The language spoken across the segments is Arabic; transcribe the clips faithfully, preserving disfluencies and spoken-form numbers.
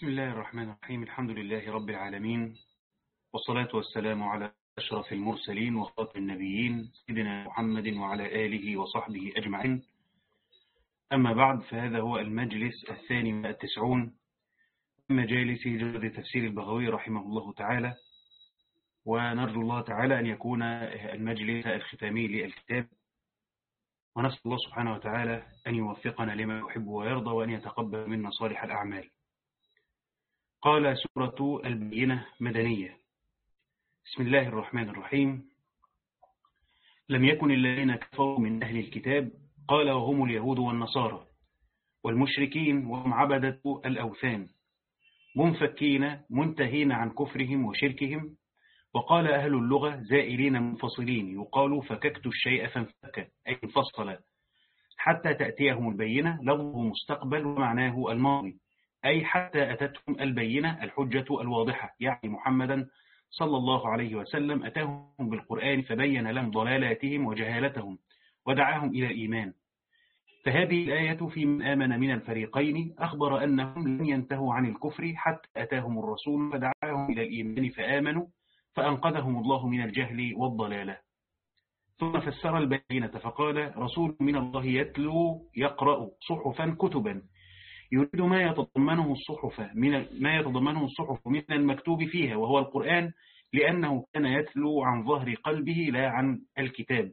بسم الله الرحمن الرحيم. الحمد لله رب العالمين، والصلاة والسلام على أشرف المرسلين وخاتم النبيين سيدنا محمد وعلى آله وصحبه أجمعين. أما بعد، فهذا هو المجلس الثاني والتسعون من مجالس جرد تفسير البغوي رحمه الله تعالى، ونرجو الله تعالى أن يكون المجلس الختامي للكتاب، ونسأل الله سبحانه وتعالى أن يوفقنا لما يحب ويرضى وأن يتقبل منا صالح الأعمال. قال: سورة البينة مدنية. بسم الله الرحمن الرحيم. لم يكن الذين كفروا من أهل الكتاب، قال وهم اليهود والنصارى والمشركين وهم عبدة الأوثان، منفكين منتهين عن كفرهم وشركهم. وقال أهل اللغة زائلين منفصلين، يقال فككت الشيء فانفك، أي انفصل، حتى تأتيهم البينة، لفظه مستقبل ومعناه الماضي، أي حتى أتتهم البينة الحجة الواضحة، يعني محمدا صلى الله عليه وسلم أتاهم بالقرآن فبين لهم ضلالاتهم وجهالتهم ودعاهم إلى الإيمان. فهذه الآية في من آمن من الفريقين أخبر أنهم لن ينتهوا عن الكفر حتى أتاهم الرسول فدعاهم إلى الإيمان فآمنوا، فأنقذهم الله من الجهل والضلالة. ثم فسر البينة فقال: رسول من الله يتلو يقرأ صحفا كتبا، يريد ما يتضمنه الصحف من ما يتضمنه الصحف من المكتوب فيها وهو القرآن، لأنه كان يتلو عن ظهر قلبه لا عن الكتاب.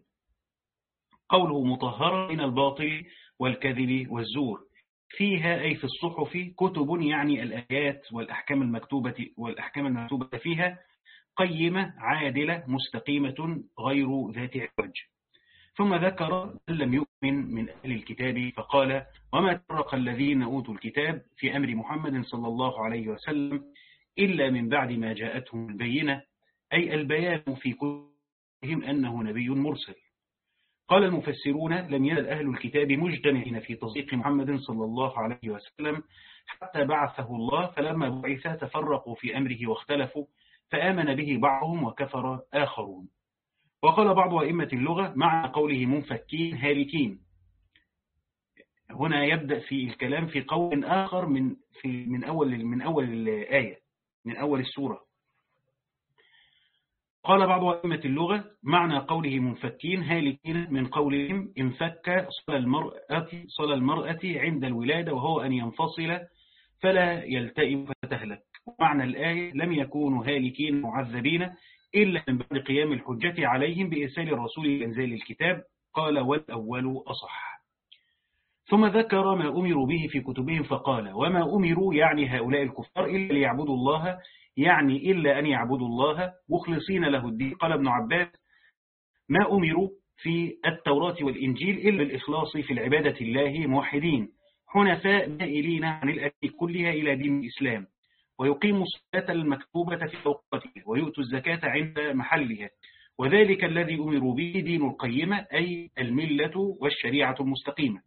قوله مطهرة من الباطل والكذب والزور، فيها أي في الصحف كتب، يعني الآيات والأحكام المكتوبة والأحكام المكتوبة فيها قيمة عادلة مستقيمة غير ذات عوج. ثم ذكر من لم يؤمن من أهل الكتاب فقال: وما تفرق الذين أوتوا الكتاب في أمر محمد صلى الله عليه وسلم إلا من بعد ما جاءتهم البينة، أي البيان في كتبهم أنه نبي مرسل. قال المفسرون: لم يزل أهل الكتاب مجتمعين في تصديق محمد صلى الله عليه وسلم حتى بعثه الله، فلما بعث تفرقوا في أمره واختلفوا، فآمن به بعضهم وكفر آخرون. وقال بعض أئمة اللغة: مع قوله منفكين هالكين، هنا يبدأ في الكلام في قول آخر من في من أول من أول الآية من أول السورة. قال بعض أئمة اللغة: معنى قوله منفكين هالكين من قولهم انفك صل المرأة صل المرأة عند الولادة، وهو أن ينفصل فلا يلتئم فتهلك. ومعنى الآية: لم يكونوا هالكين معذبين إلا من بعد قيام الحجة عليهم بإرسال الرسول لإنزال الكتاب. قال: والأول أصح. ثم ذكر ما أمروا به في كتبهم فقال: وما أمروا، يعني هؤلاء الكفار، إلا ليعبدوا الله، يعني إلا أن يعبدوا الله مخلصين له الدين. قال ابن عباس: ما أمروا في التوراة والإنجيل إلا الإخلاص في العبادة الله موحدين حنفاء مائلين عن الأشياء كلها إلى دين الإسلام، ويقيموا الصلاة المكتوبة في أوقاتها ويؤتوا الزكاة عند محلها، وذلك الذي أمروا به دين القيمة، أي الملة والشريعة المستقيمة.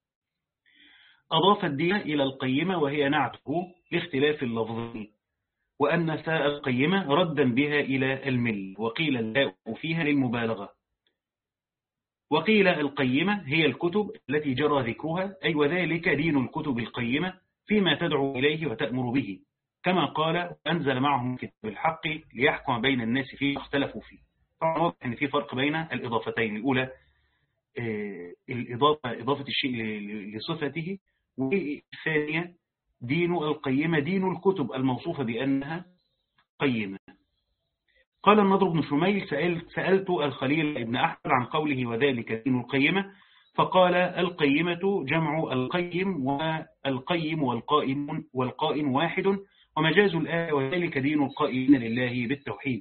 أضاف الدين إلى القيمة وهي نعته لاختلاف اللفظين، وأن فاء القيمة ردا بها إلى المل، وقيل اللاء فيها للمبالغة. وقيل القيمة هي الكتب التي جرى ذكرها، أي وذلك دين الكتب القيمة فيما تدعو إليه وتأمر به، كما قال: أنزل معهم كتاب الحق ليحكم بين الناس فيه اختلفوا فيه. طبعا واضح أن في فرق بين الإضافتين، الأولى الإضافة إضافة الشيء لصفته، والثانية دين القيمة دين الكتب الموصوفة بأنها قيمة. قال النضر بن شميل: سألت الخليل ابن أحمد عن قوله وذلك دين القيمة، فقال: القيمة جمع القيم، والقيم والقائم والقائم واحد، ومجاز الآية وذلك دين القائمين لله بالتوحيد.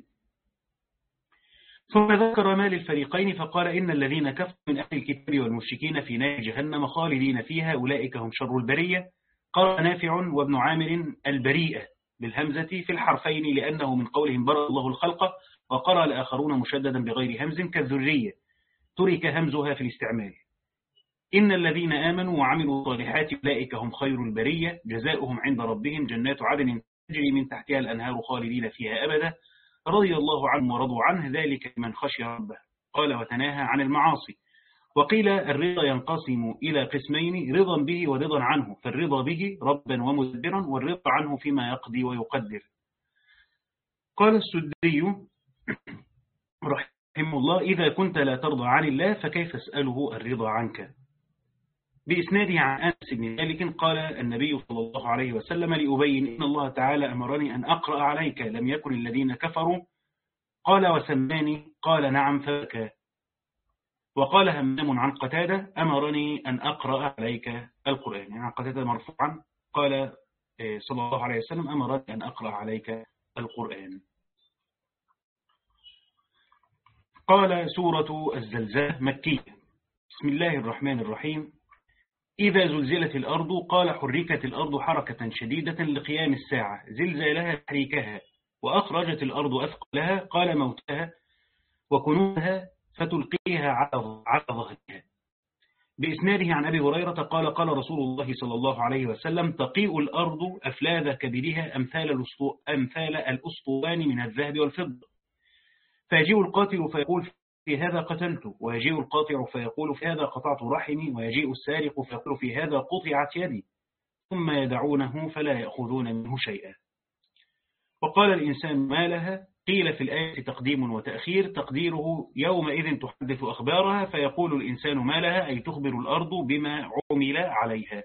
ثم ذكر ما للفريقين فقال: إن الذين كفروا من أهل الكتاب والمشركين في نار جهنم خالدين فيها، أولئك هم شر البرية. قال نافع وابن عامر: البريئة بالهمزة في الحرفين، لأنه من قولهم برأ الله الخلق، وقرأ الآخرون مشددا بغير همز كالذرية، ترك همزها في الاستعمال. إن الذين آمنوا وعملوا الصالحات أولئك هم خير البرية، جزاؤهم عند ربهم جنات عدن تجري من تحتها الأنهار خالدين فيها أبدا، رضي الله عنهم ورضوا عنه، ذلك لمن خشي ربه. قال: وتناهى عن المعاصي، وقيل الرضا ينقسم إلى قسمين: رضا به ورضا عنه، فالرضا به ربا ومدبرا، والرضا عنه فيما يقضي ويقدر. قال السدي رحمه الله: إذا كنت لا ترضى عن الله فكيف أسأله الرضا عنك؟ بإسناده عن أنس بن مالك قال النبي صلى الله عليه وسلم لأبي: إن الله تعالى أمرني أن أقرأ عليك لم يكن الذين كفروا. قال: وسماني؟ قال: نعم فبكى. وقال همام عن قتادة: أمرني أن أقرأ عليك القرآن، يعني عن قتادة مرفوعا قال صلى الله عليه وسلم: أمرني أن أقرأ عليك القرآن. قال: سورة الزلزال مكية. بسم الله الرحمن الرحيم. إذا زلزلت الأرض قال: حركت الأرض حركة شديدة لقيام الساعة، زلزالها تحريكها، وأخرجت الأرض أثقلها قال: موتها وكنوزها فتلقيها على ظهرها. بإسناده عن أبي هريرة قال: قال رسول الله صلى الله عليه وسلم: تقيء الأرض أفلاذ كبدها أمثال أمثال الأسطوان من الذهب والفضة، فيجيء القاتل فيقول: في هذا قتلت، ويجيء القاطع فيقول: في هذا قطعت رحمي، ويجيء السارق فيقول: في هذا قطعت يدي، ثم يدعونه فلا يأخذون منه شيئا. وقال الإنسان: ما لها؟ قيل في الآية تقديم وتأخير، تقديره يومئذ تحدث أخبارها، فيقول الإنسان: ما لها؟ أي تخبر الأرض بما عمل عليها.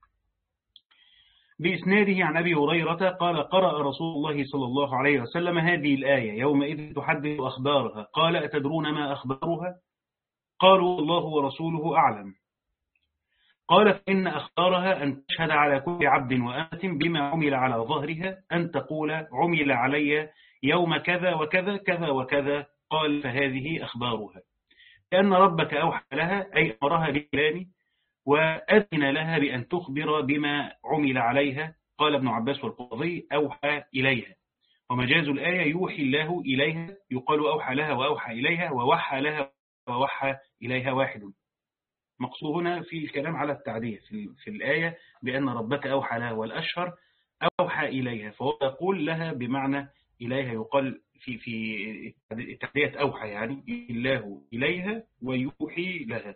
بإسناده عن أبي هريرة قال: قرأ رسول الله صلى الله عليه وسلم هذه الآية: يومئذ تحدث أخبارها. قال: أتدرون ما أخبارها؟ قالوا: الله ورسوله أعلم. قال: فإن أخبارها أن تشهد على كل عبد وأمة بما عمل على ظهرها، أن تقول: عمل علي يوم كذا وكذا كذا وكذا. قال: فهذه أخبارها. لأن ربك أوحى لها، أي أمرها بالكلام، وأذن لها بأن تخبر بما عمل عليها. قال ابن عباس والقاضي: أوحى إليها. ومجاز الآية: يوحي الله إليها، يقال أوحى لها وأوحى إليها، ووحى لها ووحى إليها واحد. مقصود هنا في الكلام على التعدية في, في الآية بأن ربك أوحى لها، والأشهر أوحى إليها، فهو يقول لها بمعنى إليها، يقال في في التعدية أوحى، يعني الله إليها ويوحي لها.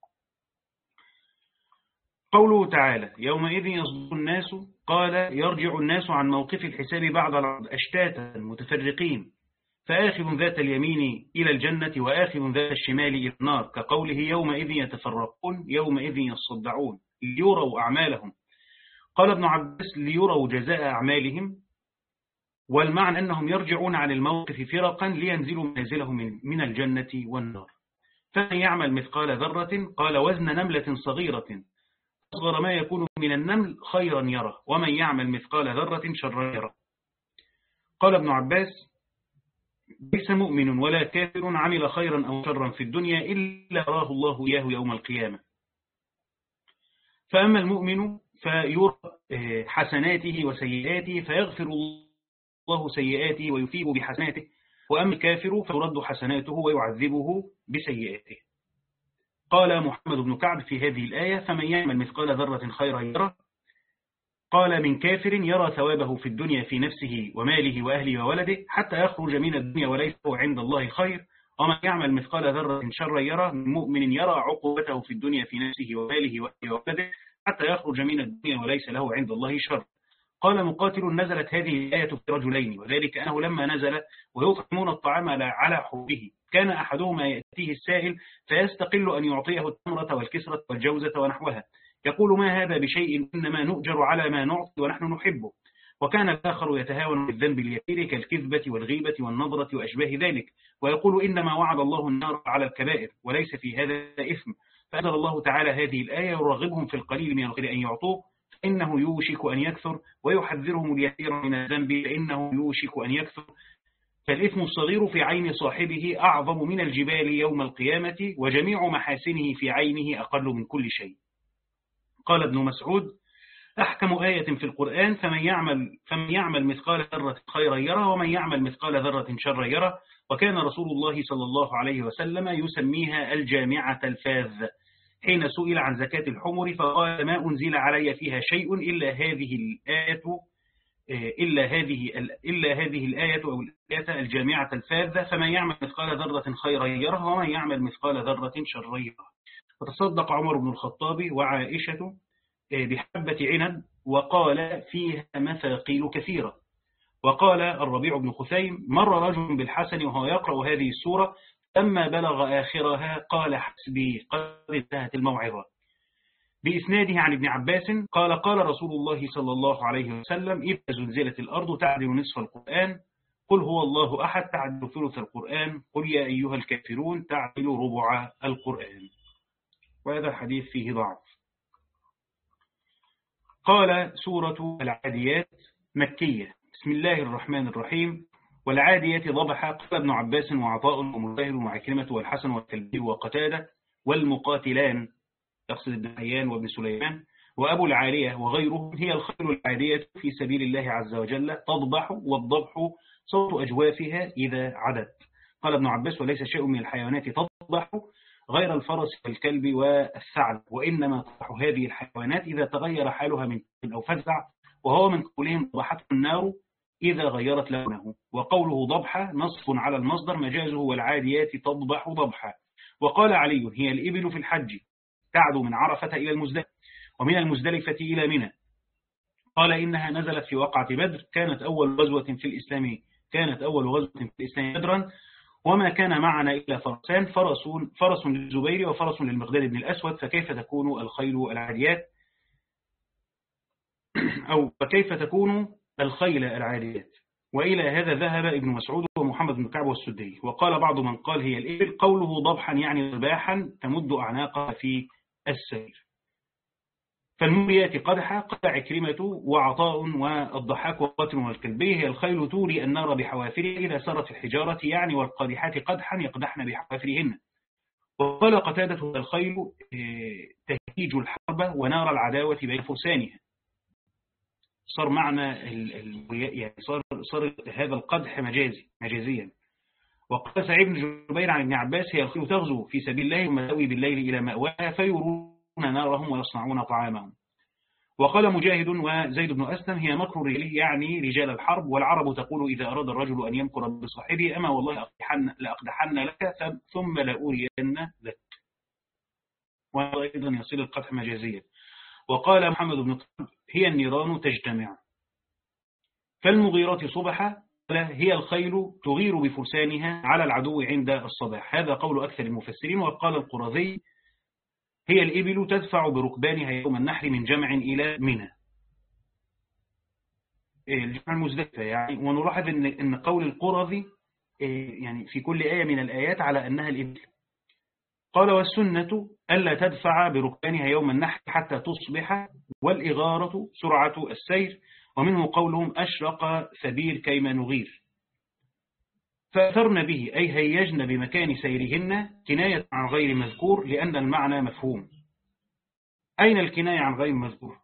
قوله تعالى: يومئذ يصدر الناس، قال: يرجع الناس عن موقف الحساب بعد العرض أشتاتا متفرقين، فآخذ ذات اليمين إلى الجنة وآخذ ذات الشمال إلى النار، كقوله: يومئذ يتفرقون، يومئذ يصدعون، ليروا أعمالهم. قال ابن عباس: ليروا جزاء أعمالهم، والمعنى أنهم يرجعون عن الموقف فرقا لينزلوا منازلهم من الجنة والنار. فمن يعمل مثقال ذرة، قال: وزن نملة صغيرة، أصغر ما يكون من النمل، خيرا يره، ومن يعمل مثقال ذرة شرا يره. قال ابن عباس: ليس مؤمن ولا كافر عمل خيرا أو شرا في الدنيا إلا راه الله إياه يوم القيامة. فأما المؤمن فيرى حسناته وسيئاته فيغفر الله سيئاته ويثيب بحسناته، وأما الكافر فيرد حسناته ويعذبه بسيئاته. قال محمد بن كعب في هذه الآية: فمن يعمل مثقال ذرة خيرا يره. قال: من كافر يرى ثوابه في الدنيا في نفسه وماله وأهله وولده حتى يخرج من الدنيا وليس عند الله خير. ومن يعمل مثقال ذرة شرا يره. من مؤمن يرى عقوبته في الدنيا في نفسه وماله وأهله وولده حتى يخرج من الدنيا وليس له عند الله شر. قال مقاتل: نزلت هذه الآية في رجلين، وذلك أنه لما نزل ويطعمون الطعام على حبه، كان أحدهما يأتيه السائل فيستقل أن يعطيه التمرة والكسرة والجوزة ونحوها، يقول: ما هذا بشيء، إنما نؤجر على ما نعطي ونحن نحبه. وكان الآخر يتهاون بالذنب اليسير كالكذبة والغيبة والنظرة وأشباه ذلك، ويقول: إنما وعد الله النار على الكبائر وليس في هذا إثم. فأنزل الله تعالى هذه الآية يرغبهم في القليل من الخير أن يعطوه، فإنه يوشك أن يكثر، ويحذرهم اليسير من الذنب فإنه يوشك أن يكثر. فالإثم الصغير في عين صاحبه أعظم من الجبال يوم القيامة، وجميع محاسنه في عينه أقل من كل شيء. قال ابن مسعود: أحكم آية في القرآن: فمن يعمل, فمن يعمل مثقال ذرة خيرا يره، ومن يعمل مثقال ذرة شرا يره. وكان رسول الله صلى الله عليه وسلم يسميها الجامعة الفاذ، حين سئل عن زكاة الحمر فقال: ما أنزل علي فيها شيء إلا هذه الآية إلا هذه إلا هذه الآية أو الآية الجامعة الفاذة، فمن يعمل مثقال ذرة خيرا يره، ومن يعمل مثقال ذرة شرا يره. فتصدق عمر بن الخطاب وعائشة بحبة عنب وقال فيها مثاقيل كثيرة. وقال الربيع بن خثيم مر رجل بالحسن وهو يقرأ هذه السورة، لما بلغ آخرها قال حسبي قد انتهت الموعظة. بإسناده عن ابن عباس قال قال رسول الله صلى الله عليه وسلم إذا زلزلت الأرض تعدل نصف القرآن، قل هو الله أحد تعدل ثلث القرآن، قل يا أيها الكافرون تعدل ربع القرآن. وهذا الحديث فيه ضعف. قال سورة العاديات مكية. بسم الله الرحمن الرحيم. والعاديات ضبحا. قال ابن عباس وعطاء ومجاهد وعكرمة والحسن والكلبي وقتادة والمقاتلان، يقصد ابن حيان وابن سليمان وأبو العالية وغيرهم، هي الخيل العادية في سبيل الله عز وجل تضبح، والضبح صوت أجوافها إذا عدت. قال ابن عباس وليس شيء من الحيوانات تضبح غير الفرس والكلب والثعلب، وإنما تضبح هذه الحيوانات إذا تغير حالها من أو فزع، وهو من قولهم ضبحته النار إذا غيرت لونه. وقوله ضبحة نصب على المصدر مجازه والعاديات تضبح ضبحا. وقال علي هي الإبل في الحج تعدو من عرفة إلى المزدلفة ومن المزدلفة إلى منى. قال إنها نزلت في وقعة بدر، كانت أول غزوة في الإسلام كانت أول غزوة في الإسلام بدرا، وما كان معنا إلا فرسان، فرس, فرس للزبير وفرس للمقداد بن الأسود، فكيف تكون الخيل العاديات أو فكيف تكون الخيل العاديات. وإلى هذا ذهب ابن مسعود ومحمد بن كعب والسدي. وقال بعض من قال هي الإبل، قوله ضبحا يعني ضباحا تمد أعناقها في السير. فالموريات قدحا. قال عكرمة وعطاء والضحاك وقاتل والكلبي هي الخيل توري النار بحوافرها إذا سرت الحجارة يعني، والقادحات قدحا يقدحن بحوافرهن. وقال قتادة الخيل تهيج الحرب ونار العداوة بين فرسانها. صار معنى ال يعني صار صار هذا القدح مجازي مجازيا. وقال سعيد بن جبير عن ابن عباس هي الخيل تغزو في سبيل الله ثم تأوي بالليل إلى مأواها فيرون نارهم ويصنعون طعامهم. وقال مجاهد وزيد بن أسلم هي مكر الرجال يعني رجال الحرب، والعرب تقول إذا أراد الرجل أن يمكر بصاحبه أما والله لأقدحن لك ثم لأورين لك. وأيضا يصير القدح مجازيا. وقال محمد بن طلب هي النيران تجتمع. فالمغيرات صبحا هي الخيل تغير بفرسانها على العدو عند الصباح. هذا قول أكثر المفسرين. وقال القرظي هي الإبل تدفع بركبانها يوم النحر من جمع إلى منى، الجمع المزدلفة يعني. ونلاحظ إن إن قول القرظي يعني في كل آية من الآيات على أنها الإبل. قال والسنة ألا تدفع بركبانها يوم النحر حتى تصبح، والإغارة سرعة السير. ومنه قولهم أشرق ثبير كيما نغير. فأثرن به أي هيجن بمكان سيرهن كناية عن غير مذكور لأن المعنى مفهوم. أين الكناية عن غير مذكور؟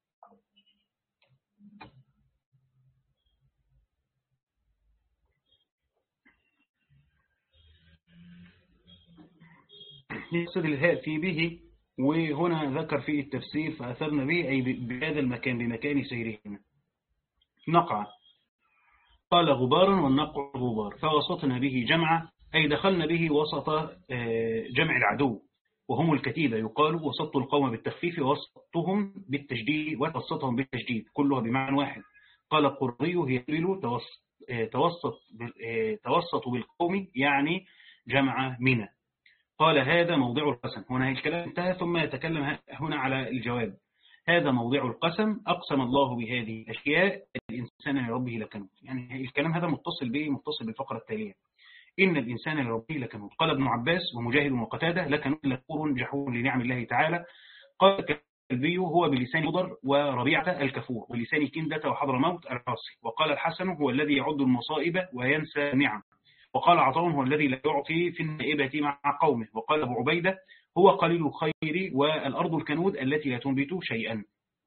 يقصد الهاء في به، وهنا ذكر فيه التفسير فأثرن به أي بهذا المكان بمكان سيرهن. نقع. قال غبارا والنقع غبار. فوسطنا به جمع أي دخلنا به وسط جمع العدو وهم الكتيبة. يقال وسط القوم بالتخفيف ووسطهم بالتشديد وتوسطهم بالتشديد كلها بمعنى واحد. قال القرطي هي إبل توسط توسط بالقوم يعني جمع منى. قال هذا موضع القسم. هنا الكلام انتهى ثم يتكلم هنا على الجواب. هذا موضع القسم أقسم الله بهذه الأشياء الإنسان لربه لكنود. يعني الكلام هذا متصل به متصل بالفقرة التالية. إن الإنسان لربه لكنود. قال ابن عباس ومجاهد وقتادة لكنود لكفور جحور لنعم الله تعالى. قال الكلبي هو بلسان مضر وربيعة الكفور ولسان كندة وحضرموت العاصي. وقال الحسن هو الذي يعد المصائب وينسى النعم. وقال عطاء هو الذي لا يعطي في النائبة مع قومه. وقال أبو عبيدة هو قليل الخير والأرض الكنود التي لا تنبت شيئا.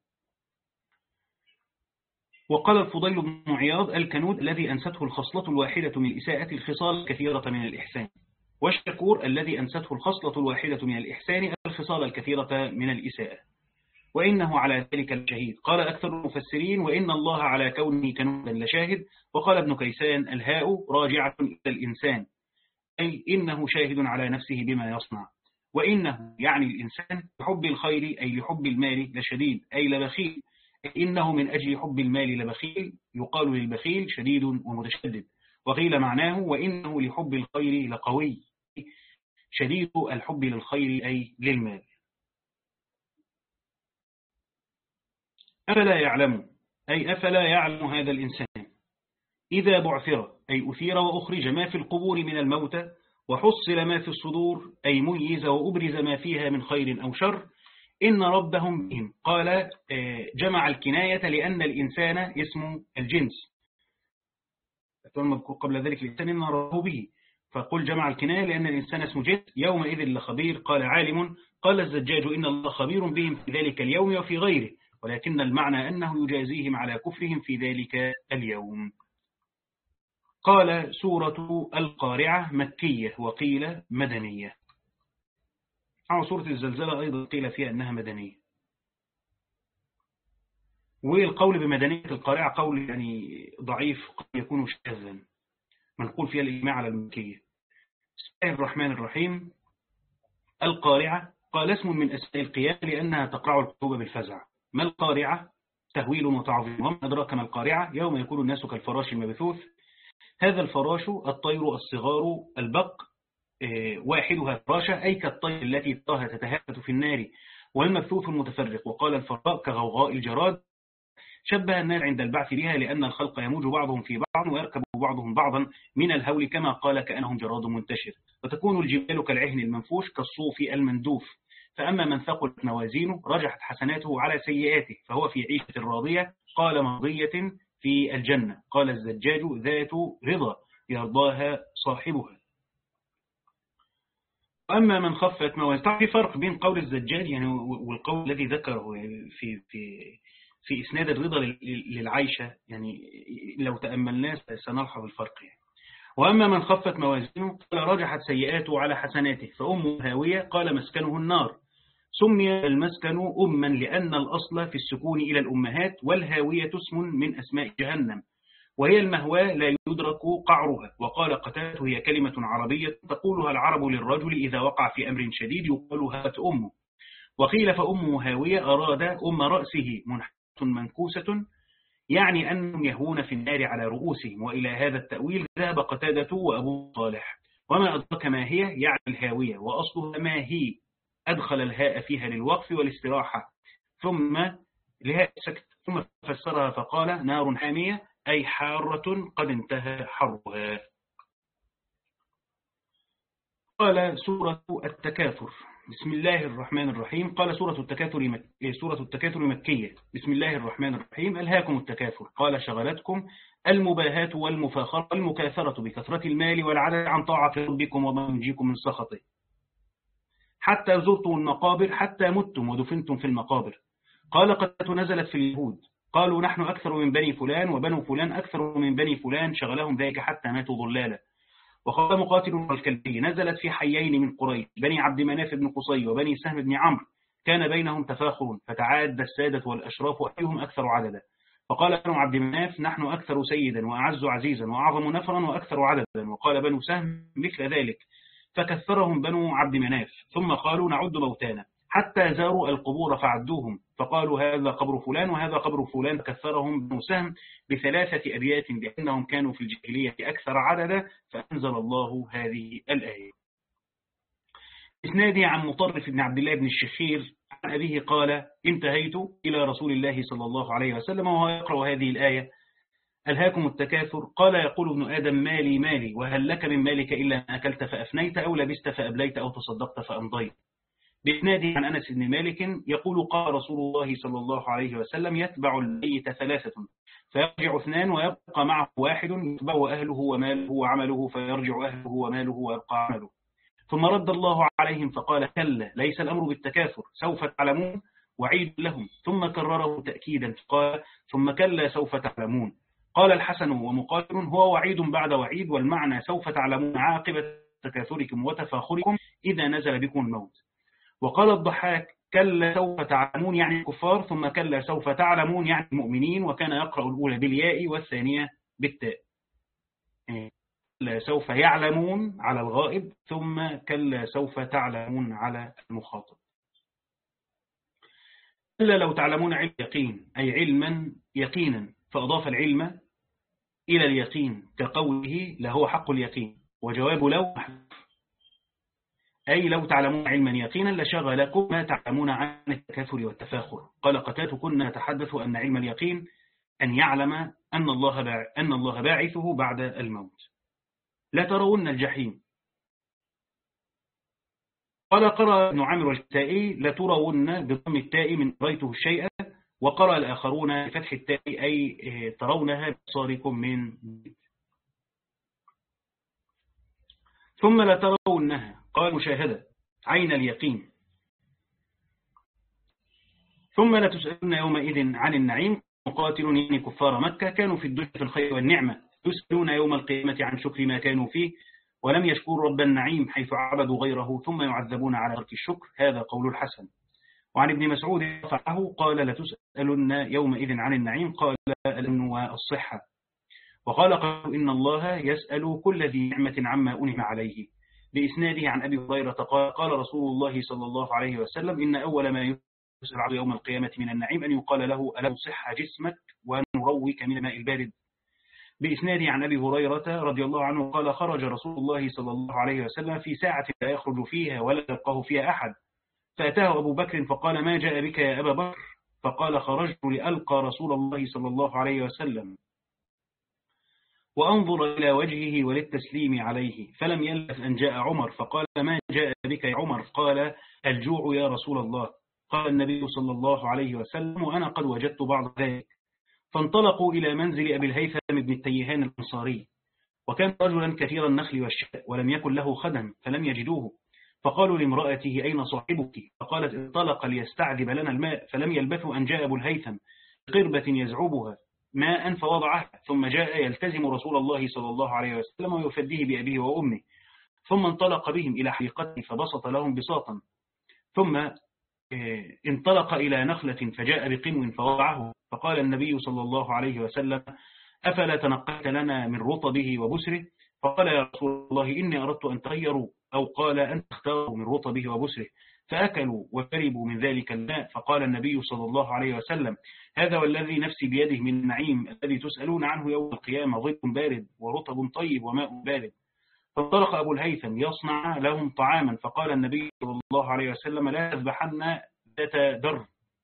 وقال الفضيل بن عياض الكنود الذي أنسته الخصلة الواحدة من الإساءة الخصال الكثيرة من الإحسان. والشكور الذي أنسته الخصلة الواحدة من الإحسان الخصال الكثيرة من الإساءة. وإنه على ذلك الشهيد. قال أكثر المفسرين وإن الله على كونه كنودا لشاهد. وقال ابن كيسان الهاء راجعة إلى الإنسان أي إنه شاهد على نفسه بما يصنع. وإنه يعني الإنسان لحب الخير أي لحب المال لشديد أي لبخيل، إنه من أجل حب المال لبخيل، يقال للبخيل شديد ومتشدد. وقيل معناه وإنه لحب الخير لقوي، شديد الحب للخير أي للمال. أفلا يعلم أي أفلا يعلم هذا الإنسان إذا بعثر أي أثير وأخرج ما في القبور من الموتى وحصل ما في الصدور أي ميز وأبرز ما فيها من خير أو شر إن ربهم بهم. قال جمع الكناية لأن الإنسان اسم الجنس، مذكور قبل ذلك الإنسان إن ربه به، فقل جمع الكناية لأن الإنسان اسم جنس. يومئذ لخبير قال عالم. قال الزجاج إن الله خبير بهم في ذلك اليوم وفي غيره، ولكن المعنى أنه يجازيهم على كفرهم في ذلك اليوم. قال سورة القارعة مكية وقيل مدنية، أو سورة الزلزلة أيضا قيل فيها أنها مدنية. والقول بمدنية القارعة قول يعني ضعيف قد يكون شاذا، منقول فيها الإجماع على المكية. بسم الله الرحمن الرحيم. القارعة قال اسم من أسماء القيامة لأنها تقرع القلوب بالفزع. ما القارعة؟ تهويل وتعظيم. وما أدراك ما القارعة؟ يوم يكون الناس كالفراش المبثوث. هذا الفراش الطير الصغار البق، واحدها فراشة أي كالطير التي تراها تتهافت في النار، والمبثوث المتفرق. وقال الفراء كغوغاء الجراد. شبه النار عند البعث بها لأن الخلق يموج بعضهم في بعض ويركب بعضهم بعضا من الهول كما قال كأنهم جراد منتشر. وتكون الجبال كالعهن المنفوش كالصوف المندوف. فأما من ثقلت موازينه رجحت حسناته على سيئاته فهو في عيشة راضية. قال مرضية في الجنة. قال الزجاج ذات رضا يرضاها صاحبها. أما من خفت موازينه. في فرق بين قول الزجاج يعني والقول الذي ذكره في في في إسناد الرضا للعيشة، يعني لو تأملناه سنلحظ الفرق يعني. وأما من خفت موازينه قال رجحت سيئاته على حسناته فأمه هاوية. قال مسكنه النار. سمي المسكن أما لأن الأصل في السكون إلى الأمهات، والهاوية اسم من أسماء جهنم وهي المهوى لا يدرك قعرها. وقال قتادة هي كلمة عربية تقولها العرب للرجل إذا وقع في أمر شديد يقال هات أمه. وقيل فأمه هاوية أراد أم رأسه منحة منكوسة، يعني أنهم يهون في النار على رؤوسهم. وإلى هذا التأويل ذهب قتادة وأبو صالح. وما أدرك ما هي يعني الهاوية، وأصلها ما هي، أدخل الهاء فيها للوقف والاستراحة ثم لهاء سكت، ثم فسرها فقال نار حامية أي حارة قد انتهى حرها. قال سورة التكاثر بسم الله الرحمن الرحيم. قال سورة التكاثر مك... سورة التكاثر مكية. بسم الله الرحمن الرحيم. ألهاكم التكاثر. قال شغلتكم المباهات والمفاخرة والمكاثرة بكثرة المال والعدد عن طاعة ربكم وما ينجيكم من سخطه حتى زرتم المقابر حتى متم ودفنتم في المقابر. قال قد نزلت في اليهود قالوا نحن أكثر من بني فلان وبنو فلان أكثر من بني فلان شغلهم ذلك حتى ماتوا ضلالا. وقال مقاتل والكلبي نزلت في حيين من قريش بني عبد مناف بن قصي وبني سهم بن عمرو كان بينهم تفاخر فتعاد السادة والأشراف أيهم أكثر عددا. فقال بنو عبد مناف نحن أكثر سيدا وأعز عزيزا وأعظم نفرا وأكثر عددا. وقال بنو سهم مثل ذلك فكثرهم بنو عبد مناف. ثم قالوا نعد موتانا حتى زاروا القبور فعدوهم فقالوا هذا قبر فلان وهذا قبر فلان. كثرهم بنو سهم بثلاثة أبيات لأنهم كانوا في الجاهلية أكثر عددا. فأنزل الله هذه الآية. إسنادي عن مطرف بن عبد الله بن الشخير عن أبيه قال انتهيت إلى رسول الله صلى الله عليه وسلم وهو يقرأ هذه الآية ألهاكم التكاثر. قال يقول ابن آدم مالي مالي وهل لك من مالك إلا أن أكلت فأفنيت أو لبست فأبليت أو تصدقت فأمضيت. بإسناده عن أنس بن مالك يقول قال رسول الله صلى الله عليه وسلم يتبع الميت ثلاثة فيرجع اثنان ويبقى معه واحد يتبع أهله وماله وعمله فيرجع أهله وماله ويبقى عمله. ثم رد الله عليهم فقال كلا ليس الأمر بالتكاثر سوف تعلمون وعيد لهم. ثم كرره تأكيدا فقال ثم كلا سوف تعلمون. قال الحسن ومقاتل هو وعيد بعد وعيد والمعنى سوف تعلمون عاقبة تكاثركم وتفاخركم إذا نزل بكم الموت. وقال الضحاك كلا سوف تعلمون يعني الكفار ثم كلا سوف تعلمون يعني المؤمنين. وكان يقرأ الأولى بالياء والثانية بالتاء. كلا سوف يعلمون على الغائب، ثم كلا سوف تعلمون على المخاطب. كلا لو تعلمون علم يقين، أي علما يقينا، فأضاف العلم إلى اليقين كقوله لهو حق اليقين، وجواب لو محذوف، أي لو تعلمون علما يقينا لشغلكم ما تعلمون عن التكاثر والتفاخر. قال قتادة كنا نتحدث أن علم اليقين أن يعلم أن الله أن الله باعثه بعد الموت. لا ترون الجحيم. قال قرأ ابن عامر والكسائي لترون بضم التاء من رأيته الشيء، وقرأ الآخرون بفتح التاء أي ترونها بصاركم من بعيد. ثم لترونها قال مشاهدة عين اليقين. ثم لتسألون يومئذ عن النعيم. مقاتل يعني كفار مكة كانوا في الدنيا في الخير والنعمة، يسألون يوم القيامة عن شكر ما كانوا فيه، ولم يشكروا رب النعيم حيث عبدوا غيره، ثم يعذبون على ترك الشكر. هذا قول الحسن. وعن ابن مسعود رفعه قال لتسألن يومئذ عن النعيم، قال الأمن والصحة. وقال قالوا إن الله يسأل كل ذي نعمة عما أنعم عليه. بإسناده عن أبي هريرة قال قال رسول الله صلى الله عليه وسلم إن أول ما يسأل عبد يوم القيامة من النعيم أن يقال له ألم صح جسمك ونروك من الماء البارد. بإسناده عن أبي هريرة رضي الله عنه قال خرج رسول الله صلى الله عليه وسلم في ساعة لا يخرج فيها ولا يلقاه فيها أحد، فأتاه أبو بكر فقال ما جاء بك يا أبا بكر؟ فقال خرجت لألقى رسول الله صلى الله عليه وسلم وأنظر إلى وجهه وللتسليم عليه، فلم يلبث أن جاء عمر فقال ما جاء بك يا عمر؟ قال الجوع يا رسول الله. قال النبي صلى الله عليه وسلم وأنا قد وجدت بعض ذلك. فانطلقوا إلى منزل أبي الهيثم بن التيهان الأنصاري، وكان رجلا كثير النخل والشاء ولم يكن له خدم فلم يجدوه، فقالوا لامرأته أين صاحبك؟ فقالت انطلق ليستعذب لنا الماء، فلم يلبثوا أن جاء أبو الهيثم بقربة يزعبها ماء فوضعها، ثم جاء يلتزم رسول الله صلى الله عليه وسلم ويفديه بأبيه وأمه، ثم انطلق بهم إلى حديقته فبسط لهم بساطا، ثم انطلق إلى نخلة فجاء بقنو فوضعه، فقال النبي صلى الله عليه وسلم أفلا تنقلت لنا من رطبه وبسره؟ فقال يا رسول الله إني أردت أن تغيروا، أو قال أن تختاروا من رطبه وبسره، فأكلوا وشربوا من ذلك الماء. فقال النبي صلى الله عليه وسلم هذا والذي نفسي بيده من النعيم الذي تسألون عنه يوم القيامة ظل بارد ورطب طيب وماء بارد. فانطلق أبو الهيثم يصنع لهم طعاما، فقال النبي صلى الله عليه وسلم لا تذبحن ذات در،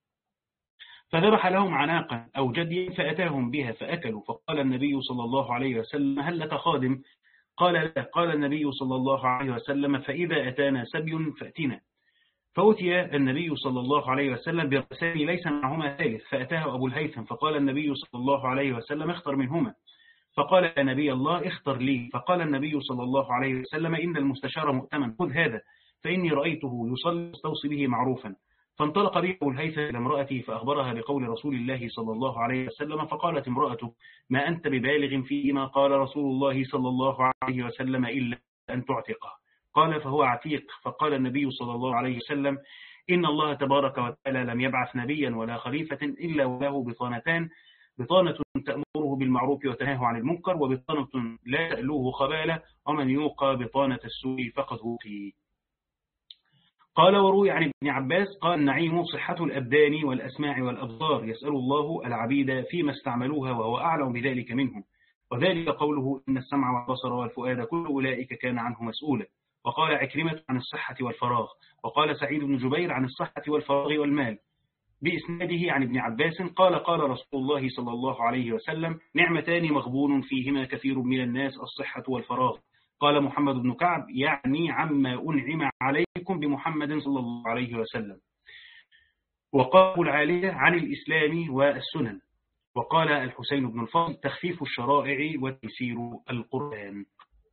فذبح لهم عناقا أو جديا فأتاهم بها فأكلوا. فقال النبي صلى الله عليه وسلم هل لك خادم؟ قال لا. قال النبي صلى الله عليه وسلم فإذا أتانا سبي فأتنا. فأتي النبي صلى الله عليه وسلم برأسان ليس معهما ثالث، فأتاه أبو الهيثم فقال النبي صلى الله عليه وسلم اختر منهما، فقال يا نبي الله اختر لي. فقال النبي صلى الله عليه وسلم إن المستشار مؤتمن، خذ هذا فإني رأيته يصلي يستوصي به معروفا. فانطلق به أبو الهيثم إلى امرأته فأخبرها بقول رسول الله صلى الله عليه وسلم، فقالت امرأته ما أنت ببالغ فيما قال رسول الله صلى الله عليه وسلم إلا أن تعتقه. قال فهو عتيق. فقال النبي صلى الله عليه وسلم إن الله تبارك وتعالى لم يبعث نبيا ولا خليفة إلا وله بطانتان، بطانة تأمره بالمعروف وتنهاه عن المنكر، وبطانة لا تألوه خبالة، ومن يوقى بطانة السوء فقد وقي. قال وروي عن ابن عباس قال النعيم صحة الأبدان والأسماع والأبصار، يسأل الله العبيد فيما استعملوها وهو أعلم بذلك منهم، وذلك قوله إن السمع والبصر والفؤاد كل أولئك كان عنه مسؤولا. وقال عكرمة عن الصحة والفراغ، وقال سعيد بن جبير عن الصحة والفراغ والمال. بإسناده عن ابن عباس قال قال رسول الله صلى الله عليه وسلم نعمتان مغبون فيهما كثير من الناس الصحة والفراغ. قال محمد بن كعب يعني عما أنعم عليكم بمحمد صلى الله عليه وسلم. وقال العالية عن الإسلام والسنن. وقال الحسين بن الفضل تخفيف الشرائع وتيسير القرآن.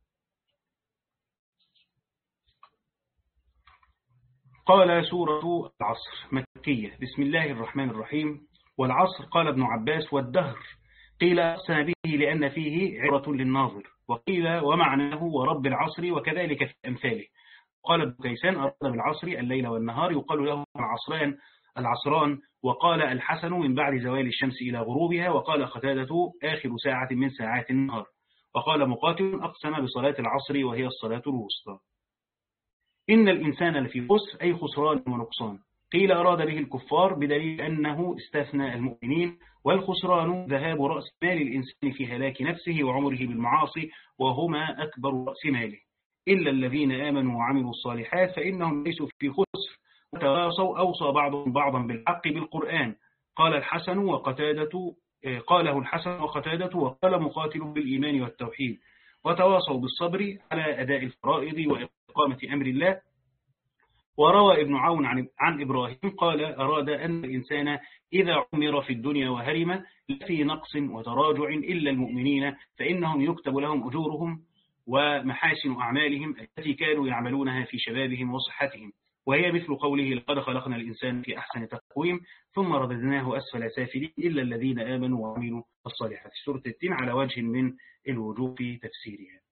قال سورة العصر مكية. بسم الله الرحمن الرحيم. والعصر قال ابن عباس والدهر قيل أقسم به لأن فيه عبرة للناظر، وقيل ومعناه ورب العصر وكذلك في أمثاله. قال ابن كيسان أراد بالعصر الليل والنهار يقال له العصران العصران. وقال الحسن من بعد زوال الشمس إلى غروبها. وقال قتادة آخر ساعة من ساعات النهار. وقال مقاتل أقسم بصلاة العصر وهي الصلاة الوسطى. إن الإنسان لفي خسر أي خسران ونقصان. قيل أراد به الكفار بدليل أنه استثنى المؤمنين، والخسران ذهاب رأس مال الإنسان في هلاك نفسه وعمره بالمعاصي، وهما أكبر رأس ماله، إلا الذين آمنوا وعملوا الصالحات فإنهم ليسوا في خسر وتواصوا. أوصى بعضهم بعضا بالحق بالقرآن. قال الحسن وقتادة قاله الحسن وقتادة وقال مقاتل بالإيمان والتوحيد، وتواصوا بالصبر على أداء الفرائض وإقامة أمر الله. وروى ابن عون عن, عن إبراهيم قال أراد أن الإنسان إذا عمر في الدنيا وهرم لفي نقص وتراجع إلا المؤمنين، فإنهم يكتب لهم أجورهم ومحاسن أعمالهم التي كانوا يعملونها في شبابهم وصحتهم، وهي مثل قوله لقد خلقنا الإنسان في أحسن تقويم ثم رددناه أسفل سافلين إلا الذين آمنوا وعملوا الصالحات. سورة التين على وجه من الوجوه في تفسيرها.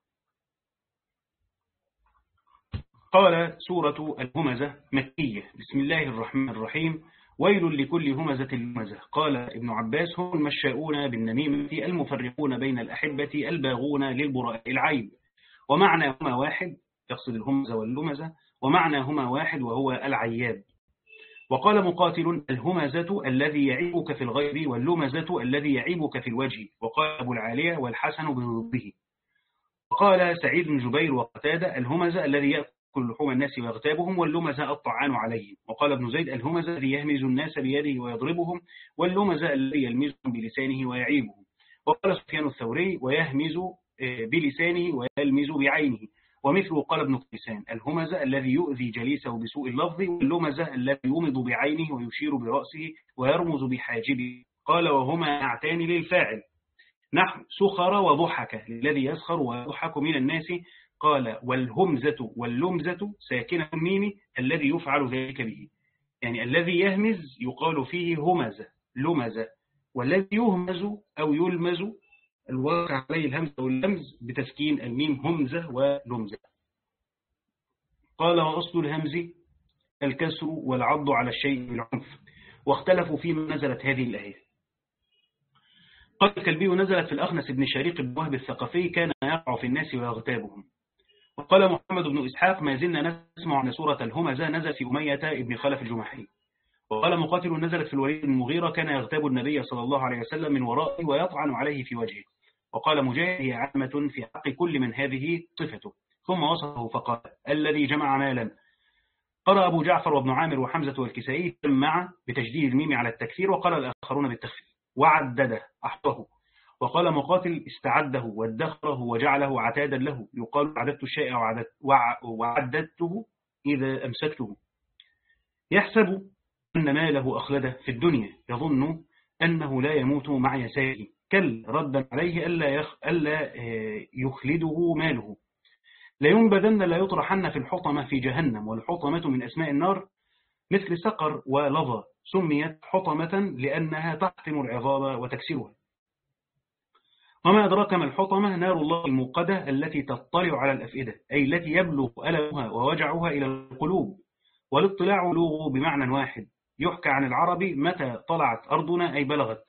قال سورة الهمزة مكية. بسم الله الرحمن الرحيم. ويل لكل همزة لمزة. قال ابن عباس هم المشاؤون بالنميمة المفرقون بين الأحبة الباغون للبراء العيب، ومعناهما واحد، يقصد الهمزة واللمزة، ومعناهما واحد وهو العياب. وقال مقاتل الهمزة الذي يعيبك في الغيب واللمزة الذي يعيبك في الوجه. وقال أبو العالية والحسن بضده. وقال سعيد بن جبير وقتادة الهمزة الذي يأكل كل لحوم الناس ويغتابهم، واللمزة الطعان عليهم. وقال ابن زيد الهمزة الذي يهمز الناس بيده ويضربهم، واللمزة الذي يلمزهم بلسانه ويعيبهم. وقال سفيان الثوري ويهمز بلسانه ويلمز بعينه. ومثله قال ابن كيسان الهمزة الذي يؤذي جليسه بسوء اللفظ، واللمزة الذي يمض بعينه ويشير برأسه ويرمز بحاجبه. قال وهما نعتان للفاعل نحو سخر وضحك الذي يسخر ويضحك من الناس. قال والهمزة واللمزة ساكنة الميم الذي يفعل ذلك به، يعني الذي يهمز يقال فيه همزة لمزة، والذي يهمز أو يلمز الواقع عليه الهمز أو اللمز بتسكين الميم همزة ولمزة. قال وأصل الهمز الكسر والعض على الشيء بالعنف، واختلفوا فيما نزلت هذه الآية. قال الكلبي نزلت في الأخنس بن شريق بن وهب الثقفي كان يقع في الناس ويغتابهم. وقال محمد بن إسحاق ما زلنا نسمع عن سورة الهمزة نزل في أمية ابن خلف الجمحي. وقال مقاتل نزلت في الوليد بن المغيرة كان يغتاب النبي صلى الله عليه وسلم من ورائه ويطعن عليه في وجهه. وقال مجاهد هي عامة في حق كل من هذه صفته. ثم وصفه فقال الذي جمع مالا. قرأ أبو جعفر وابن عامر وحمزة والكسائي مع بتشديد الميم على التكثير، وقال الآخرون بالتخفيف. وعدده أحطه. وقال مقاتل استعده وادخره وجعله عتادا له، يقال عددت الشيء وعددته إذا أمسكته. يحسب أن ماله أخلده في الدنيا، يظن أنه لا يموت مع يساره. كل ردا عليه ألا, يخ... ألا يخلده ماله. لينبذن لا يطرحن في الحطمة في جهنم، والحطمة من أسماء النار مثل سقر ولظى، سميت حطمة لأنها تحطم العظام وتكسرها. وما أدراك ما الحطمة؟ نار الله الموقدة التي تطلع على الأفئدة، أي التي يبلغ ألمها ووجعها إلى القلوب. والاطلاع بلوغ بمعنى واحد، يحكى عن العرب متى طلعت أرضنا أي بلغت،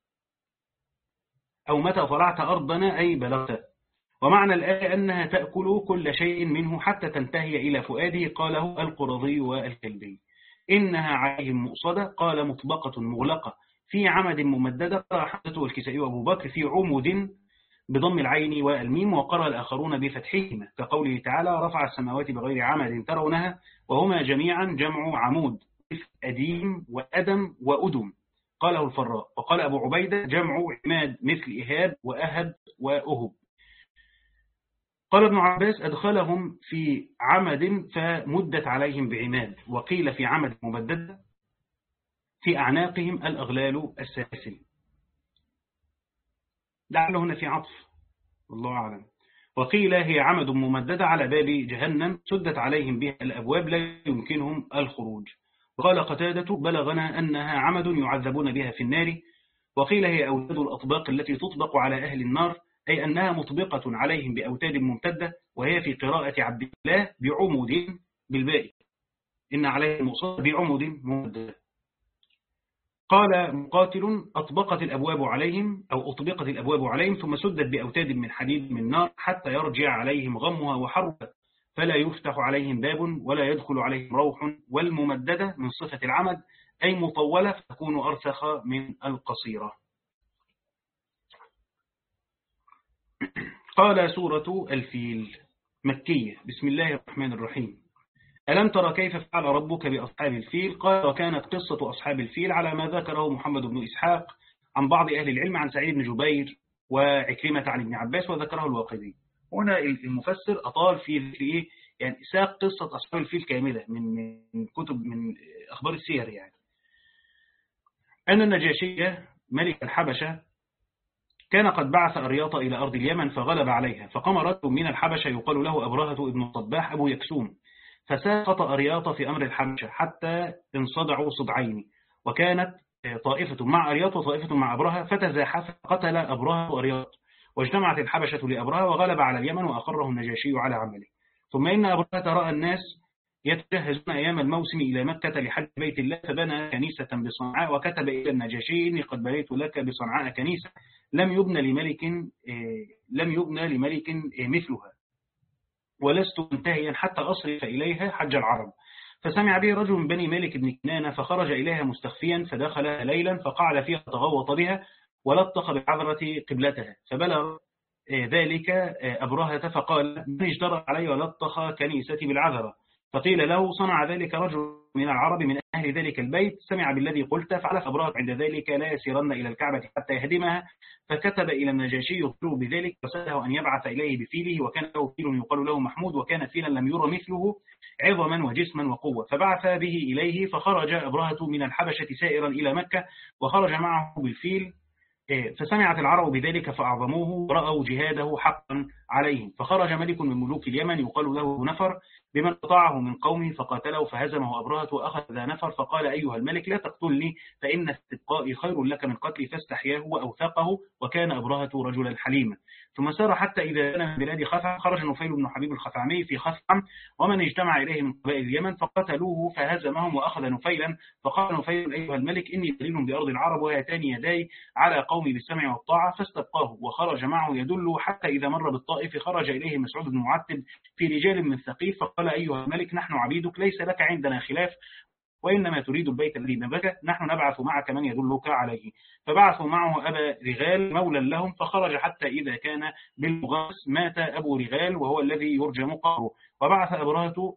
أو متى طلعت أرضنا أي بلغت. ومعنى الآية أنها تأكل كل شيء منه حتى تنتهي إلى فؤاده. قاله القرظي والكلبي. إنها عليهم مؤصدة. قال مطبقة مغلقة في عمد ممددة. قرأ حمزة والكسائي وأبو بكر في عمود بضم العين والميم، وقرأ الآخرون بفتحهما كقوله تعالى رفع السماوات بغير عمد ترونها، وهما جميعا جمع عمود أديم وأدم وأدم. قاله الفراء. وقال أبو عبيدة جمع عماد مثل إهاب وأهب وأهب. قال ابن عباس أدخلهم في عمد فمدت عليهم بعماد، وقيل في عمد ممدد في أعناقهم الأغلال السلاسل. لعله هنا في عطف، والله أعلم. وقيل هي عمد ممددة على باب جهنم سدت عليهم بها الأبواب لا يمكنهم الخروج. وقال قتادة بلغنا أنها عمد يعذبون بها في النار. وقيل هي أوتاد الأطباق التي تطبق على أهل النار، أي أنها مطبقة عليهم بأوتاد ممتدة، وهي في قراءة عبد الله بعمود بالباء، إن عليهم مؤصدة بعمود ممتدة. قال مقاتل: أطبقت الأبواب عليهم أو أطبقت الأبواب عليهم ثم سدت بأوتاد من حديد من نار حتى يرجع عليهم غمها وحرها فلا يفتح عليهم باب ولا يدخل عليهم روح، والممددة من صفة العمد أي مطولة فتكون أرسخ من القصيرة. قال سورة الفيل مكية. بسم الله الرحمن الرحيم. ألم ترى كيف فعل ربك بأصحاب الفيل؟ قال: وكانت قصة أصحاب الفيل على ما ذكره محمد بن إسحاق عن بعض أهل العلم عن سعيد بن جبير وعكرمة عن ابن عباس وذكره الواقدي. هنا المفسر أطال في إيه؟ يعني ساق قصة أصحاب الفيل كاملة من من كتب من أخبار السير. يعني أن النجاشي ملك الحبشة كان قد بعث أرياط إلى أرض اليمن فغلب عليها، فقام رجل من الحبشة يقال له أبرهة ابن الصباح أبو يكسوم، فساقط أرياط في أمر الحبشة حتى انصدعوا صدعين، وكانت طائفة مع أرياط وطائفة مع أبرهة، فتزاحف فقتل أبرهة وأرياط، واجتمعت الحبشة لأبرهة وغلب على اليمن وأقره النجاشي على عمله. ثم إن أبرهة رأى الناس يتجهزون أيام الموسم إلى مكة لحج بيت الله، فبنى كنيسة بصنعاء وكتب إلى النجاشي: إني قد بنيت لك بصنعاء كنيسة لم يبنى لملك لم يبنى لملك مثلها، ولست منتهيا حتى أصرف إليها حج العرب. فسمع به رجل من بني مالك بن كنانة فخرج إليها مستخفيا، فدخل ليلا فقعد فيها تغوط بها ولطخ بعذرة قبلتها، فبلغ ذلك أبرهة فقال: من اجترأ علي ولطخ كنيستي بالعذرة؟ فقيل له: صنع ذلك رجل من العرب من أهل ذلك البيت، سمع بالذي قلت، فعلف أبرهة عند ذلك لا يسيرن إلى الكعبة حتى يهدمها. فكتب إلى النجاشي يخبره بذلك وسأله أن يبعث إليه بفيله، وكان له فيل يقال له محمود، وكان فيلا لم يرى مثله عظما وجسما وقوة، فبعث به إليه. فخرج أبرهة من الحبشة سائرا إلى مكة وخرج معه بالفيل، فسمعت العرب بذلك فأعظموه ورأوا جهاده حقا عليهم. فخرج ملك من ملوك اليمن يقال له نفر بمن قطعه من قومه فقاتله فهزمه أبرهة وأخذ نفر، فقال: أيها الملك لا تقتلني فإن استبقائي خير لك من قتلي، فاستحياه وأوثقه، وكان أبرهة رجلا حليما. ثم سار حتى إذا كان من بلاد خثعم، خرج نفيل بن حبيب الخثعمي في خثعم ومن اجتمع إليه من قبائل اليمن فقتلوه فهزمهم وأخذ نفيلا. فقال نفيل: أيها الملك إني دليل بأرض العرب وهاتان يداي على قومي بالسمع والطاعة، فاستبقاه وخرج معه يدل، حتى إذا مر بالطائف خرج إليه مسعود بن معتب في رجال من ثقيف فقال: أيها الملك نحن عبيدك ليس لك عندنا خلاف، وإنما تريد البيت الذي نبك، نحن نبعث معك من يدلك عليه. فبعثوا معه أبا رغال مولى لهم، فخرج حتى إذا كان بالمغاس مات أبو رغال وهو الذي يرجم قهره. وبعث أبرهة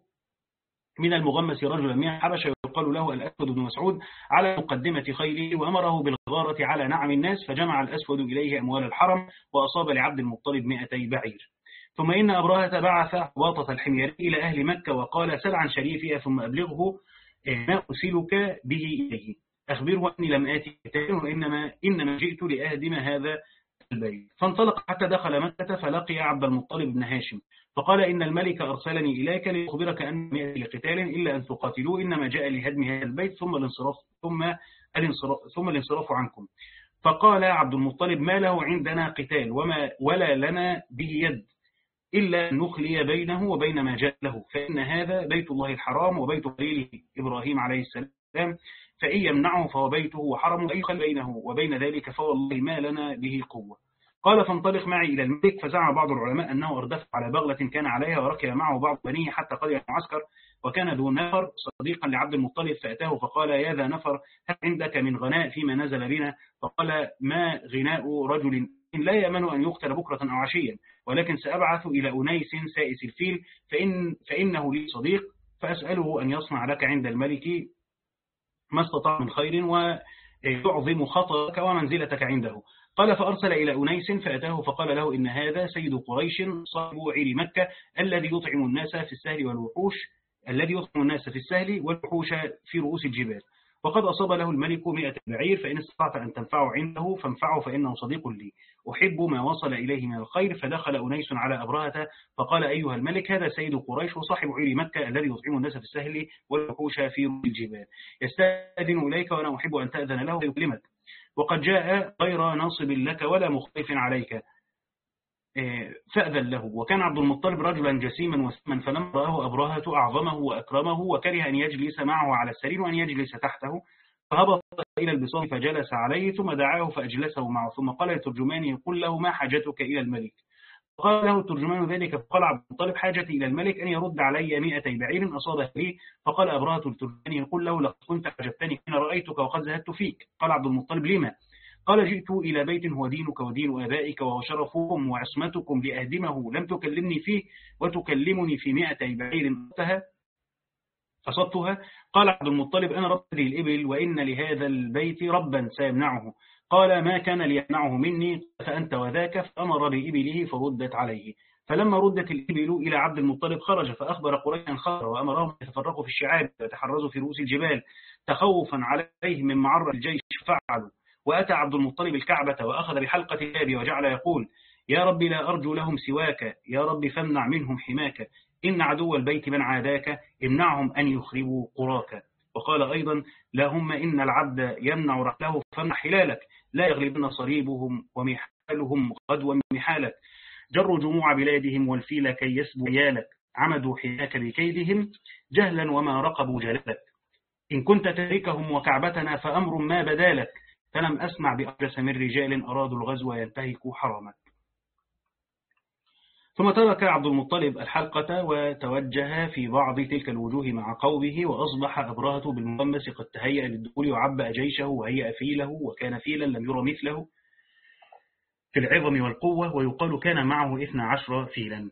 من المغمس رجلا من الحبشة يقال له الأسود بن مسعود على مقدمة خيله، وأمره بالغارة على نعم الناس، فجمع الأسود إليه أموال الحرم وأصاب لعبد المطلب مئتي بعير. ثم إن أبرهة بعث باطة الحميري إلى أهل مكة وقال: سل عن شريفها ثم أبلغه ما أرسلك به إليه، أخبره أني لم آتي وإنما إنما جئت لأهدم هذا البيت. فانطلق حتى دخل مكة فلقي عبد المطلب بن هاشم فقال: إن الملك أرسلني إليك ليخبرك أن ما يأتي لقتال إلا أن تقاتلوا، إنما جاء لهدم هذا البيت ثم الانصراف ثم الانصراف ثم الانصراف عنكم. فقال عبد المطلب: ما له عندنا قتال وما ولا لنا به يد إلا أن نخلي بينه وبين ما جاء له، فإن هذا بيت الله الحرام وبيت خليله إبراهيم عليه السلام، فإن يمنعه فهو بيته وحرمه، أي خل بينه وبين ذلك فوالله ما لنا به قوة. قال: فانطلق معي إلى الملك. فزعم بعض العلماء أنه أردف على بغلة كان عليها وركب معه بعض بنيه حتى قضي المعسكر، وكان ذو نفر صديقا لعبد المطلب فأتاه فقال: يا ذا نفر هل عندك من غناء فيما نزل بنا؟ فقال: ما غناء رجل لا يأمن أن يقتل بكرة أو عشيا، ولكن سأبعث إلى أنيس سائس الفيل فإن فإنه لي صديق، فأسأله أن يصنع لك عند الملك ما استطاع من خير ويعظم خطرك ومنزلتك عنده. قال: فأرسل إلى أنيس فأتاه فقال له: إن هذا سيد قريش صاحب عير مكة الذي يطعم الناس في السهل والوحوش الذي يطعم الناس في السهل والوحوش في رؤوس الجبال، وقد أصاب له الملك مئة بعير، فإن استطعت أن تنفعه عنده فانفعه فإنه صديق لي، أحب ما وصل إليه من الخير. فدخل أنيس على أبرهة فقال: أيها الملك هذا سيد قريش وصاحب عير مكة الذي يطعم الناس في السهل والوحوش في رؤوس الجبال، يستأذن إليك وأنا أحب أن تأذن له ويكلمك، وقد جاء غير ناصب لك ولا مخيف عليك، فأذن له. وكان عبد المطلب رجلا جسيما وسما، فلما رآه أبرهة أعظمه وأكرمه وكره أن يجلس معه على السرير وأن يجلس تحته، فهبط إلى البساط فجلس عليه ثم دعاه فأجلسه معه ثم قال لترجمانه قل له ما حاجتك إلى الملك. فقال له الترجمان ذلك فقال عبد المطلب حاجتي إلى الملك أن يرد علي مئتي بعير أصابه لي. فقال أبرهة الترجمان قل له لقد كنت عجبتني حين رأيتك وقد زهدت فيك. قال عبد المطلب لما؟ قال جئت إلى بيت هو دينك ودين آبائك وهو شرفكم وعصمتكم لأهدمه لم تكلمني فيه وتكلمني في مئتي بعير أصبتها أصبتها. قال عبد المطلب أنا رب هذه الإبل وإن لهذا البيت ربا سيمنعه. قال ما كان ليمنعه مني فأنت وذاك. فأمر بإبله فردت عليه. فلما ردت الإبل إلى عبد المطلب خرج فأخبر قريشا خبر وأمرهم يتفرقوا في الشعاب ويتحرزوا في رؤوس الجبال تخوفا عليه من معرة الجيش فعلوا. وأتى عبد المطلب الكعبة وأخذ بحلقة الباب وجعل يقول يا رب لا أرجو لهم سواك يا رب فامنع منهم حماك إن عدو البيت من عاداك امنعهم أن يخربوا قراك. وقال أيضا لهم إن العبد يمنع رحله فامنع حلالك لا يغلبن صريبهم ومحالهم غدوا محالك جروا جموع بلادهم والفيل كي يسبوا عيالك عمدوا حماك بكيدهم جهلا وما رقبوا جلالك إن كنت تاركهم وكعبتنا فأمر ما بدالك فلم أسمع بأجس من رجال أرادوا الغزو ينتهكوا حرامك. ثم ترك عبد المطلب الحلقة وتوجه في بعض تلك الوجوه مع قومه وأصبح أبرهة بالمغمس قد تهيأ للدخول وعبأ جيشه وهيأ فيله وكان فيلا لم يرى مثله في العظم والقوة ويقال كان معه اثنا عشر فيلا.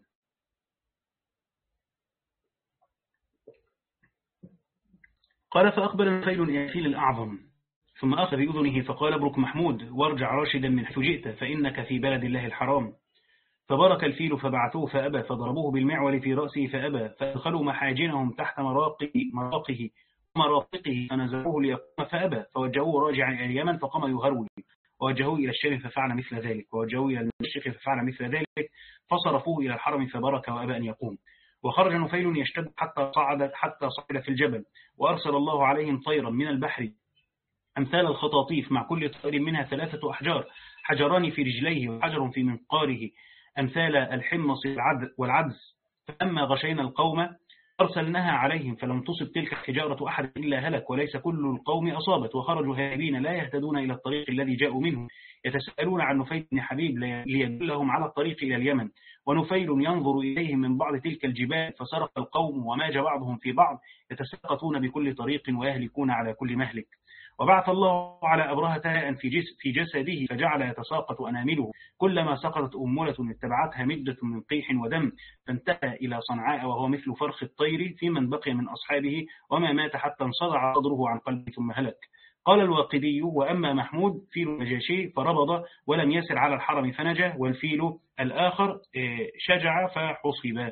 قال فأقبل الخيل الفيل الأعظم ثم أخذ بأذنه فقال ابرك محمود وارجع راشدا من حيث جئت فإنك في بلد الله الحرام. فبرك الفيل فبعثوه فأبى فضربوه بالمعول في رأسه فأبى فأدخلوا محاجنهم تحت مراقه مراقه مرافقه فنزعوه ليقوم فأبى فوجهوه راجعا إلى اليمن فقام يهرول ووجهوه إلى الشام ففعل مثل ذلك ووجهوه إلى المشرق ففعل مثل ذلك فصرفوه إلى الحرم فبرك وأبى أن يقوم. وخرج نفيل يشتد حتى صعد حتى صعد في الجبل وأرسل الله عليهم طيرا من البحر أمثال الخطاطيف مع كل طائر منها ثلاثة أحجار حجران في رجليه وحجر في منقاره أمثال الحمص والعدس. فأما غشينا القوم أرسلناها عليهم فلم تصب تلك الحجارة أحد إلا هلك وليس كل القوم أصابت. وخرجوا هاربين لا يهتدون إلى الطريق الذي جاءوا منه يتساءلون عن نفيل بن حبيب ليدلهم على الطريق إلى اليمن. ونفيل ينظر إليهم من بعض تلك الجبال فسرق القوم وماج بعضهم في بعض يتساقطون بكل طريق ويهلكون على كل مهلك. وبعث الله على أبرهة تاء في, جس في جسده فجعل يتساقط أنامله كلما سقطت أمولة اتبعتها مدة من قيح ودم فانتهى إلى صنعاء وهو مثل فرخ الطير في من بقي من أصحابه وما مات حتى انصدع صدره عن قلبه ثم هلك. قال الواقدي وأما محمود فيل النجاشي فربض ولم يسر على الحرم فنجا والفيل الآخر شجع فحصب.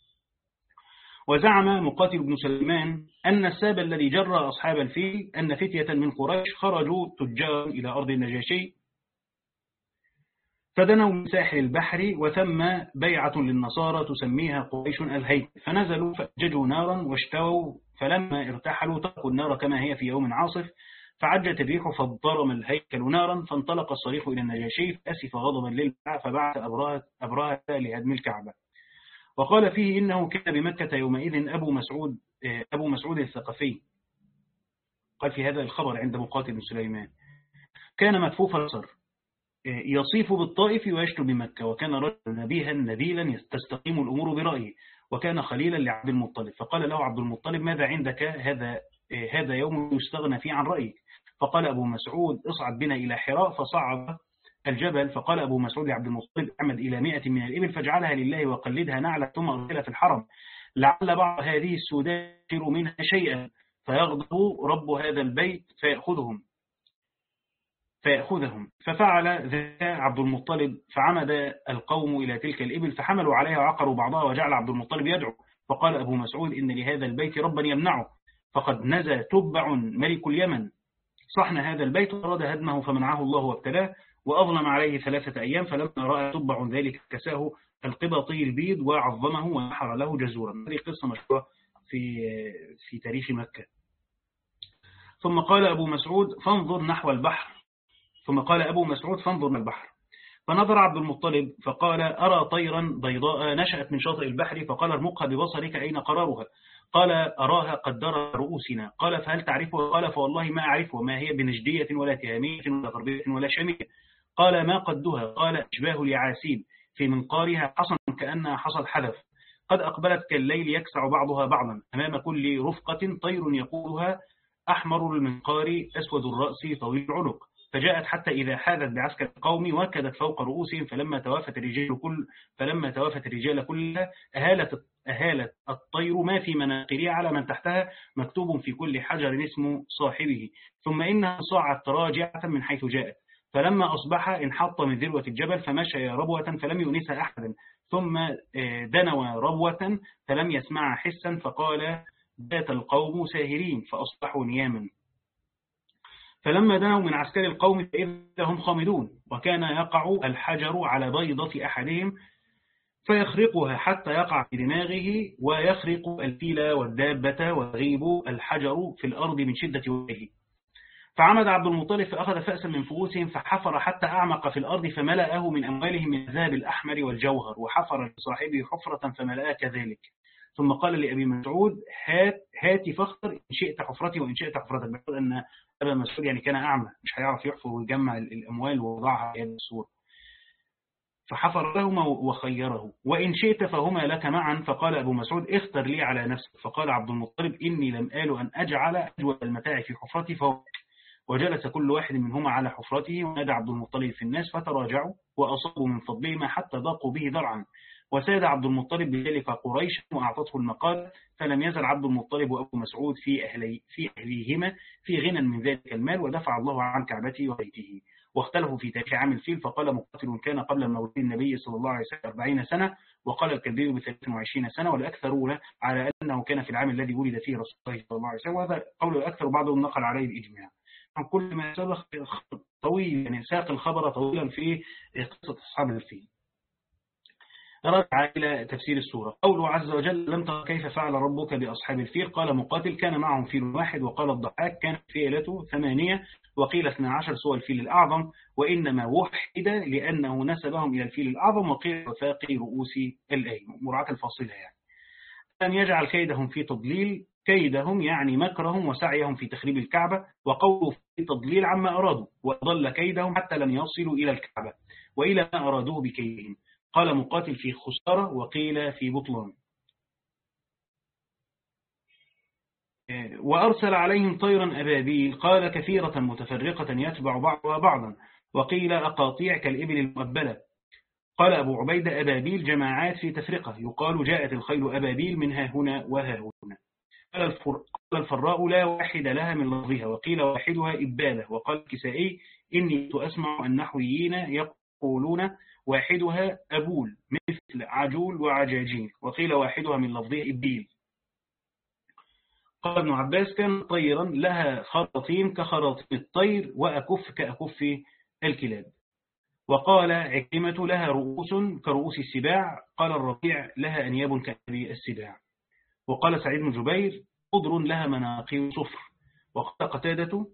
وزعم مقاتل بن سليمان أن الساب الذي جرى أصحاب الفيل أن فتية من قريش خرجوا تجار إلى أرض النجاشي فدنوا من ساحل البحر وثم بيعة للنصارى تسميها قريش الهيكل فنزلوا فأججوا نارا واشتووا فلما ارتحلوا تركوا النار كما هي في يوم عاصف فعجت الريح فاضطرم الهيكل نارا فانطلق الصريخ إلى النجاشي فأسف غضبا للبعث فبعث أبرهة لهدم الكعبة. وقال فيه إنه كان بمكة يومئذ أبو مسعود أبو مسعود الثقفي. قال في هذا الخبر عند مقاتل بن سليمان كان مكفوف البصر يصيف بالطائف ويشتو بمكة وكان رجلا نبيها نبيلا تستقيم الأمور برأيه وكان خليلا لعبد المطلب. فقال له عبد المطلب ماذا عندك هذا هذا يوم يستغنى فيه عن رأيك. فقال أبو مسعود اصعد بنا إلى حراء فصعد الجبل. فقال أبو مسعود لعبد المطلب أعمد إلى مئة من الإبل فاجعلها لله وقلدها نعلة ثم أرسلها في الحرم لعل بعض هذه السودان يشير منها شيئا فيغضب رب هذا البيت فيأخذهم فيأخذهم. ففعل ذلك عبد المطلب فعمد القوم إلى تلك الإبل فحملوا عليها وعقروا بعضها وجعل عبد المطلب يدعو. فقال أبو مسعود إن لهذا البيت ربا يمنعه فقد نزى تبع ملك اليمن صحن هذا البيت وأراد هدمه فمنعه الله وابتلاه وأظلم عليه ثلاثة أيام فلما رأى تبع ذلك كساه القبطي البيض وعظمه ونحر له جزورا. هذه قصة مشهورة في في تاريخ مكة. ثم قال أبو مسعود فانظر نحو البحر ثم قال أبو مسعود فانظر من البحر فنظر عبد المطلب فقال أرى طيرا بيضاء نشأت من شاطئ البحر فقال ارمقها ببصرك أين قرارها. قال أراها قد درى رؤوسنا. قال فهل تعرفه؟ قال فوالله ما أعرفه، ما هي بنجدية ولا تهامية ولا غربية ولا شامية. قال ما قدها؟ قال أشباه اليعاسين في منقارها حصن كأنها حصى الحذف، قد أقبلت كالليل يكسع بعضها بعضا، أمام كل رفقة طير يقولها أحمر المنقار أسود الرأس طويل العنق. فجاءت حتى إذا حاذت بعسكر القوم وكدت فوق رؤوسهم، فلما توافت الرجال كل فلما توافت الرجال كلها أهالت أهالت الطير ما في مناقرها على من تحتها، مكتوب في كل حجر اسم صاحبه، ثم إنها صاعت تراجعة من حيث جاءت. فلما أصبح انحط من ذروة الجبل فمشى ربوة فلم يؤنسها أحدا، ثم دنوا ربوة فلم يسمع حسا، فقال بات القوم ساهرين فأصبحوا نياما. فلما دنوا من عسكر القوم فإذا هم خامدون، وكان يقع الحجر على بيضة أحدهم فيخرقها حتى يقع في دماغه، ويخرق الفيل والدابة، ويغيب الحجر في الأرض من شدة وجهه. فعمد عبد المطلب فأخذ فأسا من فؤوسهم فحفر حتى أعمق في الأرض فملأه من أموالهم من الذهب الأحمر والجوهر، وحفر لصاحبه حفرة فملأها كذلك. ثم قال لأبي مسعود هات هاتي فاختر إن شئت حفرتي وإن شئت حفرتك، بقول أن أبا مسعود يعني كان أعمى مش هيعرف يحفر ويجمع الأموال ووضعها في هذه الصورة. فحفر لهما وخيره وإن شئت فهما لك معا. فقال أبو مسعود اختر لي على نفسك. فقال عبد المطلب إني لم آل أن أجعل أجود المتاع في حفرتي فهو. وجلس كل واحد منهما على حفرته، ونادى عبد المطلب في الناس فتراجعوا وأصابوا من فضلهما حتى ضاقوا به ذرعا. وساد عبد المطلب بذلك قريش وأعطته المقال، فلم يزل عبد المطلب وأبو مسعود في أهلي في أهليهما في غنى من ذلك المال، ودفع الله عن كعبته وبيته. واختلفوا في تاريخ عام الفيل، فقال مقاتل كان قبل مولد النبي صلى الله عليه وسلم أربعين سنة، وقال الكلبي بثلاث وعشرين سنة، والأكثرون على أنه كان في العام الذي ولد فيه رسول الله صلى الله عليه وسلم، وهذا قول الأكثر بعضهم نقل عليه الإجماع. عن كل ما سبق طويل، يعني ساق الخبر طويلا في قصة أصحاب الفيل. رجع إلى تفسير السورة. قوله عز وجل لم تر كيف فعل ربك بأصحاب الفيل. قال مقاتل كان معهم فيل واحد، وقال الضحاك كانت فئلته ثمانية، وقيل اثنا عشر سوى الفيل الأعظم، وإنما وحد لأنه نسبهم إلى الفيل الأعظم، وقيل وفاقي رؤوس الأيم مراعاة الفاصلة يعني. لم يجعل كيدهم في تضليل، كيدهم يعني مكرهم وسعيهم في تخريب الكعبة، وقوله في تضليل عما أرادوا، وضل كيدهم حتى لم يصلوا إلى الكعبة وإلى ما أرادوه بكيدهم. قال مقاتل في خسارة، وقيل في بطلان. وأرسل عليهم طيرا أبابيل، قال كثيرة متفرقة يتبع بعضها بعضا، وقيل أقاطيع كالإبل المؤبلة. قال أبو عبيدة أبابيل جماعات في تفرقة، يقال جاءت الخيل أبابيل من ها هنا وها هنا. قال الفراء لا واحد لها من لفظها، وقيل واحدها إبالة. وقال الكسائي إني أسمع النحويين يقولون واحدها أبول مثل عجول وعجاجين، وقيل واحدها من لفظها إبيل. قال ابن عباس كان طيرا لها خراطيم كخراطيم الطير، وأكف كأكف الكلاب. وقال عكرمة لها رؤوس كرؤوس السباع. قال الربيع لها أنياب كأنياب السباع. وقال سعيد بن جبير خضر لها مناقير صفر. وقال قتادة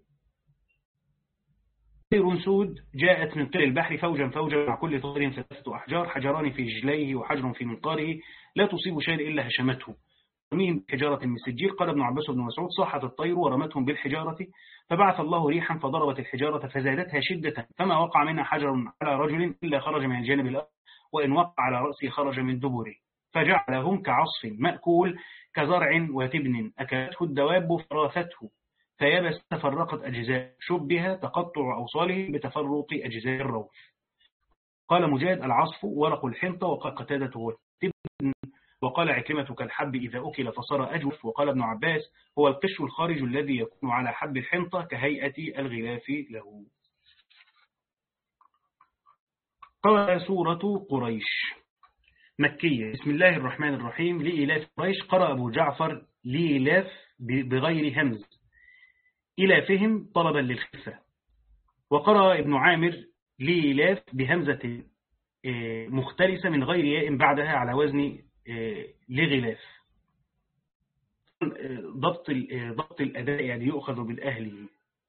طير سود جاءت من قبل البحر فوجا فوجا، مع كل طير ثلاثة أحجار، حجران في رجليه وحجر في منقاره، لا تصيب شيئا إلا هشمته، رميهم بحجارة من سجيل. قال ابن عباس بن مسعود صاحت الطير ورمتهم بالحجارة، فبعث الله ريحا فضربت الحجارة فزادتها شدة، فما وقع منها حجر على رجل إلا خرج من الجانب الآخر، وإن وقع على رأسه خرج من دبره، فجعلهم كعصف مأكول كزرع وتبن أكلته الدواب فراثته، فيبس تفرقت أجزاء، شبه تقطع أوصاله بتفرق أجزاء الروث. قال مجاهد العصف ورق الحنطة، وقال قتادة هو التبن، وقال عكرمة كالحب إذا أكل فصار أجوف. وقال ابن عباس هو القش الخارج الذي يكون على حب الحنطة كهيئة الغلاف له. قال سورة قريش مكية. بسم الله الرحمن الرحيم. لإلاف قريش. قرأ أبو جعفر لإلاف بغير همز، إلافهم طلبا للخفة. وقرأ ابن عامر لإلاف بهمزة مختلسة من غير ياء بعدها على وزن لغلاف. ضبط ضبط الأداء يعني يؤخذ بالأهل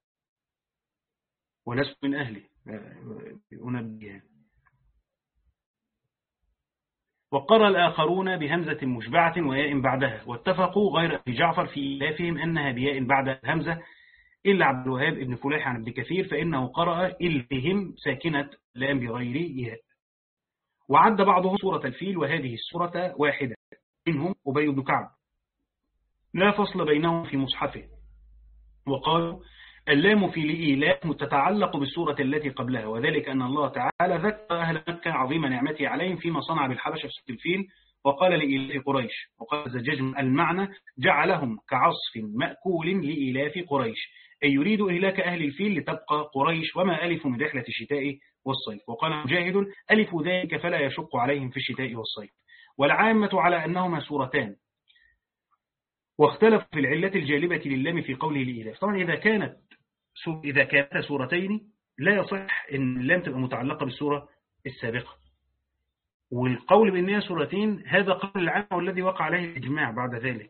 ولست من أهله أنبه. وقرأ الآخرون بهمزة مشبعة وياء بعدها، واتفقوا غير أبي جعفر في إيلافهم أنها بياء بعد الهمزة إلا عبد الوهاب ابن فلاح عن ابن كثير، فإنه قرأ إلفهم ساكنة لام بغير ياء. وعد بعضهم سورة الفيل، وهذه السورة واحدة، منهم أبي بن كعب لا فصل بينهم في مصحفه. وقالوا اللام في لإيلاف تتعلق بالسورة التي قبلها، وذلك أن الله تعالى ذكر أهل مكة عظيم نعمته عليهم فيما صنع بالحبشة في سورة الفيل، وقال لإيلاف قريش. وقال الزجاج المعنى جعلهم كعصف مأكول لإيلاف قريش، أي يريد إهلاك أهل الفيل لتبقى قريش وما ألف من رحلة الشتاء والصيف. وقال مجاهد ألف ذلك فلا يشق عليهم في الشتاء والصيف. والعامة على أنهما سورتان، واختلفوا في العلة الجالبة للام في قوله لإيلاف. طبعا إذا كانت إذا كانت سورتين لا يصح أن اللام تبقى متعلقة بالسورة السابقة، والقول بأنها سورتين هذا قول العامة والذي وقع عليه الإجماع بعد ذلك.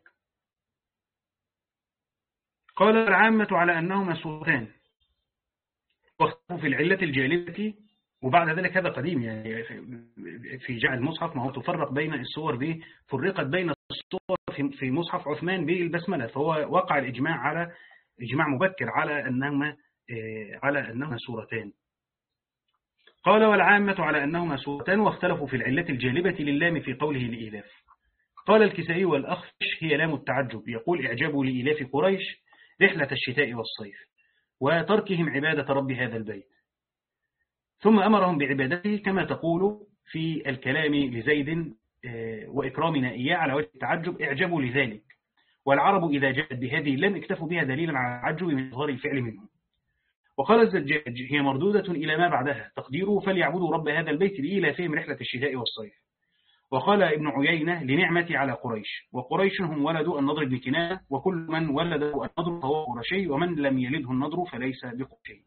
قال العامة على أنهما سورتان واختلفوا في العلة الجالبة، وبعد ذلك هذا قديم يعني في جعل المصحف، ما هو تفرق بين السور به، فرقت بين السور في مصحف عثمان بالبسملة، فهو وقع الإجماع على إجماع مبكر على أنهما على أنهما سورتان. قال والعامة على أنهما سورتان واختلفوا في العلة الجالبة للام في قوله لإيلاف. قال الكسائي والأخفش هي لام التعجب، يقول إعجابوا لإيلاف قريش رحلة الشتاء والصيف وتركهم عبادة رب هذا البيت، ثم أمرهم بعبادته كما تقول في الكلام لزيد وإكرامنا إياه على وجه التعجب إعجبوا لذلك. والعرب إذا جاءت بهذه لم اكتفوا بها دليلا على التعجب من إظهار الفعل منهم. وقال الزجاج هي مردودة إلى ما بعدها، تقديره فليعبدوا رب هذا البيت لإيلافهم رحلة الشتاء والصيف. وقال ابن عيينة لنعمتي على قريش، وقريش هم ولد النضر بن كنانة، وكل من ولده النضر فهو قرشي، ومن لم يلده النضر فليس بقرشي.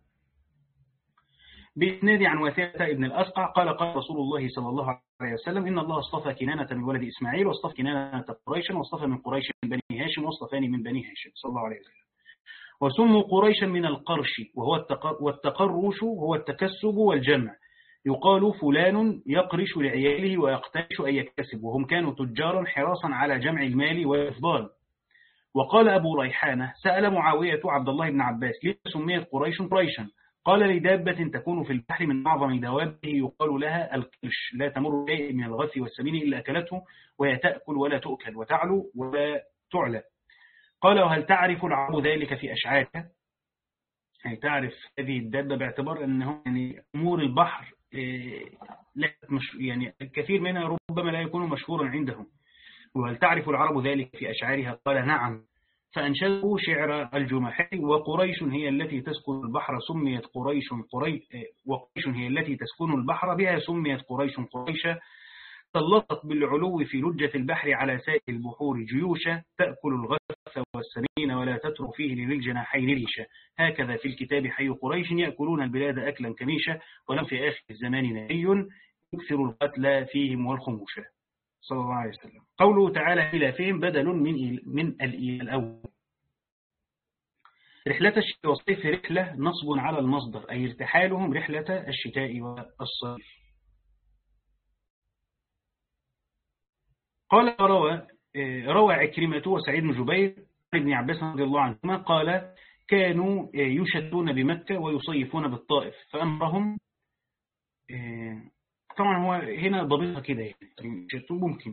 بإسناد عن واثقة ابن الأسقع قال قال رسول الله صلى الله عليه وسلم إن الله اصطفى كنانة من ولد إسماعيل، واصطفى كنانة قريشا، واصطفى من قريش من بني هاشم، واصطفاني من بني هاشم صلى الله عليه وسلم. وسموا قريشا من القرش، وهو والتقرش هو التكسب والجمع، يقال فلان يقرش لعياله ويقترش أي يكتسب، وهم كانوا تجارا حراسا على جمع المال والإفضال. وقال أبو ريحانة سأل معاوية عبد الله بن عباس ليه سميت قريش قريشا؟ قال لدابة تكون في البحر من أعظم دوابه يقال لها القرش، لا تمر شيء من الغث والسمين إلا أكلته، وهي تأكل ولا تؤكل، وتعلو ولا تعلى. قال وهل تعرف العرب ذلك في أشعارها؟ يعني تعرف هذه الدابة باعتبار أنه يعني أمور البحر لا مش يعني كثير منها ربما لا يكون مشهورا عندهم. وهل تعرف العرب ذلك في أشعارها؟ قال نعم. فأنشدوا شعر الجمحي وقريش هي التي تسكن البحر سميت قريش قريش وقريش هي التي تسكن البحر بها سميت قريش قريشا، سلطت بالعلو في لجة البحر على سائر البحور جيوشا، تأكل الغث والسمين ولا تترك فيه للجناحين ريشا، هكذا في الكتاب حي قريش يأكلون البلاد أكلا كميشا، ولم في آخر الزمان نبي يكثر القتل فيهم والخموشا صلى الله عليه وسلم. قوله تعالى إلى فيهم بدل من من الأول. رحلة الشتاء والصيف رحلة نصب على المصدر، أي ارتحالهم رحلة الشتاء والصيف. قال روى روى عكرمة وسعيد بن جبير ابن عباس رضي الله عنهما قال كانوا يشتون بمكة ويصيفون بالطائف، فأمرهم طبعا هو هنا ضبطها كده يعني يشتون ممكن،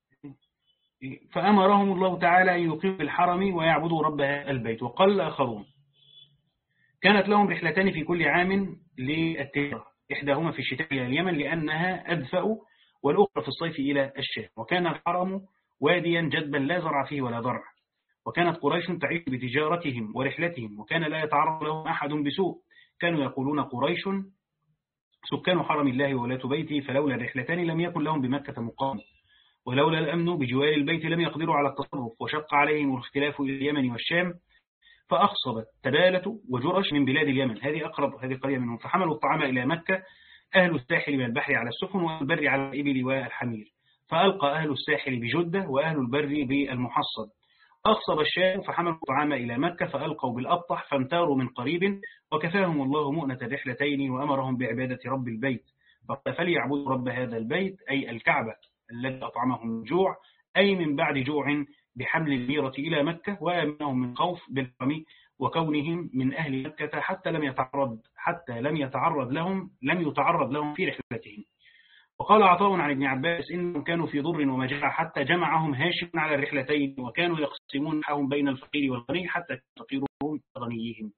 فأمرهم الله تعالى أن يقيموا الحرم ويعبدوا رب البيت. وقال الآخرون كانت لهم رحلتان في كل عام للتجارة، إحداهما في الشتاء إلى اليمن لأنها أدفأ، والأخرى في الصيف إلى الشام. وكان الحرم واديا جدبا لا زرع فيه ولا ضرع، وكانت قريش تعيش بتجارتهم ورحلتهم، وكان لا يتعرض لهم أحد بسوء. كانوا يقولون قريش سكان حرم الله وولاة بيته، فلولا الرحلتان لم يكن لهم بمكة مقام، ولولا الأمن بجوار البيت لم يقدروا على التصرف، وشق عليهم الاختلاف إلى اليمن والشام، فأخصبت تبالة وجرش من بلاد اليمن، هذه أقرب هذه قرية منهم، فحملوا الطعام إلى مكة، أهل الساحل من البحر على السفن والبر على الإبل والحمير، فألقى أهل الساحل بجدة وأهل البر بالمحصب. أخصب الشام فحملوا الطعام إلى مكة، فألقوا بالأبطح فامتاروا من قريب، وكفاهم الله مؤنة الرحلتين وأمرهم بعبادة رب البيت، فليعبدوا رب هذا البيت أي الكعبة الذي أطعمهم من جوع، أي من بعد جوع بحمل الميرة إلى مكة، وآمنهم من خوف بالحرم وكونهم من أهل مكة حتى لم يتعرض حتى لم يتعرض لهم لم يتعرض لهم في رحلتهم. وقال عطاء عن ابن عباس إنهم كانوا في ضر ومجاعة حتى جمعهم هاشم على الرحلتين، وكانوا يقسمون نحوهم بين الفقير والغني حتى فقيرهم غنيهم.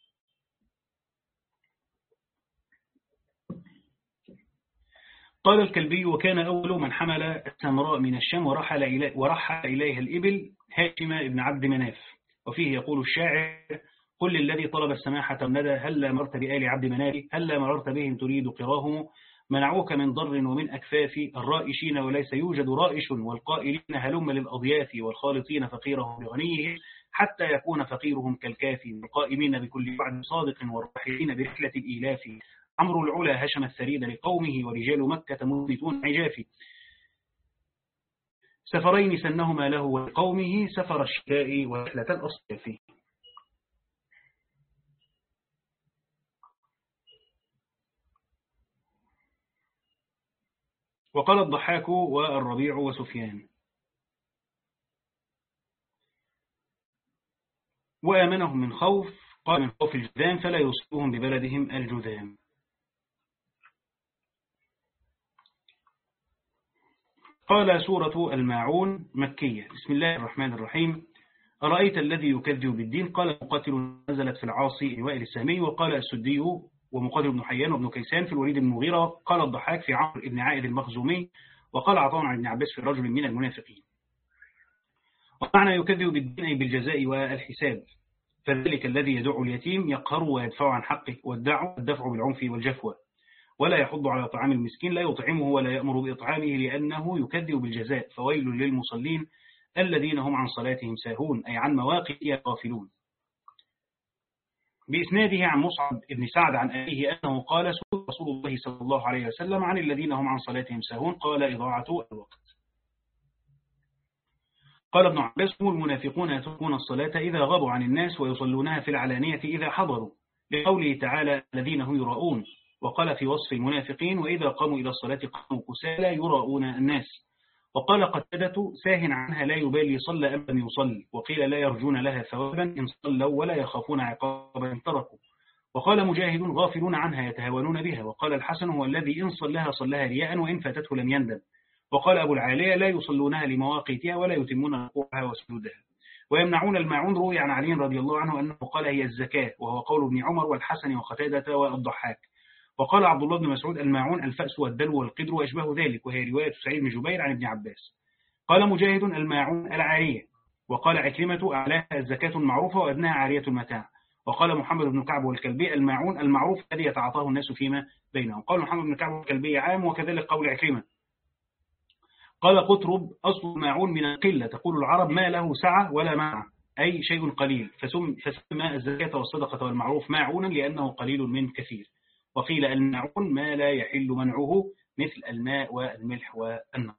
قال الكلبي: وكان أول من حمل السمراء من الشام ورحل, إلي ورحل إليها الإبل هاشم بن عبد مناف. وفيه يقول الشاعر: قل للذي طلب السماحة والندى هلا مررت بآل عبد مناف، هلا مررت بهم تريد قراهم، منعوك من ضر ومن أكفاف الرائشين وليس يوجد رائش، والقائلين هلم للأضياف، والخالطين فقيرهم بغنيه حتى يكون فقيرهم كالكافي، والقائمين بكل وعد صادق، والراحلين برحلة الإيلاف. عمرو العلا هشم الثريد لقومه، ورجال مكة مثبتون عجافي، سفرين سنهما له ولقومه، سفر الشتاء ورحلة الأصياف. وقال الضحاك والربيع وسفيان: وآمنهم من خوف، قال من خوف الجذام فلا يصيبهم ببلدهم الجذام. قال سورة الماعون مكية. بسم الله الرحمن الرحيم. أرأيت الذي يكذب بالدين؟ قال مقاتل نزلت في العاصي وائل السامي. وقال السدي ومقاتل بن حيان وابن كيسان في الوليد بن المغيرة. قال الضحاك في عمرو بن عائد المخزومي. وقال عطاء عن ابن عباس في رجل من المنافقين. ومعنى يكذب بالدين أي بالجزاء والحساب، فذلك الذي يدع اليتيم يقهر ويدفع عن حقه، والدع الدفع بالعنف والجفوة، ولا يحض على طعام المسكين، لا يطعمه ولا يأمر بإطعامه لأنه يكذب بالجزاء. فويل للمصلين الذين هم عن صلاتهم ساهون، أي عن مواقفها غافلون. بإسناده عن مصعب بن سعد عن أبيه أنه قال: سئل رسول الله صلى الله عليه وسلم عن الذين هم عن صلاتهم ساهون، قال: إضاعة الوقت. قال ابن عباس: هم المنافقون يتركون الصلاة إذا غابوا عن الناس، ويصلونها في العلانية إذا حضروا، لقوله تعالى: الذين هم يراؤون. وقال في وصف المنافقين: وإذا قاموا إلى الصلاة قاموا كسالى يراؤون الناس. وقال قتادة: ساه عنها لا يبالي صلى أم لم يصل. وقيل: لا يرجون لها ثوابا إن صلوا ولا يخافون عقابا إن تركوا. وقال مجاهد: غافلون عنها يتهاونون بها. وقال الحسن: هو الذي إن صلها صلها رياء وإن فاتته لم يندم. وقال أبو العالية: لا يصلونها لمواقيتها ولا يتمون ركوعها وسجودها. ويمنعون الماعون. روي عن علي رضي الله عنه أنه قال: هي الزكاة، وهو قول ابن عمر والحسن وقتادة والضحاك. وقال عبد الله بن مسعود: الماعون الفأس والدلو والقدر وأشبه ذلك، وهي رواية سعيد بن جبير عن ابن عباس. قال مجاهد: الماعون العارية. وقال عكرمة: أعلاها الزكاة المعروفة وأدناها عارية المتاع. وقال محمد بن كعب والكلبي: الماعون المعروف الذي يتعاطاه الناس فيما بينهم. قال محمد بن كعب والكلبي عام، وكذلك قول عكرمة. قال قطرب: أصل الماعون من القلة، تقول العرب: ما له سعة ولا مع، أي شيء قليل، فسم فسمى الزكاة والصدقة والمعروف ماعونا لأنه قليل من كثير. وقيل الماعون ما لا يحل منعه، مثل الماء والملح والنار.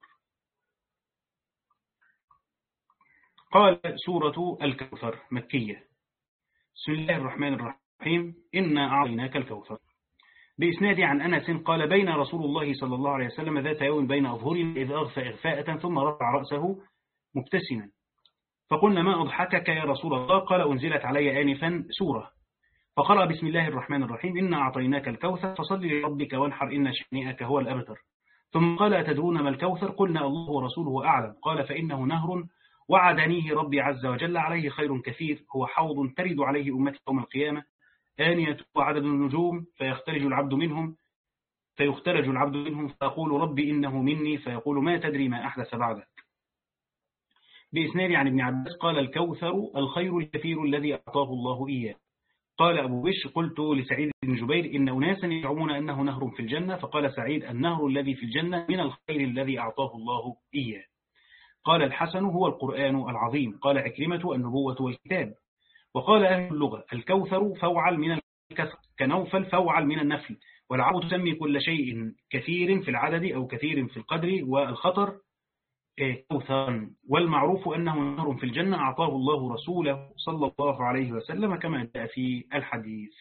قال سورة الكوثر مكية. بسم الله الرحمن الرحيم. إنا أعطيناك الكوثر. بإسناد عن أنس قال: بين رسول الله صلى الله عليه وسلم ذات يوم بين أظهرنا إذ أغفى إغفاءة ثم رفع رأسه مبتسما، فقلنا: ما أضحكك يا رسول الله؟ قال: أنزلت علي آنفا سورة. فقرأ: بسم الله الرحمن الرحيم. إنا أعطيناك الكوثر فصل لربك وانحر إن شانئك هو الأبتر. ثم قال: أتدرون ما الكوثر؟ قلنا: الله ورسوله أعلم. قال: فإنه نهر وعدنيه ربي عز وجل عليه خير كثير، هو حوض ترد عليه أمتي يوم القيامة، آنية وعدد النجوم، فيختلج العبد منهم فيختلج العبد منهم فيقول: ربي إنه مني، فيقول: ما تدري ما أحدث بعدك. بإسناد عن ابن عباس قال: الكوثر الخير الكثير الذي أعطاه الله إياه. قال أبو بشر: قلت لسعيد بن جبير: إن أناسا يزعمون أنه نهر في الجنة. فقال سعيد: النهر الذي في الجنة من الخير الذي أعطاه الله إياه. قال الحسن: هو القرآن العظيم. قال عكرمة: النبوة والكتاب. وقال أهل اللغة: الكوثر فوعل من الكثر، كنوفل فوعل من النفل. والعرب تسمي كل شيء كثير في العدد أو كثير في القدر والخطر كوثرا. والمعروف أنه نهر في الجنة أعطاه الله رسوله صلى الله عليه وسلم كما جاء في الحديث.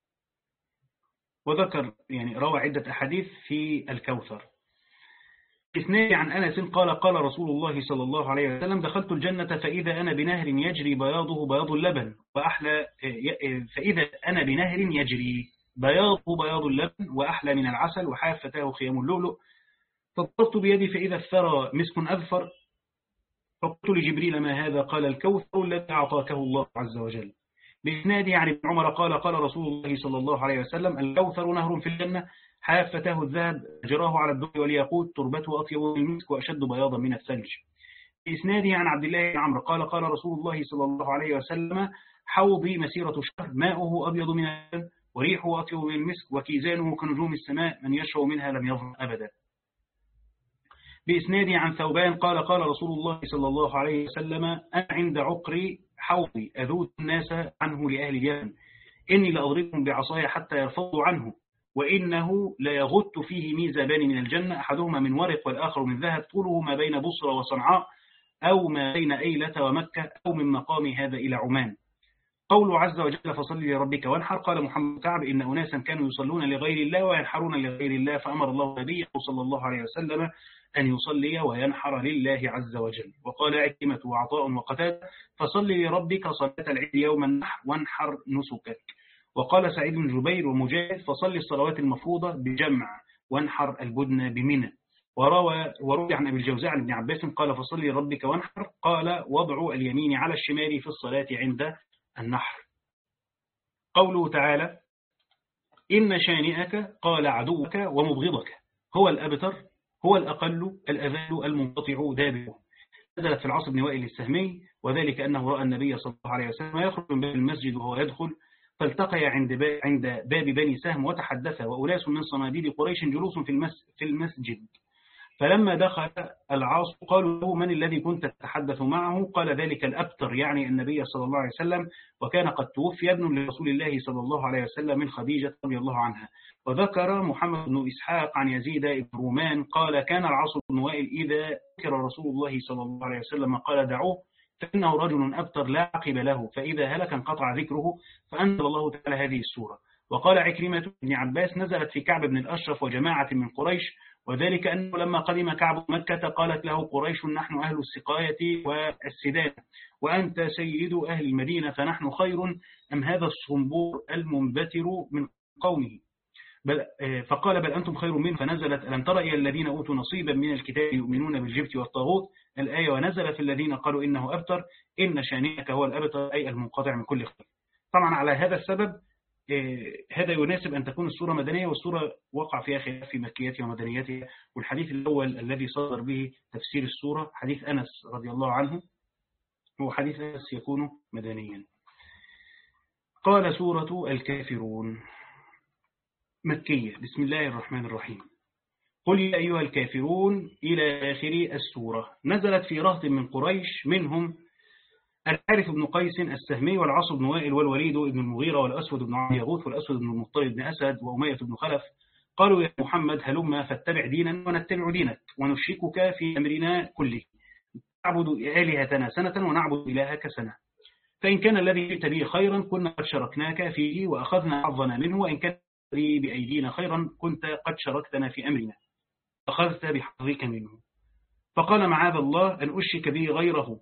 وذكر يعني روى عدة أحاديث في الكوثر. إثنان عن أنس قال قال رسول الله صلى الله عليه وسلم دخلت الجنة فإذا أنا بنهر يجري بياضه بياض اللبن وأحلى فإذا أنا بنهر يجري بياضه بياض اللبن وأحلى من العسل وحافتاه خيام اللؤلؤ. فضربت بيدي فإذا الثرى مسك أذفر فقلت لجبريل ما هذا؟ قال الكوثر الذي أعطاكه الله عز وجل. بإسناده عن ابن عمر قال قال رسول الله صلى الله عليه وسلم الكوثر نهر في الجنة حافتاه الذهب جراه على الدر والياقوت تربته أطيب من المسك وأشد بياضا من الثلج. بإسناده عن عبد الله بن عمرو قال قال رسول الله صلى الله عليه وسلم حوضي مسيرة شهر ماؤه أبيض من اللبن وريحه أطيب من المسك وكيزانه كنجوم السماء من يشرب منها لم يظلم أبدا. بإسناده عن ثوبان قال قال رسول الله صلى الله عليه وسلم أنا عند عقري حوضي أذود الناس عنه لأهل اليمن إني لأضربهم بعصاي حتى يرفضوا عنه وإنه ليغت فيه ميزابان من الجنة أحدهما من ورق والآخر من ذهب طوله ما بين بصرى وصنعاء أو ما بين أيلة ومكة أو من مقام هذا إلى عمان. قوله عز وجل فصل لربك وانحر قال محمد كعب إن أناسا كانوا يصلون لغير الله وينحرون لغير الله فأمر الله نبيه صلى الله عليه وسلم أن يصلي وينحر لله عز وجل. وقال عكرمة وعطاء وقتادة فصل لربك صلاة العيد يوم النحر وانحر نسكك. وقال سعيد بن جبير ومجاهد فصل الصلوات المفروضة بجمع وانحر البدن بمنى. وروى وروي عن أبي الجوزاء عن ابن عباس قال فصل لربك وانحر قال وضع اليمين على الشمال في الصلاة عند النحر. قوله تعالى إن شانئك قال عدوك ومبغضك هو الأبتر هو الأقل الأذل المنقطع دابه. نزلت في العاص بن وائل السهمي وذلك أنه رأى النبي صلى الله عليه وسلم يخرج من باب المسجد وهو يدخل فالتقي عند باب, عند باب بني سهم وتحدثا وأناس من صناديد قريش جلوس في المس في المسجد. فلما دخل العاص قالوا له من الذي كنت تتحدث معه؟ قال ذلك الأبتر يعني النبي صلى الله عليه وسلم وكان قد توفي ابن لرسول الله صلى الله عليه وسلم من خديجة رضي الله عنها. وذكر محمد بن إسحاق عن يزيد بن رومان قال كان العاص بن وائل إذا ذكر رسول الله صلى الله عليه وسلم قال دعوه فإنه رجل أبتر لا عقب له فإذا هلك انقطع ذكره فأنزل الله تعالى هذه السورة. وقال عكرمة بن عباس نزلت في كعب بن الأشرف وجماعة من قريش وذلك أنه لما قدم كعب مكة قالت له قريش نحن أهل السقاية والسداد وأنت سيد أهل المدينة فنحن خير أم هذا الصنبور المنبتر من قومه بل فقال بل أنتم خير منه فنزلت ألم تر إلى الذين أوتوا نصيبا من الكتاب يؤمنون بالجبت والطاغوت الآية ونزل في الذين قالوا إنه أبتر إن شانئك هو الأبتر أي المنقطع من كل خير. طبعا على هذا السبب هذا يناسب أن تكون السورة مدنية والسورة وقع فيها خلاف في مكيتها ومدنيتها. والحديث الأول الذي صدر به تفسير السورة حديث أنس رضي الله عنه هو حديث أنس يكون مدنيا. قال سورة الكافرون مكية. بسم الله الرحمن الرحيم. قل يا أيها الكافرون إلى آخر السورة. نزلت في رهط من قريش منهم الحارث بن قيس السهمي والعاص بن وائل والوليد بن المغيرة والأسود بن عبد يغوث والأسود بن المطلب بن أسد وأمية بن خلف قالوا يا محمد هلما فاتبع دينا ونتبع دينك ونشركك في أمرنا كله نعبد آلهتنا سنة ونعبد إلهك سنة فإن كان الذي جئت به خيرا كنا قد شركناك فيه وأخذنا حظنا منه وإن كان الذي بأيدينا خيرا كنت قد شركتنا في أمرنا أخذت بحظك منه. فقال معاذ الله أن أشرك به غيره.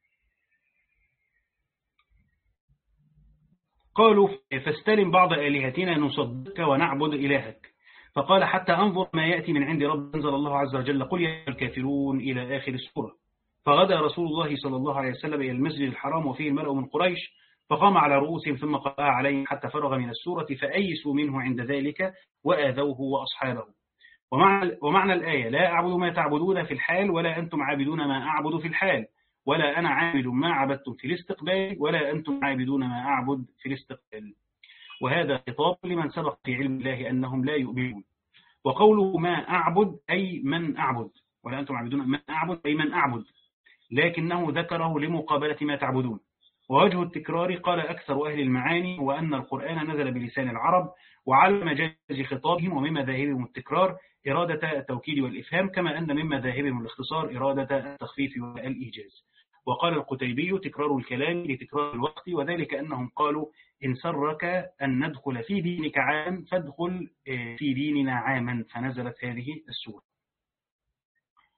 قالوا فاستلم بعض آلهتنا نصدقك ونعبد إلهك. فقال حتى أنظر ما يأتي من عند رب أنزل الله عز وجل قل يا الكافرون إلى آخر السورة. فغدا رسول الله صلى الله عليه وسلم إلى المسجد الحرام وفيه الملأ من قريش فقام على رؤوسهم ثم قرأ عليهم حتى فرغ من السورة فأيسوا منه عند ذلك وآذوه وأصحابه. ومعنى, ومعنى الآية لا أعبد ما تعبدون في الحال ولا أنتم عابدون ما أعبد في الحال ولا أنا عابد ما عبدتم في الاستقبال ولا أنتم عابدون ما أعبد في الاستقبال. وهذا خطاب لمن سبق في علم الله أنهم لا يؤمنون. وقوله ما أعبد أي من أعبد ولا أنتم عابدون ما أعبد أي من أعبد لكنه ذكره لمقابلة ما تعبدون. ووجه التكرار قال أكثر أهل المعاني وأن القرآن نزل بلسان العرب وعلى مجاز خطابهم ومن مذاهبهم التكرار إرادة التوكيد والإفهام كما أن من مذاهبهم الاختصار إرادة التخفيف والإيجاز. وقال القتيبي تكرار الكلام لتكرار الوقت وذلك أنهم قالوا إن سرك أن ندخل في دينك عام فادخل في ديننا عاما فنزلت هذه السورة.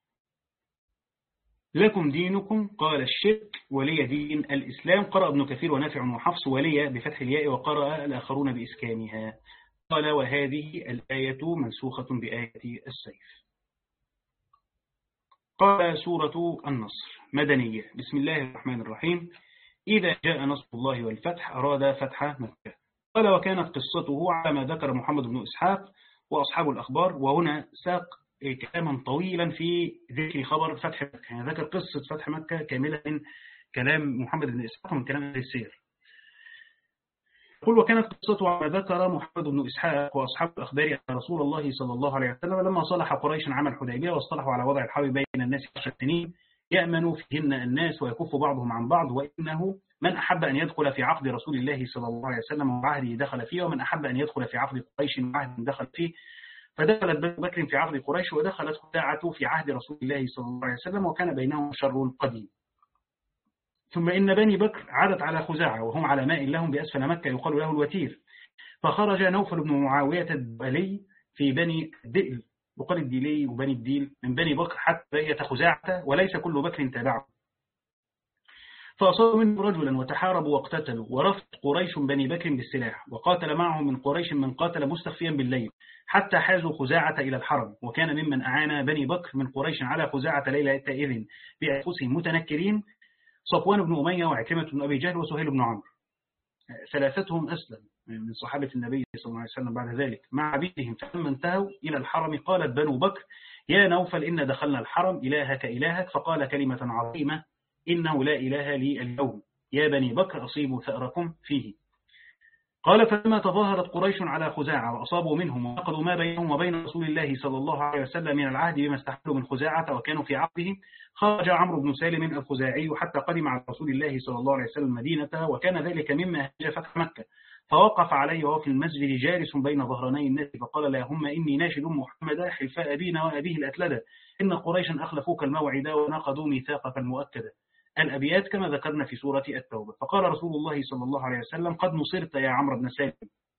لكم دينكم قال الشرك ولي دين الإسلام. قرأ ابن كثير ونافع وحفص ولي بفتح الياء، وقرأ الآخرون بإسكانها. قال وهذه الآية منسوخة بآية السيف. قال سورة النصر مدنية. بسم الله الرحمن الرحيم. إذا جاء نصر الله والفتح أراد فتح مكة. قال وكانت قصته على ما ذكر محمد بن إسحاق وأصحاب الأخبار، وهنا ساق كلاما طويلا في ذكر خبر فتح مكة، يعني ذكر قصة فتح مكة كاملة من كلام محمد بن إسحاق ومن كلام السير. يقول وكانت قصته على ما ذكر محمد بن إسحاق وأصحاب الأخبار أن رسول الله صلى الله عليه وسلم لما صالح قريش عام الحديبية واصطلحوا على وضع الحرب بين الناس عشر سنين يأمن فيهن الناس ويكف بعضهم عن بعض، وإنه من أحب أن يدخل في عقد رسول الله صلى الله عليه وسلم وعهده دخل فيه، ومن أحب أن يدخل في عقد قريش وعهده دخل فيه. فدخلت بنو بكر في عهد قريش ودخلت خزاعة في عهد رسول الله صلى الله عليه وسلم، وكان بينهم شر قديم. ثم إن بني بكر عادت على خزاعة وهم على ماء لهم بأسفل مكة يقال له الوتير، فخرج نوفل بن معاوية الدبلي في بني الدئل، وقال الديلي وبني الديل من بني بكر حتى بقيت خزاعة وليس كل بكر تابعه، فأصابوا منه رجلا وتحاربوا واقتتلوا، ورفض قريش بني بكر بالسلاح، وقاتل معهم من قريش من قاتل مستخفيا بالليل حتى حازوا خزاعة إلى الحرم. وكان ممن أعان بني بكر من قريش على خزاعة ليلة إذن بأنفسهم متنكرين صفوان بن أمية وعكرمة بن أبي جهل وسهيل بن عمرو، ثلاثتهم أسلم من صحابة النبي صلى الله عليه وسلم بعد ذلك مع عبيدهم. فلما انتهوا إلى الحرم قالت بنو بكر يا نوفل إن دخلنا الحرم إلهك إلهك، فقال كلمة عظيمة إنه لا إله لي اليوم، يا بني بكر أصيبوا ثأركم فيه. قال فلما تظاهرت قريش على خزاعة وأصابوا منهم ونقضوا ما بينهم وبين رسول الله صلى الله عليه وسلم من العهد بما استحلوا من خزاعة وكانوا في عقده، خرج عمرو بن سالم الخزاعي حتى قدم على رسول الله صلى الله عليه وسلم المدينة، وكان ذلك مما هاج فتح مكة، فوقف عليه وهو في المسجد جالس بين ظهراني الناس فقال اللهم إني ناشد محمدا حلفاء أبينا وأبيه الأتلدة، إن قريشا أخلفوك الموعد ونقضوا ميثاقك المؤكد، الأبيات كما ذكرنا في سورة التوبة. فقال رسول الله صلى الله عليه وسلم قد نصرت يا عمرو بن سالم.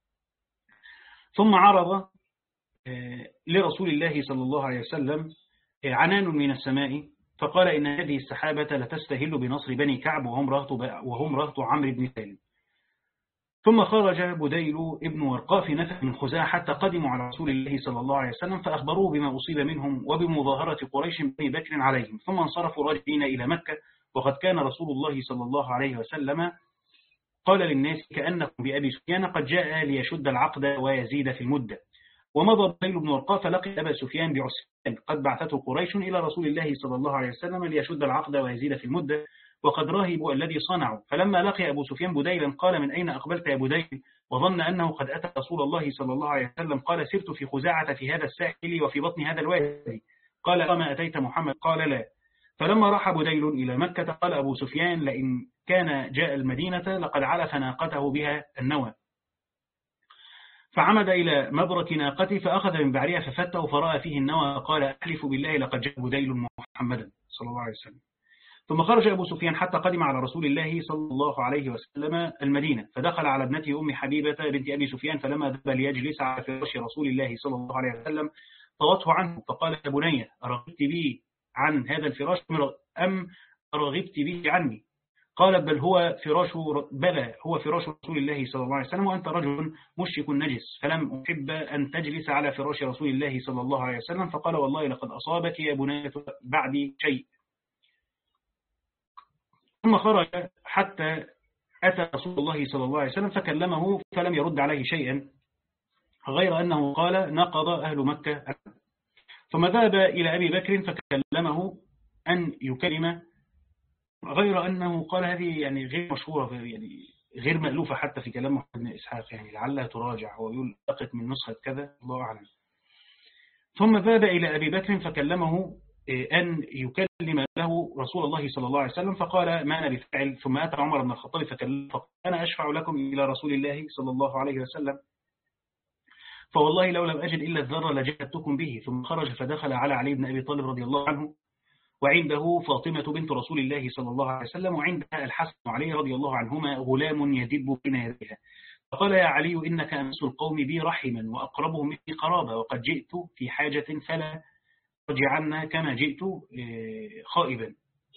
ثم عرض لرسول الله صلى الله عليه وسلم عنان من السماء فقال إن هذه السحابة لتستهل بنصر بني كعب وهم رهط وهم رهط عمرو بن سالم. ثم خرج بديل ابن ورقاء في نفر من خزاعة حتى قدموا على رسول الله صلى الله عليه وسلم فأخبروه بما أصيب منهم وبمظاهرة قريش بني بكر عليهم، ثم انصرفوا راجعين إلى مكة، وقد كان رسول الله صلى الله عليه وسلم قال للناس كأنكم بأبي سفيان قد جاء ليشد العقد ويزيد في المدة. ومضى بديل بن ورقاء فلقي أبا سفيان بعسفان قد بعثته قريش إلى رسول الله صلى الله عليه وسلم ليشد العقد ويزيد في المدة، وقد راهبوا الذي صنعوا. فلما لقي أبو سفيان بديلا قال من أين أقبلت يا بديل، وظن أنه قد أتى رسول الله صلى الله عليه وسلم. قال سرت في خزاعة في هذا الساحل وفي بطن هذا الوادي. قال أما أتيت محمد؟ قال لا. فلما راح بديل إلى مكة قال أبو سفيان لئن كان جاء المدينة لقد علف ناقته بها النوى، فعمد إلى مبرك ناقته فأخذ من بعرها ففته فرأى فيه النوى قال أحلف بالله لقد جاء بديل محمدا صلى الله عليه وسلم. ثم خرج أبو سفيان حتى قدم على رسول الله صلى الله عليه وسلم المدينة، فدخل على ابنته أم حبيبة بنت أبي سفيان فلما ذهب ليجلس على فراش رسول الله صلى الله عليه وسلم طوته عنه فقال يا بني أرغبت بي عن هذا الفراش أم رغبت به عني؟ قالت بل هو فراش بلى هو فراش رسول الله صلى الله عليه وسلم وأنت رجل مشرك نجس، فلم أحب أن تجلس على فراش رسول الله صلى الله عليه وسلم. فقال والله لقد أصابك يا بنية بعدي شيء. ثم خرج حتى أتى رسول الله صلى الله عليه وسلم فكلمه فلم يرد عليه شيئا غير أنه قال نقض أهل مكة. ثم ذهب إلى أبي بكر فكلمه أن يكلم غير أنه قال هذه يعني غير مشهورة يعني غير مألوفة حتى في كلام محمد بن إسحاق، يعني لعلها تراجع ويقول لقت من نسخة كذا الله أعلم. ثم ذهب إلى أبي بكر فكلمه أن يكلم له رسول الله صلى الله عليه وسلم فقال ما أنا بفعل. ثم أتى عمر بن الخطاب فكلمه فقال أنا أشفع لكم إلى رسول الله صلى الله عليه وسلم فوالله لو لم أجد إلا الذرة لجهدتكم به. ثم خرج فدخل على علي بن أبي طالب رضي الله عنه وعنده فاطمة بنت رسول الله صلى الله عليه وسلم وعندها الحسن وعلي رضي الله عنهما غلام يدب بين يديها. فقال يا علي إنك أمس القوم بي رحما وأقربهم مني قرابة وقد جئت في حاجة فلا رجعنا كما جئت خائبا.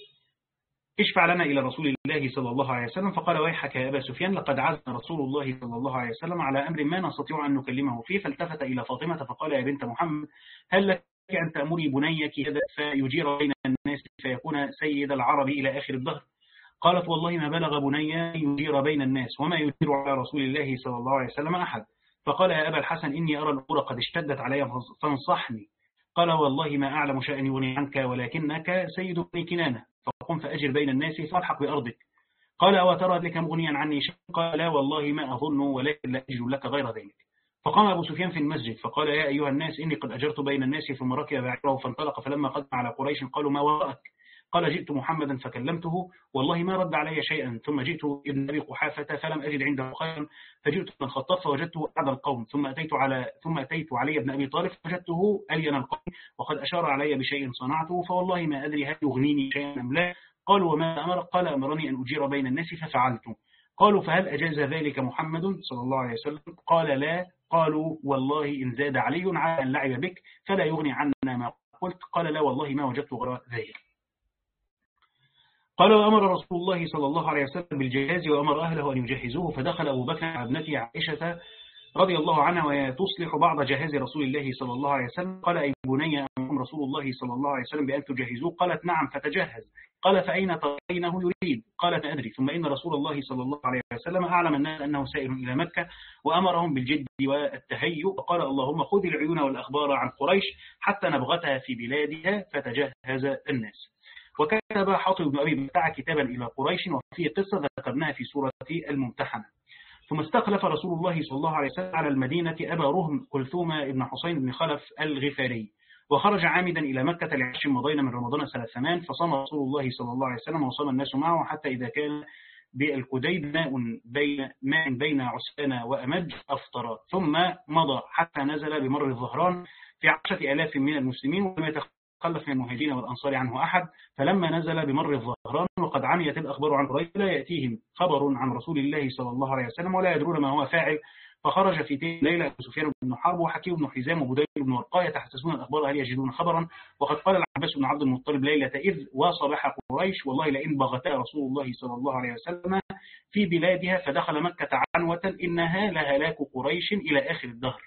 اشفع لنا إلى رسول الله صلى الله عليه وسلم. فقال ويحك يا أبا سفيان لقد عزنا رسول الله صلى الله عليه وسلم على أمر ما نستطيع أن نكلمه فيه. فالتفت إلى فاطمة فقال يا بنت محمد هل لك أن تأمري بنيك هذا فيجير بين الناس فيكون سيد العرب إلى آخر الدهر؟ قالت والله ما بلغ بني يجير بين الناس وما يجير على رسول الله صلى الله عليه وسلم أحد. فقال يا أبا الحسن إني أرى الأمور قد اشتدت علي فانصحني. قال والله ما أعلم شيئا يغني عنك ولكنك سيد بني كنانة فقم فأجر بين الناس فالحق بأرضك. قال أو ترى لك مغنيا عني شيء؟ قال لا والله ما أظن ولكن لا أجد لك غير ذلك. فقام أبو سفيان في المسجد فقال يا أيها الناس إني قد أجرت بين الناس ثم ركب بعيره فانطلق فلما قدم على قريش قالوا ما وراءك؟ قال جئت محمدا فكلمته والله ما رد علي شيئا ثم جئت ابن أبي قحافة فلم أجد عنده خيرا فجئت ابن الخطاب فوجدته أعدى القوم ثم أتيت على ثم أتيت علي ابن أبي طالب فوجدته ألين القوم وقد أشار علي بشيء صنعته فوالله ما أدري هل يغنيني شيئا أم لا. قالوا وما أمر؟ قال أمرني أن أجير بين الناس ففعلت. قالوا فهل أجاز ذلك محمد صلى الله عليه وسلم؟ قال لا. قالوا والله إن زاد علي على أن لعب بك فلا يغني عنا ما قلت. قال لا والله ما وجدت غير ذلك. قال وأمر رسول الله صلى الله عليه وسلم بالجهاز وأمر أهله أن يجهزوه فدخل أبو بكر على ابنته عائشة رضي الله عنها وهي تصلح بعض جهاز رسول الله صلى الله عليه وسلم. قال أي بني أمر رسول الله صلى الله عليه وسلم بأن تجهزوه؟ قالت نعم فتجهز. قال فأين ترينه يريد؟ قالت أدري. ثم إن رسول الله صلى الله عليه وسلم أعلم الناس أنه سائر إلى مكة وأمرهم بالجد والتهيؤ وقال اللهم خذ العيون والأخبار عن قريش حتى نبغتها في بلادها فتجهز الناس. وكتب حاطب بن أبي بلتع كتابا إلى قريش وفيه قصة ذكرناها في سورة الممتحنة. ثم استخلف رسول الله صلى الله عليه وسلم على المدينة أبا رهم كلثوم بن حسين بن خلف الغفاري وخرج عامدا إلى مكة لعشر مضينا من رمضان سنة ثمان فصام رسول الله صلى الله عليه وسلم وصام الناس معه حتى إذا كان بالكديد ماء بين ماء بين عسان وأمج أفطر ثم مضى حتى نزل بمر الظهران في عشرة آلاف من المسلمين ولم يتخلف من المهاجرين والأنصار عنه أحد. فلما نزل بمر الظهران وقد عميت الأخبار عن قريش لا يأتيهم خبر عن رسول الله صلى الله عليه وسلم ولا يدرون ما هو فاعل. فخرج في تلك الليلة أبو سفيان بن حرب وحكيم بن حزام وبديل بن ورقاء يتحسسون الأخبار هل يجدون خبرا. وقد قال العباس بن عبد المطلب ليلة إذ وصباح قريش والله لئن بغتا رسول الله صلى الله عليه وسلم في بلادها فدخل مكة عنوة إنها لهلاك قريش إلى آخر الدهر.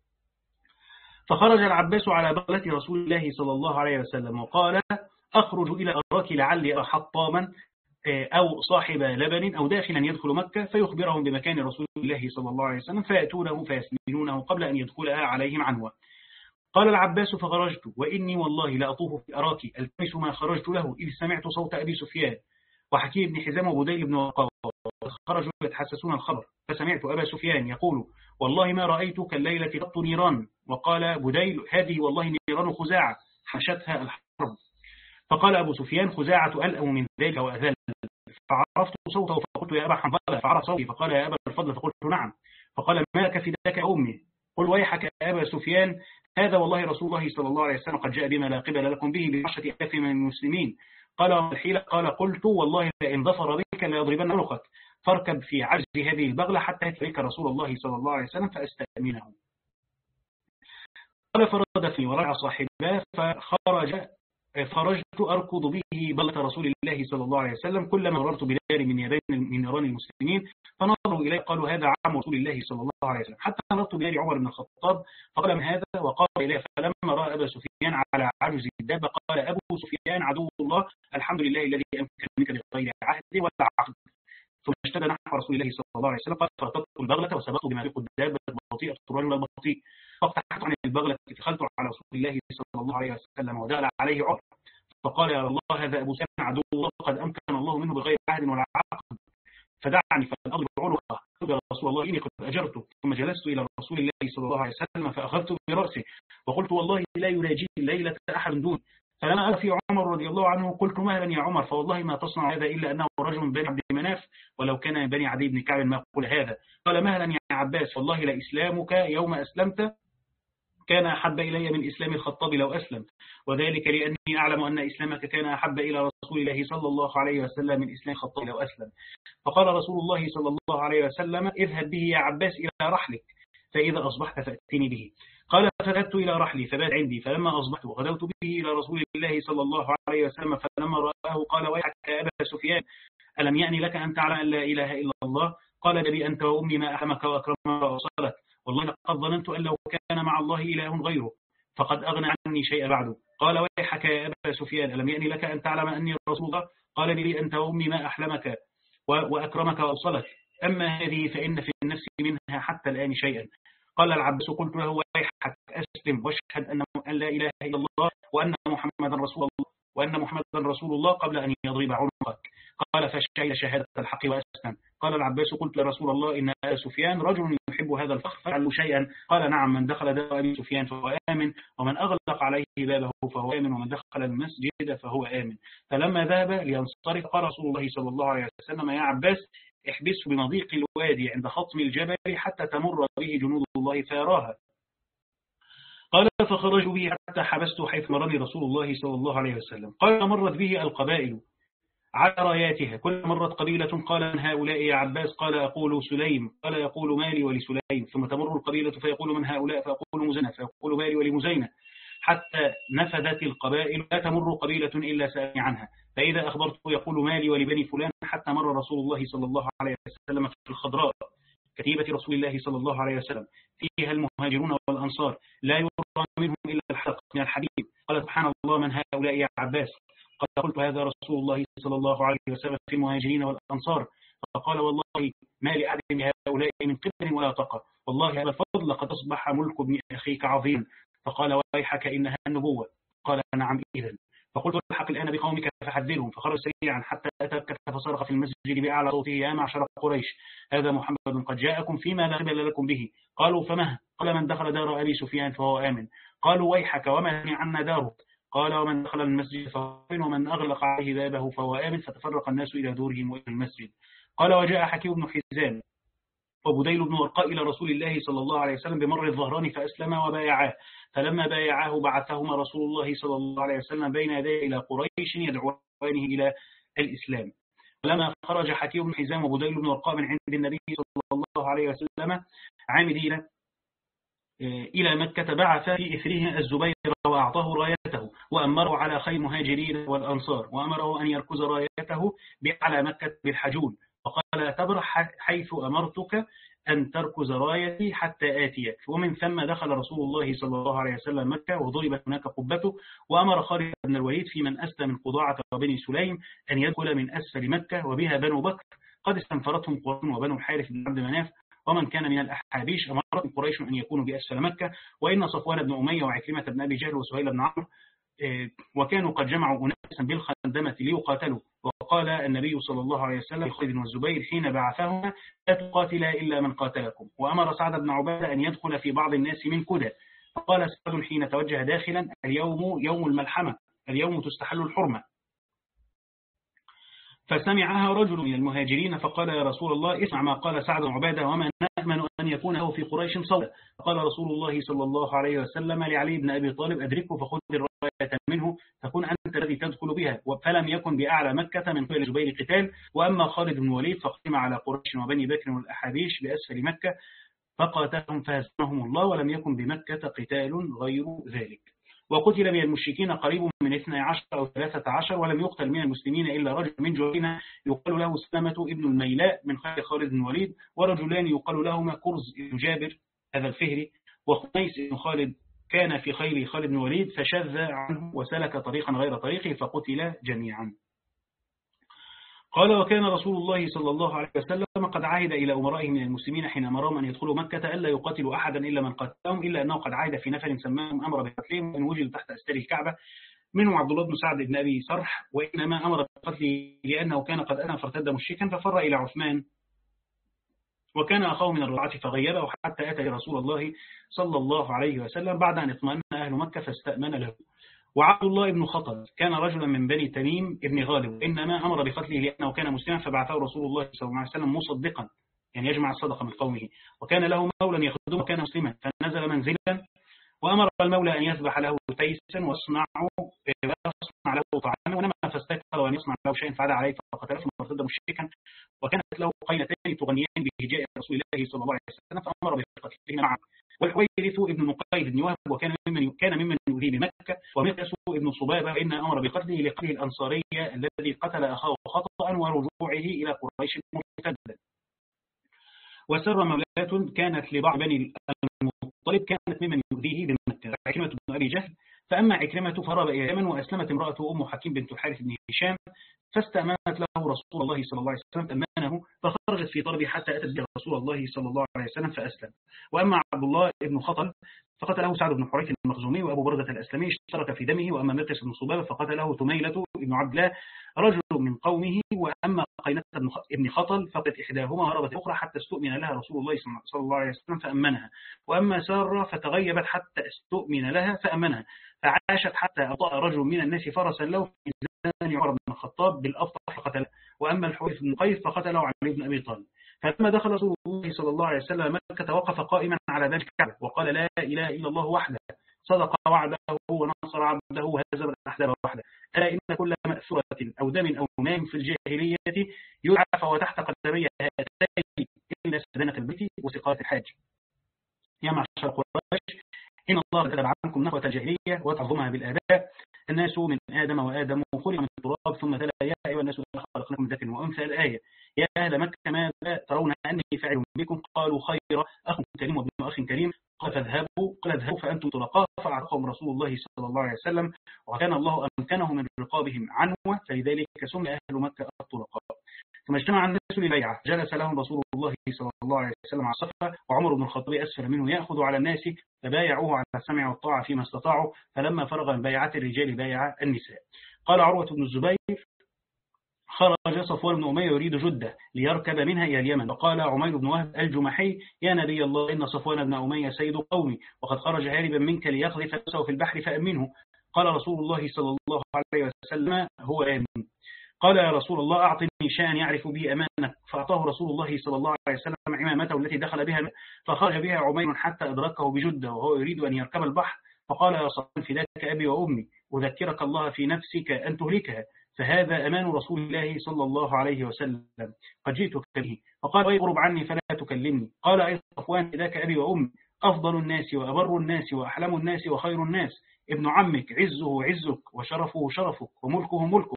فخرج العباس على بغلة رسول الله صلى الله عليه وسلم وقال أخرج إلى أراك لعلي أرى حطاما أو صاحب لبن أو داخلا يدخل مكة فيخبرهم بمكان رسول الله صلى الله عليه وسلم فيأتونه فيسمنونه قبل أن يدخلها عليهم عنوة. قال العباس فخرجت وإني والله لأطوف في أراك ألتمس ما خرجت له إذ سمعت صوت أبي سفيان وحكيم بن حزام وبديل بن ورقاء خرجوا يتحسسون الخبر فسمعت أبا سفيان يقول والله ما رأيت كالليلة قط نيران. وقال بديل هذه والله نيران خزاعة حشتها الحرب. فقال أبو سفيان خزاعة ألأم من ذلك وأذل. فعرفت صوته فقلت يا أبا حنظلة فعرف صوتي فقال يا أبا الفضل فقلت نعم. فقال ما لك في ذاك أمي؟ قل ويحك يا أبا سفيان هذا والله رسول الله صلى الله عليه وسلم قد جاء بما لا قبل لكم به بعشرة آلاف من المسلمين. قال الحيلة قال قلت والله لئن ظفر بك ليضربن عنقك فاركب في عجز هذه البغلة حتى يترك رسول الله صلى الله عليه وسلم فأستأمنه. قال فرد في ورجع صاحبه فخرج خرجت أركض به بغلة رسول الله صلى الله عليه وسلم كلما مررت بدار من يدين من نيران المسلمين فنظروا إليه قالوا هذا عم رسول الله صلى الله عليه وسلم حتى مررت بدار عمر بن الخطاب فقال من هذا وقال إليه فلما رأى أبا سفيان على عجز الدابة قال أبو سفيان عدو الله الحمد لله الذي أمكن منك بغير عهد ولا عقد. ثم اشتد نحو رسول الله صلى الله عليه وسلم قال فرتبت البغلة وسبقت بما يقود الدابة البطيئة الرجل البطيء فاقتحت عن البغلة دخلت على رسول الله صلى الله عليه وسلم ودخل عليه عمر فقال يا الله هذا أبو سفيان عدو الله قد أمكن الله منه بغير عهد ولا عقد فدعني فأضرب عنقه. يا رسول الله إني قد أجرته. ثم جلست إلى رسول الله صلى الله عليه وسلم فأخذت برأسه وقلت والله لا يناجي الليلة أحد دون. فلما أرى في عمر رضي الله عنه قلت مهلا يا عمر فوالله ما تصنع هذا إلا أنه رجل من بني عبد مناف ولو كان من بني عدي بن كعب ما قول هذا. قال مهلا يا عباس والله لإسلامك يوم أسلمت كان أحب إلي من إسلام الخطاب لو أسلم وذلك لأني أعلم أن إسلامك كان أحب إلى رسول الله صلى الله عليه وسلم من إسلام الخطاب لو أسلم. فقال رسول الله صلى الله عليه وسلم اذهب به يا عباس إلى رحلك فإذا أصبحت فأتني به. قال فذهبت إلى رحلي فبات عندي، فلما أصبحت وغدوت به إلى رسول الله صلى الله عليه وسلم، فلما رآه قال ويحك يا أبا سفيان، ألم يأني لك أن تعلم أن لا إله إلا الله؟ قال لي أنت وأمي ما أحمك وأكرمك وأوصلك، والله لقد ظننت أن لو كان مع الله إله غيره فقد أغنى عني شيء بعده. قال ويحك يا أبا سفيان، ألم يأني لك أن تعلم أني رسول الله؟ قال لي أنت وأمي ما أحلمك وأكرمك وأوصلك، أما هذه فإن في النفس منها حتى الآن شيئا. قال العباس قلت له ويحك أسلم واشهد أن لا إله إلا الله وأن محمدا رسول الله وأن محمدا رسول الله قبل أن يضرب عنقك. قال فشهد شهادة الحق وأسلم. قال العباس قلت لرسول الله إن أبا سفيان رجل يحب هذا الفخر فعلوا شيئا. قال نعم، من دخل دار أبي سفيان فهو آمن، ومن أغلق عليه بابه فهو آمن، ومن دخل المسجد فهو آمن. فلما ذهب لينصرف قال رسول الله صلى الله عليه وسلم يا عباس احبسه بمضيق الوادي عند خطم الجبل حتى تمر به جنود الله فيراها. قال فخرجوا به حتى حبسته حيث مرني رسول الله صلى الله عليه وسلم. قال مرت به القبائل على راياتها، كل مرت قبيلة قال من هؤلاء يا عباس؟ قال أقول سليم، قال يقول مالي ولسليم، ثم تمر القبيلة فيقول من هؤلاء؟ فأقول مزنة، فيقول مالي ولمزينة، حتى نفدت القبائل لا تمر قبيلة إلا سألني عنها، فإذا أخبرته يقول مالي ولبني فلان، حتى مر رسول الله صلى الله عليه وسلم في الخضراء كتيبة رسول الله صلى الله عليه وسلم فيها المهاجرون والأنصار لا يرى منهم إلا الحلق من الحديد. قال سبحان الله من هؤلاء يا عباس؟ قال قلت هذا رسول الله صلى الله عليه وسلم في المهاجرين والأنصار. فقال والله ما لأعلم هؤلاء من قبل ولا طاقة، والله هذا الفضل لقد أصبح ملك ابن أخيك عظيم. فقال ويحك إنها النبوة. قال نعم إذن. فقلت الحق الآن بقومك فحذرهم. فخرج سريعا حتى أتى بكة فصرخ في المسجد بأعلى صوته يا معشر قريش هذا محمد قد جاءكم فيما لا قبل لكم به. قالوا فمه؟ قال من دخل دار أبي سفيان فهو آمن. قالوا ويحك وما عنا داره؟ قال ومن دخل المسجد فهو آمن ومن أغلق عليه بابه فهو آمن. فتفرق الناس إلى دورهم وإلى المسجد. قال وجاء حكيم بن حزام وبديل بن ورقاء إلى رسول الله صلى الله عليه وسلم بمر الظهران فأسلما وبايعاه. فلما بايعاه بعثهما رسول الله صلى الله عليه وسلم بين يديه إلى قريش يدعوانه إلى الإسلام. ولما خرج حكيم بن حزام وبديل بن ورقاء من عند النبي صلى الله عليه وسلم عامدين إلى مكة بعث في إثره الزبير وأعطاه رايته وأمره على خير المهاجرين والأنصار، وأمره أن يركز رايته على مكة بالحجون، وقال تبرح حيث أمرتك أن تركز رايتي حتى آتيك. ومن ثم دخل رسول الله صلى الله عليه وسلم مكة وضربت هناك قبته، وأمر خالد بن الوليد في من أسلم من قضاعة وبني سليم أن يدخل من أسفل مكة، وبها بنو بكر قد استنفرتهم قرون وبنو الحارث بن عبد مناف، ومن كان من الأحابيش أمرتهم قريش أن يكونوا بأسفل مكة، وإن صفوان بن أمية وعكرمة بن أبي جهل وسهيل بن عمرو وكانوا قد جمعوا أناسا بالخندمة ليقاتلوا. وقال النبي صلى الله عليه وسلم خالد والزبير حين بعثهما لا تقاتلا إلا من قاتلكم. وأمر سعد بن عبادة أن يدخل في بعض الناس من كدى. فقال سعد حين توجه داخلا اليوم يوم الملحمة، اليوم تستحل الحرمة. فسمعها رجل من المهاجرين فقال يا رسول الله اسمع ما قال سعد بن عبادة وما نأمن أن يكون له في قريش صوت. فقال رسول الله صلى الله عليه وسلم لعلي بن أبي طالب أدركه فخذ الراية منه تكون أنت الذي تدخل بها. فلم يكن بأعلى مكة من قبل زبير قتال. وأما خالد بن وليد فقدم على قريش وبني بكر والأحابيش بأسفل مكة فقاتلهم فهزمهم الله، ولم يكن بمكة قتال غير ذلك. وقتل من المشركين قريب من اثني عشر أو ثلاثة عشر، ولم يقتل من المسلمين إلا رجل من جوينة يقال له سلمة ابن الميلاء من خير خالد بن وليد، ورجلان يقال لهما كرز بن جابر هذا الفهري وخنيس بن خالد كان في خير خالد بن وليد فشذ عنه وسلك طريقا غير طريقه فقتل جميعا. قال وكان رسول الله صلى الله عليه وسلم قد عهد إلى أمرائه من المسلمين حين أمرهم أن يدخلوا مكة ألا يقاتلوا أحدا إلا من قتلهم، إلا أنه قد عهد في نفر سماهم أمر بقتلهم إن وجدوا تحت أستار الكعبة منهم عبد الله بن سعد بن أبي سرح، وإنما أمر بقتله لأنه كان قد أنا فارتد مشركا ففر إلى عثمان وكان أخاه من الرعاة فغيبه حتى أتى رسول الله صلى الله عليه وسلم بعد أن اطمأن أهل مكة فاستأمن له. وعبد الله بن خطب كان رجلا من بني تميم ابن غالب، إنما أمر بقتله لأنه كان مسلما فبعثه رسول الله صلى الله عليه وسلم مصدقا يعني يجمع الصدقة من قومه، وكان له مولى يخدمه وكان مسلما فنزل منزلا وأمر المولى أن يذبح له تيسا ويصنع ويصنع له طعاما، ونما فاستكثر وأن يصنع له شيئا فعاد عليه فقتله ثم ارتد مشركا، وكانت له قينتان تغنيان بهجاء رسول الله صلى الله عليه وسلم فأمر بقتلهما معا. والحويرث ابن نقيد بن وهب وكان ممن كان ممن يؤذي بمكة، ومقياس ابن صبابة إن أمر بقتله لقتله الأنصاري الذي قتل أخاه خطأ ورجوعه إلى قريش مرتدا. وسر مولاة كانت لبعض بني المطلب كانت ممن يؤذيه بمكة، عكرمة بن أبي جهل، فأما عكرمة فرب إلى اليمن، وأسلمت امرأته أم حكيم بنت الحارث بن هشام، فاستأمنت له رسول الله صلى الله عليه وسلم فأمنه، فخرجت في طلبه حتى أتت به رسول الله صلى الله عليه وسلم فأسلم. وأما عبد الله بن خطل فقتله سعد بن حريث المخزومي، وأبو بردة الأسلمي اشترك في دمه. وأما مقياس بن صبابة فقتله تميلة بن عبد الله رجل من قومه. وأما قينة بن خطل فقد إحداهما هربت الأخرى حتى استؤمن لها رسول الله صلى الله عليه وسلم فأمنها. وأما سارة فتغيبت حتى استؤمن لها فأمنها، فعاشت حتى أطاء رجل من الناس فرسا له في زمان عمر بن الخطاب بالأفطح فقتله. وأما الحويرث بن قيس فقتله علي بن أبي طالب. فلما دخل رسول الله صلى الله عليه وسلم مكة وقف قائما على ذلك الكعبة وقال لا إله إلا الله وحده صدق وعده ونصر عبده وهزم الأحزاب وحده. ألا إن كل مأثورة أو دم أو ماء في الجاهلية يدعى فهو تحت قدمي هاتين إلا استدانة البيت وسقاية الحاج. يا معشر قريش إن الله قد أذهب عنكم نخوة الجاهلية وتعظمها بالآباء. الناس من آدم وآدم خلق من تراب ثم تلا يا أيها الناس خلقناكم من ذكر وأنثى. الآية. يا أهل مكة ماذا ترون أني فاعل بكم؟ قالوا خير، أخ كريم وابن أخ كريم. قال فاذهبوا قال اذهبوا فأنتم طلقاء. فأعرفهم رسول الله صلى الله عليه وسلم، وكان الله أمكنه من رقابهم عنوة، فلذلك سمي أهل مكة الطلقاء. ثم اجتمع الناس للبيعة، جلس لهم رسول الله صلى الله عليه وسلم على الصفة، وعمر بن الخطاب أسفل منه يأخذ على الناس، فبايعوه على السمع والطاعة فيما استطاعوا. فلما فرغ من بيعة الرجال بايع النساء. قال عروة بن الزبير خرج صفوان بن أمية يريد جدة ليركب منها إلى اليمن، وقال عمير بن وهب الجمحي يا نبي الله إن صفوان بن أمية سيد قومي وقد خرج هاربا منك ليقذف نفسه في البحر فأمنه. قال رسول الله صلى الله عليه وسلم هو آمن. قال يا رسول الله أعطني شيئا يعرف به أمانك. فأعطاه رسول الله صلى الله عليه وسلم عمامته التي دخل بها، فخرج بها عمير حتى أدركه بجدة وهو يريد أن يركب البحر، فقال يا صفوان فداك أبي وأمي أذكرك الله في نفسك أن تهلكها، فهذا أمان رسول الله صلى الله عليه وسلم قد جئتك به. فقال اغرب عني فلا تكلمني. قال أي صفوان فداك أبي وأمي أفضل الناس وأبر الناس وأحلم الناس وخير الناس ابن عمك عزه عزك وشرفه شرفك وملكه ملكك.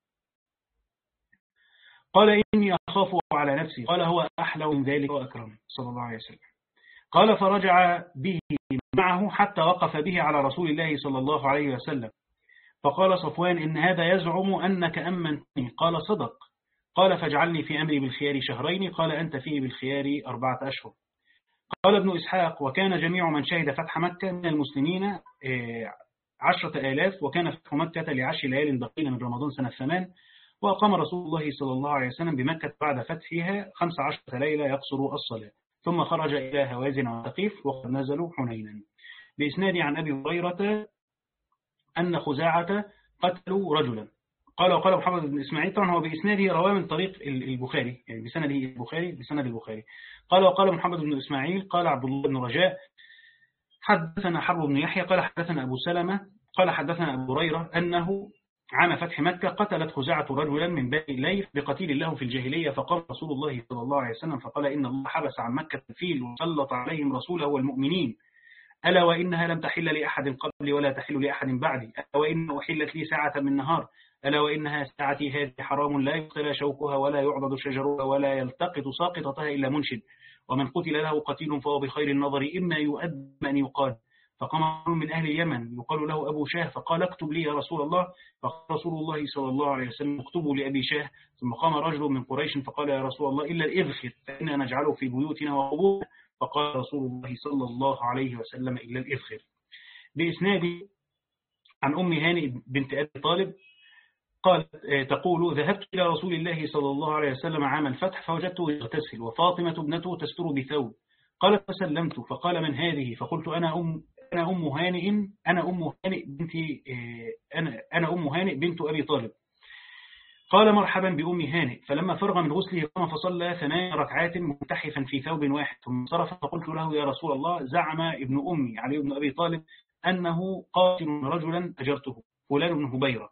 قال إني أخاف على نفسي. قال هو أحلى من ذلك وأكرم صلى الله عليه وسلم. قال فرجع به معه حتى وقف به على رسول الله صلى الله عليه وسلم. فقال صفوان إن هذا يزعم أنك أمنتني. قال صدق. قال فاجعلني في أمري بالخيار شهرين. قال أنت فيه بالخيار أربعة أشهر. قال ابن إسحاق وكان جميع من شهد فتح مكة من المسلمين عشرة آلاف، وكان فتح مكة لعشر ليال بقين من رمضان سنة ثمان. وأقام رسول الله صلى الله عليه وسلم بمكة بعد فتحها خمس عشرة ليلة يقصر الصلاة، ثم خرج إلى هوازن وثقيف وقد نزلوا حنينا. بإسناد عن أبي هريرة أن خزاعة قتلوا رجلا. قال وقال محمد بن إسماعيل، طبعا هو بإسناده رواه من طريق البخاري، يعني بسنده البخاري بسند البخاري. قال وقال محمد بن إسماعيل قال عبد الله بن رجاء حدثنا حرب بن يحيى قال حدثنا أبو سلمة قال حدثنا أبو هريرة أنه عام فتح مكة قتلت خزاعة رجلا من بني ليث بقتيل له في الجاهلية، فقال رسول الله صلى الله عليه وسلم فقال إن الله حبس عن مكة الفيل وسلط عليهم رسوله والمؤمنين، ألا وإنها لم تحل لأحد قبلي ولا تحل لأحد بعدي، ألا وإن أحلت لي ساعة من نهار، ألا وإنها ساعتي هذه حرام لا يقتل شوكها ولا يعضد شجرها ولا يلتقط ساقطتها إلا منشد، ومن قتل له قتيل فهو بخير النظر إما يؤد من يقال. فقام من أهل اليمن يقال له أبو شاه فقال اكتب لي يا رسول الله. فقال رسول الله صلى الله عليه وسلم اكتبوا لأبي شاه. ثم قام رجل من قريش فقال يا رسول الله إلا الإذخر فإننا نجعله في بيوتنا وقبورنا. فقال رسول الله صلى الله عليه وسلم إلا الإذخر. بإسناد عن أم هانئ بنت أبي طالب قالت تقول ذهبت إلى رسول الله صلى الله عليه وسلم عام الفتح فوجدته يغتسل وفاطمة ابنته تستر بثوب. قالت فسلمت فقال من هذه؟ فقلت أنا أم أنا أم هانئ أنا أم هانئ بنت أنا أنا أم هانئ بنت أبي طالب. قال مرحبا بأم هانئ. فلما فرغ من غسله قام فصلى ثمان ركعات متحفا في ثوب واحد ثم صرف. فقلت له يا رسول الله زعم ابن أمي علي بن أبي طالب أنه قاتل رجلا أجرته فلان بن هبيرة.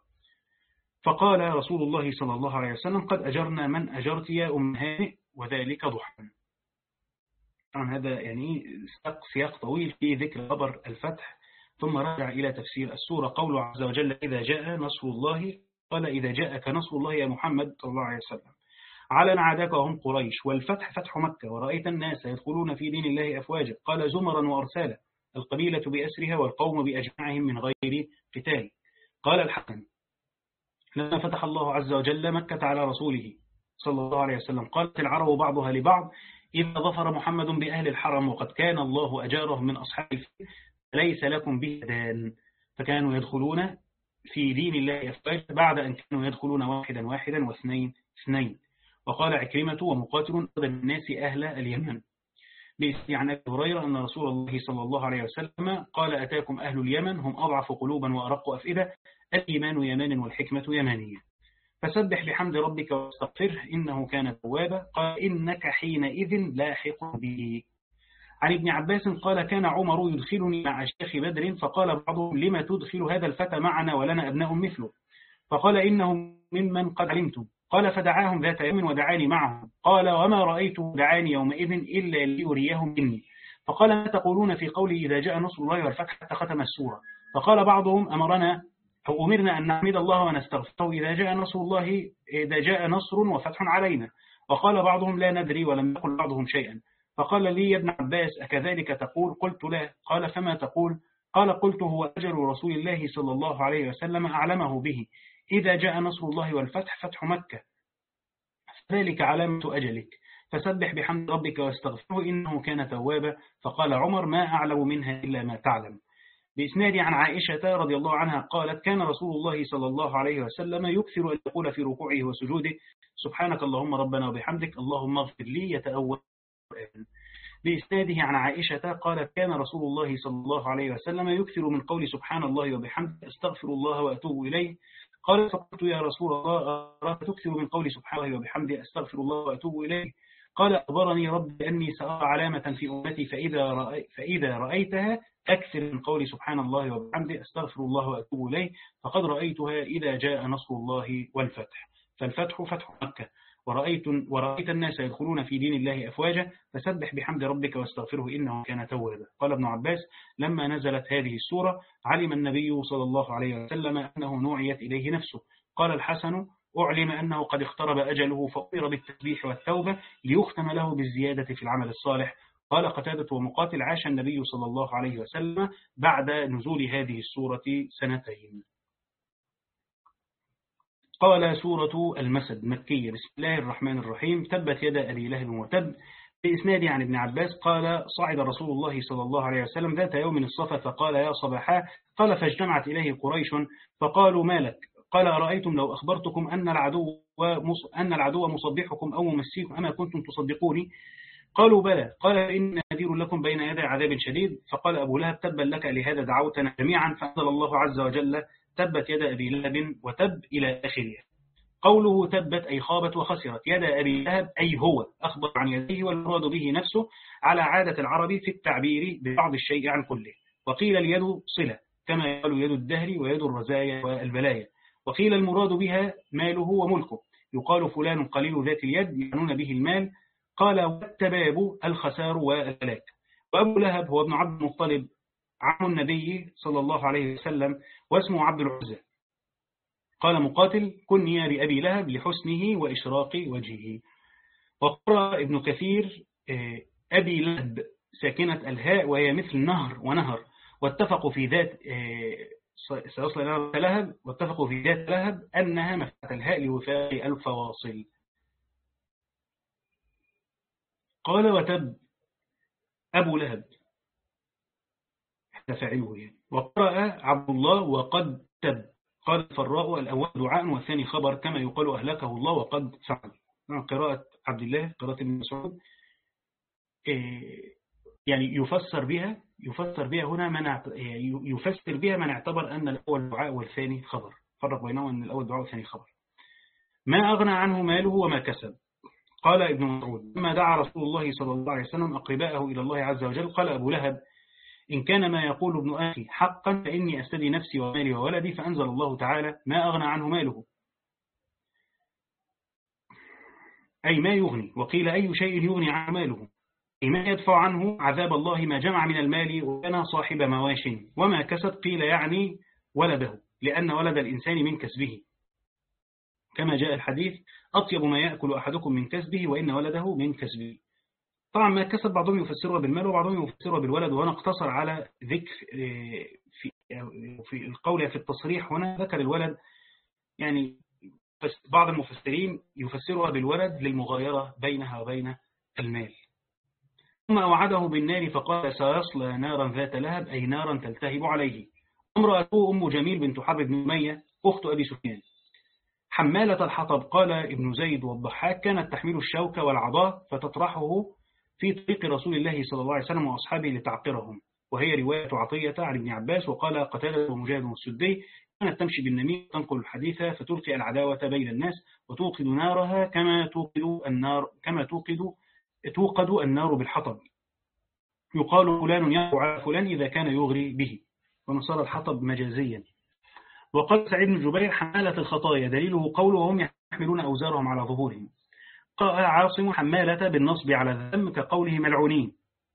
فقال رسول الله صلى الله عليه وسلم قد أجرنا من أجرت يا أم هانئ وذلك ضحى. طبعا هذا يعني سياق سياق طويل في ذكر خبر الفتح، ثم رجع إلى تفسير السورة. قوله عز وجل إذا جاء نصر الله، قال إذا جاءك نصر الله يا محمد صلى الله عليه وسلم على عادك وهم قريش، والفتح فتح مكة، ورأيت الناس يدخلون في دين الله أفواجا، قال زمرا وأرسالا، القبيلة بأسرها والقوم بأجمعهم من غير قتال. قال الحسن لما فتح الله عز وجل مكة على رسوله صلى الله عليه وسلم قالت العرب بعضها لبعض إذا ظفر محمد بأهل الحرم وقد كان الله أجارهم من أصحاب الفيل ليس لكم به دان، فكانوا يدخلون في دين الله أفواجا بعد أن كانوا يدخلون واحدا واحدا واثنين اثنين. وقال عكرمة ومقاتل أقدم الناس أهل اليمن. عن أبي هريرة أن رسول الله صلى الله عليه وسلم قال أتاكم أهل اليمن هم أضعف قلوبا وأرق أفئدة، الإيمان يمان والحكمة يمانية، فسبح بحمد ربك واستغفره إنه كان توابا، قال إنك حينئذ لاحق به. عن ابن عباس قال كان عمر يدخلني مع شيخ بدر، فقال بعضهم لما تدخل هذا الفتى معنا ولنا أبناء مثله، فقال إنه ممن قد علمتم، قال فدعاهم ذات يوم ودعاني معهم، قال وما رأيت دعاني يومئذ إلا ليريهم مني، فقال ما تقولون في قولي إذا جاء نصر الله والفتح حتى ختم السورة، فقال بعضهم أمرنا أو أمرنا أن نحمد الله ونستغفره إذا جاء نصر الله إذا جاء نصر وفتح علينا، وقال بعضهم لا ندري ولم يقل بعضهم شيئا، فقال لي يا ابن عباس أكذلك تقول؟ قلت لا، قال فما تقول؟ قال قلت هو أجل رسول الله صلى الله عليه وسلم أعلمه به، إذا جاء نصر الله والفتح فتح مكة، ذلك علامة أجلك، فسبح بحمد ربك واستغفره إنه كان توابا. فقال عمر ما أعلم منها إلا ما تعلم. بإسناد عن عائشة رضي الله عنها قالت كان رسول الله صلى الله عليه وسلم يكثر أن يقول في ركوعه وسجوده سبحانك اللهم ربنا وبحمدك اللهم اغفر لي يتأول. بإسناده عن عائشة قالت كان رسول الله صلى الله عليه وسلم يكثر من قول سبحان الله وبحمده استغفر الله وأتوب إليه، قال فقلت يا رسول الله أراك تكثر من قول سبحان الله وبحمده استغفر الله وأتوب إليه، قال أخبرني ربي أني سأرى علامة في أمتي فإذا, رأي فإذا رأيتها أكثر من قول سبحان الله وبحمده استغفر الله وأتوب إليه، فقد رأيتها إذا جاء نصر الله والفتح، فالفتح فتح مكة، ورأيت, ورأيت الناس يدخلون في دين الله أفواجا، فسبح بحمد ربك واستغفره إنه كان توابا. قال ابن عباس لما نزلت هذه السورة علم النبي صلى الله عليه وسلم أنه نوعيت إليه نفسه. قال الحسن أعلم أنه قد اقترب أجله فأمر بالتسبيح والتوبة ليختم له بالزيادة في العمل الصالح. قال قتادة ومقاتل عاش النبي صلى الله عليه وسلم بعد نزول هذه السورة سنتين. قال سورة المسد مكية. بسم الله الرحمن الرحيم. تبت يد أبي لهب وتب. بإسناد عن ابن عباس قال صعد رسول الله صلى الله عليه وسلم ذات يوم الصفا فقال يا صباحا، قال فاجتمعت إليه قريش فقالوا ما لك، قال أرأيتم لو أخبرتكم أن العدو أن العدو مصبحكم أو ممسيكم أما كنتم تصدقوني؟ قالوا بلى، قال إن نذير لكم بين يدي عذاب شديد. فقال أبو لهب تبا لك لهذا دعوتنا جميعا، فأنزل الله عز وجل تبت يد أبي لهب وتب إلى آخره. قوله تبت أي خابت وخسرت يد أبي لهب أي هو أخبر عن يديه، والمراد به نفسه على عادة العرب في التعبير ببعض الشيء عن كله، وقيل اليد صلة كما يقال يد الدهر ويد الرزايا والبلايا، وقيل المراد بها ماله وملكه، يقال فلان قليل ذات اليد يعنون به المال. قال والتباب الخسار والهلاك. وأبو لهب هو ابن عبد المطلب عم النبي صلى الله عليه وسلم واسمه عبد العزى. قال مقاتل كني بأبي لهب لحسنه وإشراق وجهه. وقرأ ابن كثير أبي لهب ساكنة الهاء وهي مثل نهر ونهر، واتفقوا في ذات سيصل إلى لهب واتفقوا في ذات لهب أنها مفتحة الهاء لوفاء الفواصل. قال وتب أبو لهب فاعله يعني. وقرأ عبد الله وقد تب. قال الفراء الأول دعاء والثاني خبر كما يقال أهلكه الله وقد فعل. قراءة عبد الله قراءة ابن مسعود يعني يفسر بها يفسر بها هنا من يفسر بها من اعتبر أن الأول دعاء والثاني خبر، فرق بينهم أن الأول دعاء والثاني خبر. ما أغنى عنه ماله وما كسب. قال ابن مسعود لما دعا رسول الله صلى الله عليه وسلم أقرباءه إلى الله عز وجل قال أبو لهب إن كان ما يقول ابن أخي حقا فإني أستدي نفسي ومالي وولدي، فأنزل الله تعالى ما أغنى عنه ماله أي ما يغني، وقيل أي شيء يغني عن ماله. ما يدفع عنه عذاب الله ما جمع من المال وكان صاحب مواش وما كسب، قيل يعني ولده، لأن ولد الإنسان من كسبه، كما جاء الحديث أطيب ما يأكل أحدكم من كسبه وإن ولده من كسبه. طبعا ما كسب بعضهم يفسرها بالمال وبعضهم يفسرها بالولد، وأنا اقتصر على ذكر في في القول في التصريح هنا ذكر الولد، يعني بعض المفسرين يفسرها بالولد للمغايرة بينها وبين المال. ثم أوعده بالنار فقال سيصلى نارا ذات لهب، أي نارا تلتهب عليه. امرأته أم جميل بنت حرب بن أمية أخت أبي سفيان حمالة الحطب. قال ابن زيد والضحاك كانت تحمل الشوك والعضاء فتطرحه في طريق رسول الله صلى الله عليه وسلم وأصحابه لتعقرهم، وهي رواية عطية عن ابن عباس. وقال قتادة ومجاهد والسدي كانت تمشي بالنميم تنقل الحديث فتلقي العداوة بين الناس وتوقد نارها كما توقد النار كما توقد توقد النار بالحطب، يقال فلان يقع على فلان إذا كان يغري به، ونصر الحطب مجازيا. وقال سعيد بن جبير حمالة الخطايا، دليله قوله وهم يحملون أوزارهم على ظهورهم. قال عاصم حمالة بالنصب على الذم كقوله ملعونين.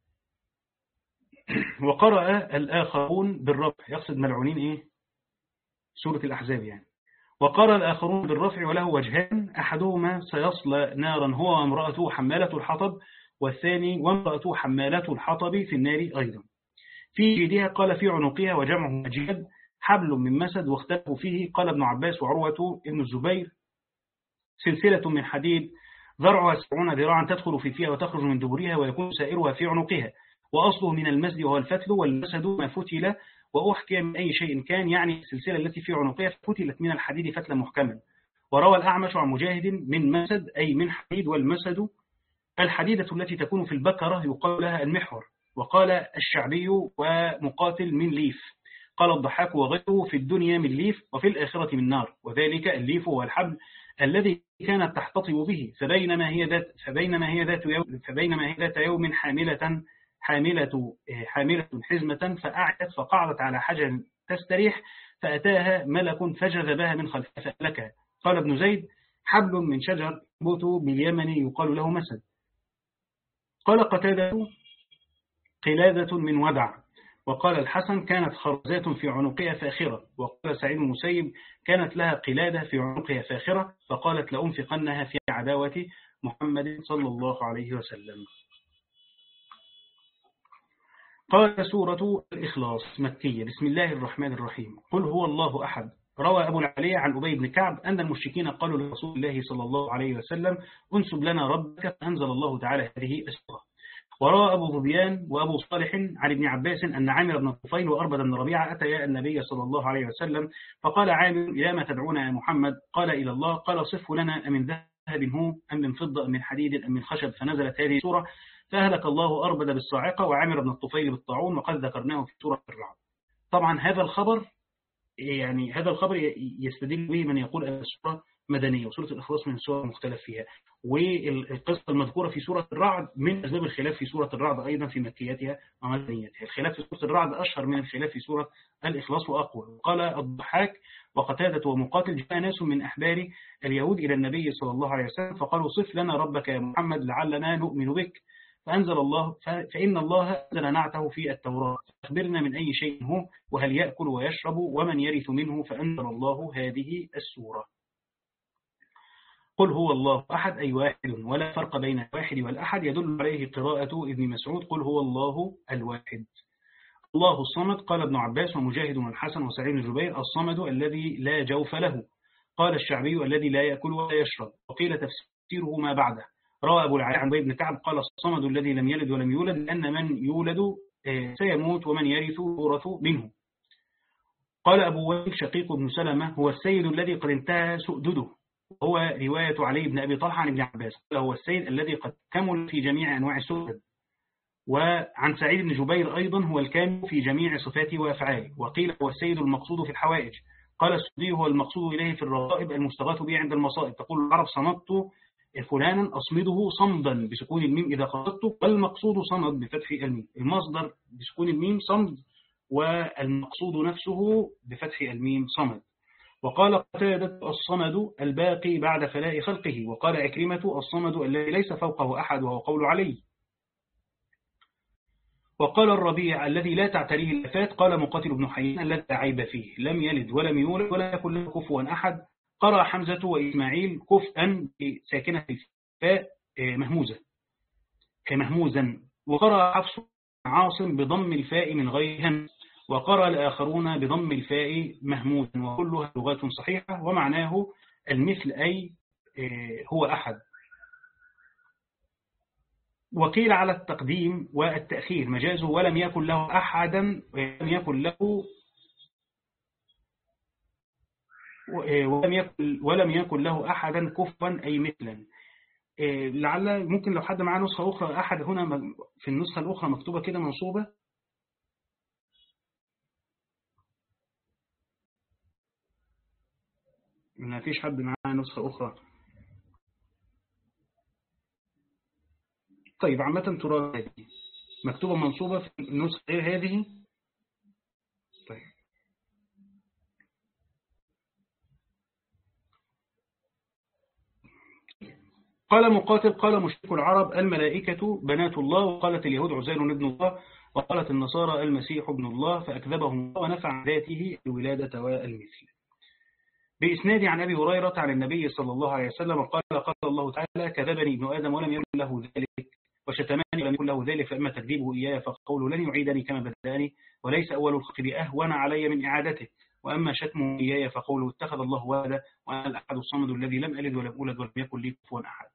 وقرأ الآخرون بالرفع، يقصد ملعونين إيه؟ سورة الأحزاب يعني. وقرأ الآخرون بالرفع وله وجهان، أحدهما سيصلى نارا هو وامرأته حمالة الحطب، والثاني وامرأته حمالة الحطب في النار أيضا. في جيدها قال في عنقها وجمعه مجيد حبل من مسد، واختلفوا فيه. قال ابن عباس وعروة ابن الزبير سلسلة من حديد ذرعها سبعون ذراعا تدخل في فيها وتخرج من دبرها ويكون سائرها في عنقها، وأصله من المزد وهو الفتل، والمسد ما فتل وأحكي من أي شيء كان، يعني السلسلة التي في عنقها فتلت من الحديد فتلا محكما. وروى الأعمش عن مجاهد من مسد أي من حديد، والمسد الحديدة التي تكون في البكرة يقال لها المحور. وقال الشعبي ومقاتل من ليف. قال الضحاك وغيره في الدنيا من ليف وفي الآخرة من نار، وذلك الليف هو الحبل الذي كانت تحتطب به، فبينما هي ذات فبينما هي ذات يوم فبينما هي ذات يوم حاملة حاملة حاملة حزمة فأعيت فقعدت على حجر تستريح، فأتاها ملك فجذبها من خلفها فأهلكها. قال ابن زيد حبل من شجر ينبت باليمن يقال له مسد. قال قتادة قلادة من ودع. وقال الحسن كانت خرزات في عنقها فاخرة. وقال سعيد المسيب كانت لها قلادة في عنقها فاخرة، فقالت لأنفقنها في عداوة محمد صلى الله عليه وسلم. قال سورة الإخلاص مكية. بسم الله الرحمن الرحيم. قل هو الله أحد. روى أبو العلي عن أبي بن كعب أن المشركين قالوا لرسول الله صلى الله عليه وسلم انسب لنا ربك، فأنزل الله تعالى هذه السورة. وروى أبو ظبيان وأبو صالح عن ابن عباس أن عامر بن الطفيل وأربد بن ربيعة أتيا النبي صلى الله عليه وسلم فقال عامر إلى ما تدعونا يا محمد؟ قال إلى الله. قال صف لنا أمن ذهب هو أم من فضة أم من حديد أم من خشب؟ فنزلت هذه السورة فأهلك الله أربد بالصاعقة وعامر بن الطفيل بالطاعون، وقد ذكرناه في سورة الرعد. طبعا هذا الخبر يعني هذا الخبر يستدل به من يقول أن السورة مدنية وسورة الإخلاص من السورة مختلف فيها، والقصة المذكورة في سورة الرعد من أسباب الخلاف في سورة الرعد أيضا في مكياتها ومدنيتها. الخلاف في سورة الرعد أشهر من الخلاف في سورة الإخلاص وأقوى. قال الضحاك وقتادة ومقاتل جاء ناس من أحبار اليهود إلى النبي صلى الله عليه وسلم فقالوا صف لنا ربك يا محمد لعلنا نؤمن بك، فأنزل الله فإن الله أنزل نعته في التوراة، أخبرنا من أي شيء هو وهل يأكل ويشرب ومن يرث منه، فأنزل الله هذه السورة. قل هو الله أحد أي واحد، ولا فرق بين الواحد والأحد، يدل عليه قراءة ابن مسعود قل هو الله الواحد. الله الصمد. قال ابن عباس ومجاهد والحسن وسعيد بن جبير الصمد الذي لا جوف له. قال الشعبي الذي لا يأكل ولا يشرب، وقيل تفسيره ما بعده. روى أبو العلاء عن أبي بن كعب قال الصمد الذي لم يلد ولم يولد، لأن من يولد سيموت ومن يرث يورث منه. قال أبو وائل شقيق بن سلمة هو السيد الذي قد انتهى سؤدده، هو رواية علي بن أبي طلحة عن ابن عباس قال هو السيد الذي قد كمل في جميع أنواع السؤدد. وعن سعيد بن جبير أيضا هو الكامل في جميع صفاته وأفعاله. وقيل هو السيد المقصود في الحوائج. قال السدي هو المقصود إليه في الرغائب المستغاث به عند المصائب. تقول العرب صمدت فلانا أصمده صمدا بسكون الميم إذا قصدته، والمقصود صمد بفتح الميم. المصدر بسكون الميم صمد، والمقصود نفسه بفتح الميم صمد. وقال قتادة الصمد الباقي بعد فلاء خلقه. وقال عكرمة الصمد الذي ليس فوقه أحد، وهو قول علي. وقال الربيع الذي لا تعتريه الآفات، قال مقاتل بن حيان الذي لا عيب فيه، لم يلد ولم يولد ولم يكن له كفوا أحد. قرأ حمزة وإسماعيل كفءا ساكنة الفاء مهموزة مهموزا، وقرأ حفص عاصم بضم الفاء من غير همز، وقرأ الآخرون بضم الفاء مهموزا، وكلها لغات صحيحة ومعناه المثل أي هو أحد. وقيل على التقديم والتأخير مجازه، ولم يكن له أحدا ولم يكن له ولم يكن ولم يكن له أحدا كفوا أي مثلا. لعل ممكن لو حد معاه نسخة أخرى أحد هنا في النسخة الأخرى مكتوبة كده منصوبة. ما فيش حد معاه نسخة أخرى. طيب عامة ترى هذه مكتوبة منصوبة في النسخة غير هذه. طيب قال مقاتل قال مشرك العرب الملائكة بنات الله، وقالت اليهود عزير ابن الله، وقالت النصارى المسيح ابن الله، فأكذبهم الله ونفع عن ذاته الولادة والمثل. بإسناد عن أبي هريرة عن النبي صلى الله عليه وسلم قال قال الله تعالى كذبني ابن آدم ولم يكن له ذلك، وشتمني ولم يكن له ذلك، فأما تكذيبه إياه فقوله لن يعيدني كما بدأني، وليس أول الخلق بأهون علي من إعادته، وأما شتمه إياه فقوله اتخذ الله ولدا وأنا الأحد الصمد الذي لم ألد ولم أولد ولم يكن لي كفوا أحد.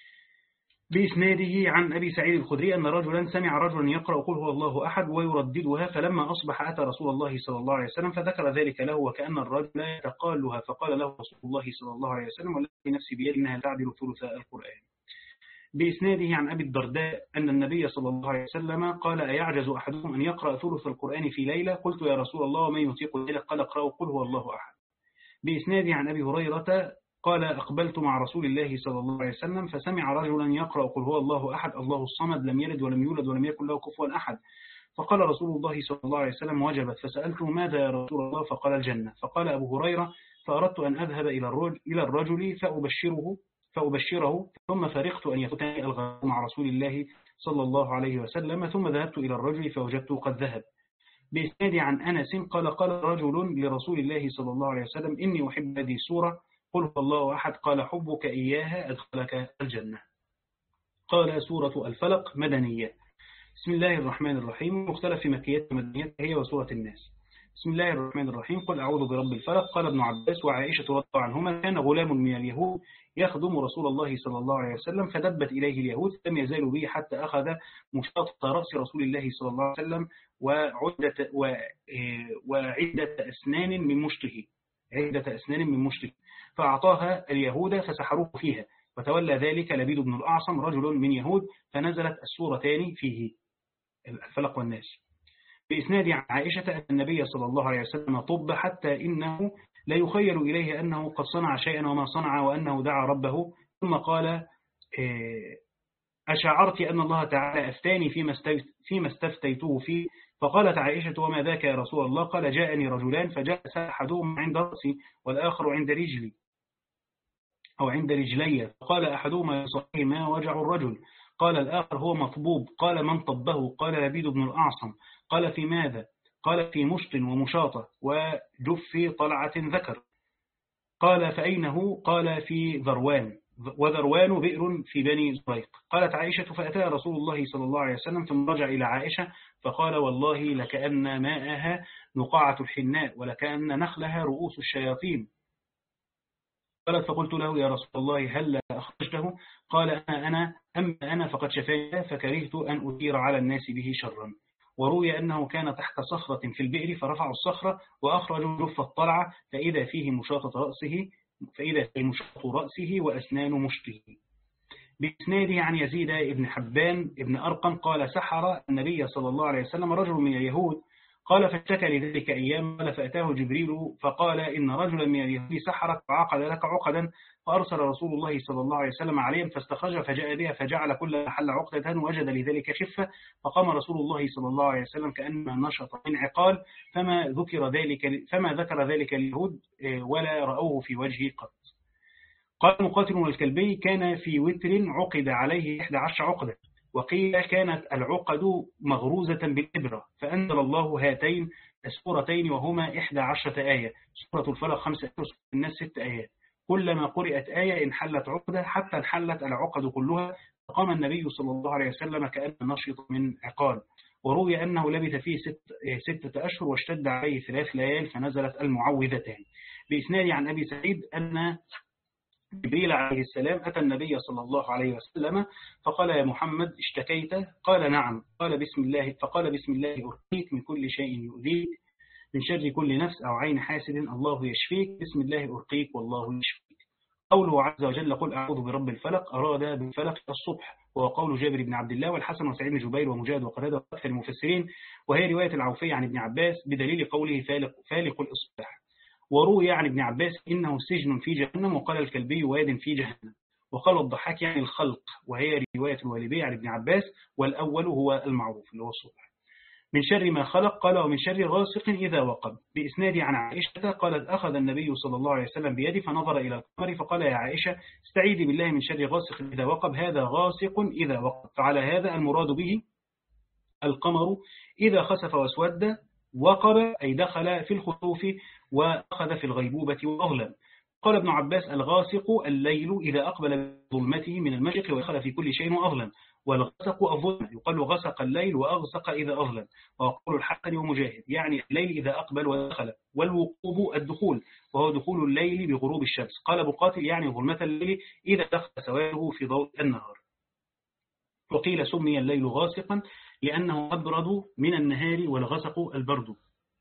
بإسناده عن أبي سعيد الخدري أن رجلا سمع رجلا يقرأ قل هو الله أحد ويرددها، فلما أصبح أتى رسول الله صلى الله عليه وسلم فذكر ذلك له، وكأن الرجل لا يتقالها، فقال له رسول الله صلى الله عليه وسلم والذي نفسي بيده إنها تعدل ثلث القرآن. بإسناده عن أبي الدرداء أن النبي صلى الله عليه وسلم قال أيعجز أحدكم أن يقرأ ثلث القرآن في ليلة؟ قلت يا رسول الله ومن يطيق ذلك؟ قال اقرأوا قل هو الله أحد. بإسناده عن أبي هريرة قال أقبلت مع رسول الله صلى الله عليه وسلم فسمع رجلا يقرأ قل هو الله أحد الله الصمد لم يلد ولم يولد ولم يكن له كفوا أحد، فقال رسول الله صلى الله عليه وسلم وجبت، فسألته ماذا يا رسول الله؟ فقال الجنة. فقال أبو هريرة فأردت أن أذهب إلى الرجل, إلى الرجل فأبشره, فأبشره ثم فرقت أن يفوتني الغد مع رسول الله صلى الله عليه وسلم، ثم ذهبت إلى الرجل فوجدته قد ذهب. بإسناد عن أنس قال قال رجل لرسول الله صلى الله عليه وسلم إني أحب هذه السورة قل هو الله أحد، قال حبك إياها أدخلك الجنة. قال سورة الفلق مدنية. بسم الله الرحمن الرحيم. مختلف في مكيات ومدنيات هي وسورة الناس. بسم الله الرحمن الرحيم. قل أعوذ برب الفلق. قال ابن عباس وعائشة رضي الله عنهما كان غلام من اليهود يخدم رسول الله صلى الله عليه وسلم فدبت إليه اليهود لم يزالوا به حتى أخذ مشاطة رأس رسول الله صلى الله عليه وسلم وعدة, وعدة أسنان من مشطه عدة أسنان من مشطه فأعطاها اليهود فسحروه فيها، وتولى ذلك لبيد بن الأعصم رجل من يهود، فنزلت السورتان فيه الفلق والناس. بإسناد عن عائشة أن النبي صلى الله عليه وسلم طب حتى إنه لا يخيل إليه أنه قد صنع شيئا وما صنع، وأنه دعا ربه ثم قال أشعرت أن الله تعالى أفتاني فيما استفتيته فيه؟ فقالت عائشة وما ذاك يا رسول الله؟ قال جاءني رجلان فجلس أحدهما عند رأسي والآخر عند رجلي أو عند رجلي، فقال أحدهما يصحي ما وجع الرجل، قال الآخر هو مطبوب، قال من طبه؟ قال لبيد بن الأعصم، قال في ماذا؟ قال في مشط ومشاطة وجف طلعة ذكر، قال فأينه؟ قال في ذروان، وذروان بئر في بني زريق. قالت عائشة فأتى رسول الله صلى الله عليه وسلم ثم رجع إلى عائشة فقال والله لكأن ماءها نقاعة الحناء ولكأن نخلها رؤوس الشياطين. قالت فقلت له يا رسول الله هل أخرجته؟ قال أنا أنا أما أنا فقد شفاني فكرهت أن أثير على الناس به شرا. وروي أنه كان تحت صخرة في البئر فرفعوا الصخرة وأخرجوا جف الطلعة فإذا فيه مشاطة رأسه فإذا فيه مشاطة رأسه وأسنان مشطه. بإسناده عن يزيد بن حبان بن أرقم قال سحر النبي صلى الله عليه وسلم رجل من اليهود، قال فاشتكى لذلك أيام، قال فأتاه جبريل فقال إن رجلا من اليهود سحرك وعقد لك عقدا، فأرسل رسول الله صلى الله عليه وسلم عليهم فاستخرج فجاء بها فجعل كل محل عقدة وجد لذلك خفة، فقام رسول الله صلى الله عليه وسلم كأنما نشط من عقال، فما ذكر ذلك فما ذكر ذلك اليهود ولا رأوه في وجهه قط. قال مقاتل والكلبي كان في وتر عقد عليه إحدى عشر عقدة، وقيل كانت العقد مغروزة بالإبرة، فأنزل الله هاتين السورتين وهما إحدى عشرة آية، سورة الفلق خمسة آيات وسورة الناس ست آيات. كلما قرأت آية انحلت عقدة حتى انحلت العقد كلها، فقام النبي صلى الله عليه وسلم كأن نشط من عقال. وروي أنه لبث فيه ست ستة أشهر واشتد عليه ثلاث ليال فنزلت المعوذتان. بإسناد عن أبي سعيد أن جبريل عليه السلام أتى النبي صلى الله عليه وسلم فقال: يا محمد اشتكيت؟ قال: نعم. قال: بسم الله فقال بسم الله أرقيك من كل شيء يؤذيك، من شر كل نفس أو عين حاسد الله يشفيك، بسم الله أرقيك والله يشفيك. قوله عز وجل: قل أعوذ برب الفلق، أراد بالفلق الصبح، وهو قول جابر بن عبد الله والحسن وسعيد بن جبير ومجاهد وقتادة وأكثر المفسرين، وهي رواية العوفية عن ابن عباس بدليل قوله فالق, فالق الإصباح. وروي عن ابن عباس إنه سجن في جهنم، وقال الكلبي واد في جهنم، وقال الضحاك يعني الخلق، وهي رواية الوالبية عن ابن عباس، والأول هو المعروف اللي هو الصبح. من شر ما خلق، قال: ومن شر غاسق إذا وقب. بإسناد عن عائشة قالت: أخذ النبي صلى الله عليه وسلم بيدي فنظر إلى القمر فقال: يا عائشة استعيذي بالله من شر غاسق إذا وقب، هذا غاسق إذا وقب. فعلى هذا المراد به القمر إذا خسف واسود، وقب أي دخل في الخسوف وأخذ في الغيبوبة وأظلم. قال ابن عباس: الغاسق الليل إذا أقبل بظلمته من المشرق ودخل في كل شيء وأظلم، والغسق الظلم، يقال غسق الليل وأغسق إذا أظلم. وقول الحسن ومجاهد يعني الليل إذا أقبل ودخل، والوقوب الدخول وهو دخول الليل بغروب الشمس. قال أبو قاتل يعني ظلمة الليل إذا دخل سواده في ضوء النهار. وقيل سمي الليل غاسقا لأنه أبرد من النهار، والغسق البرد.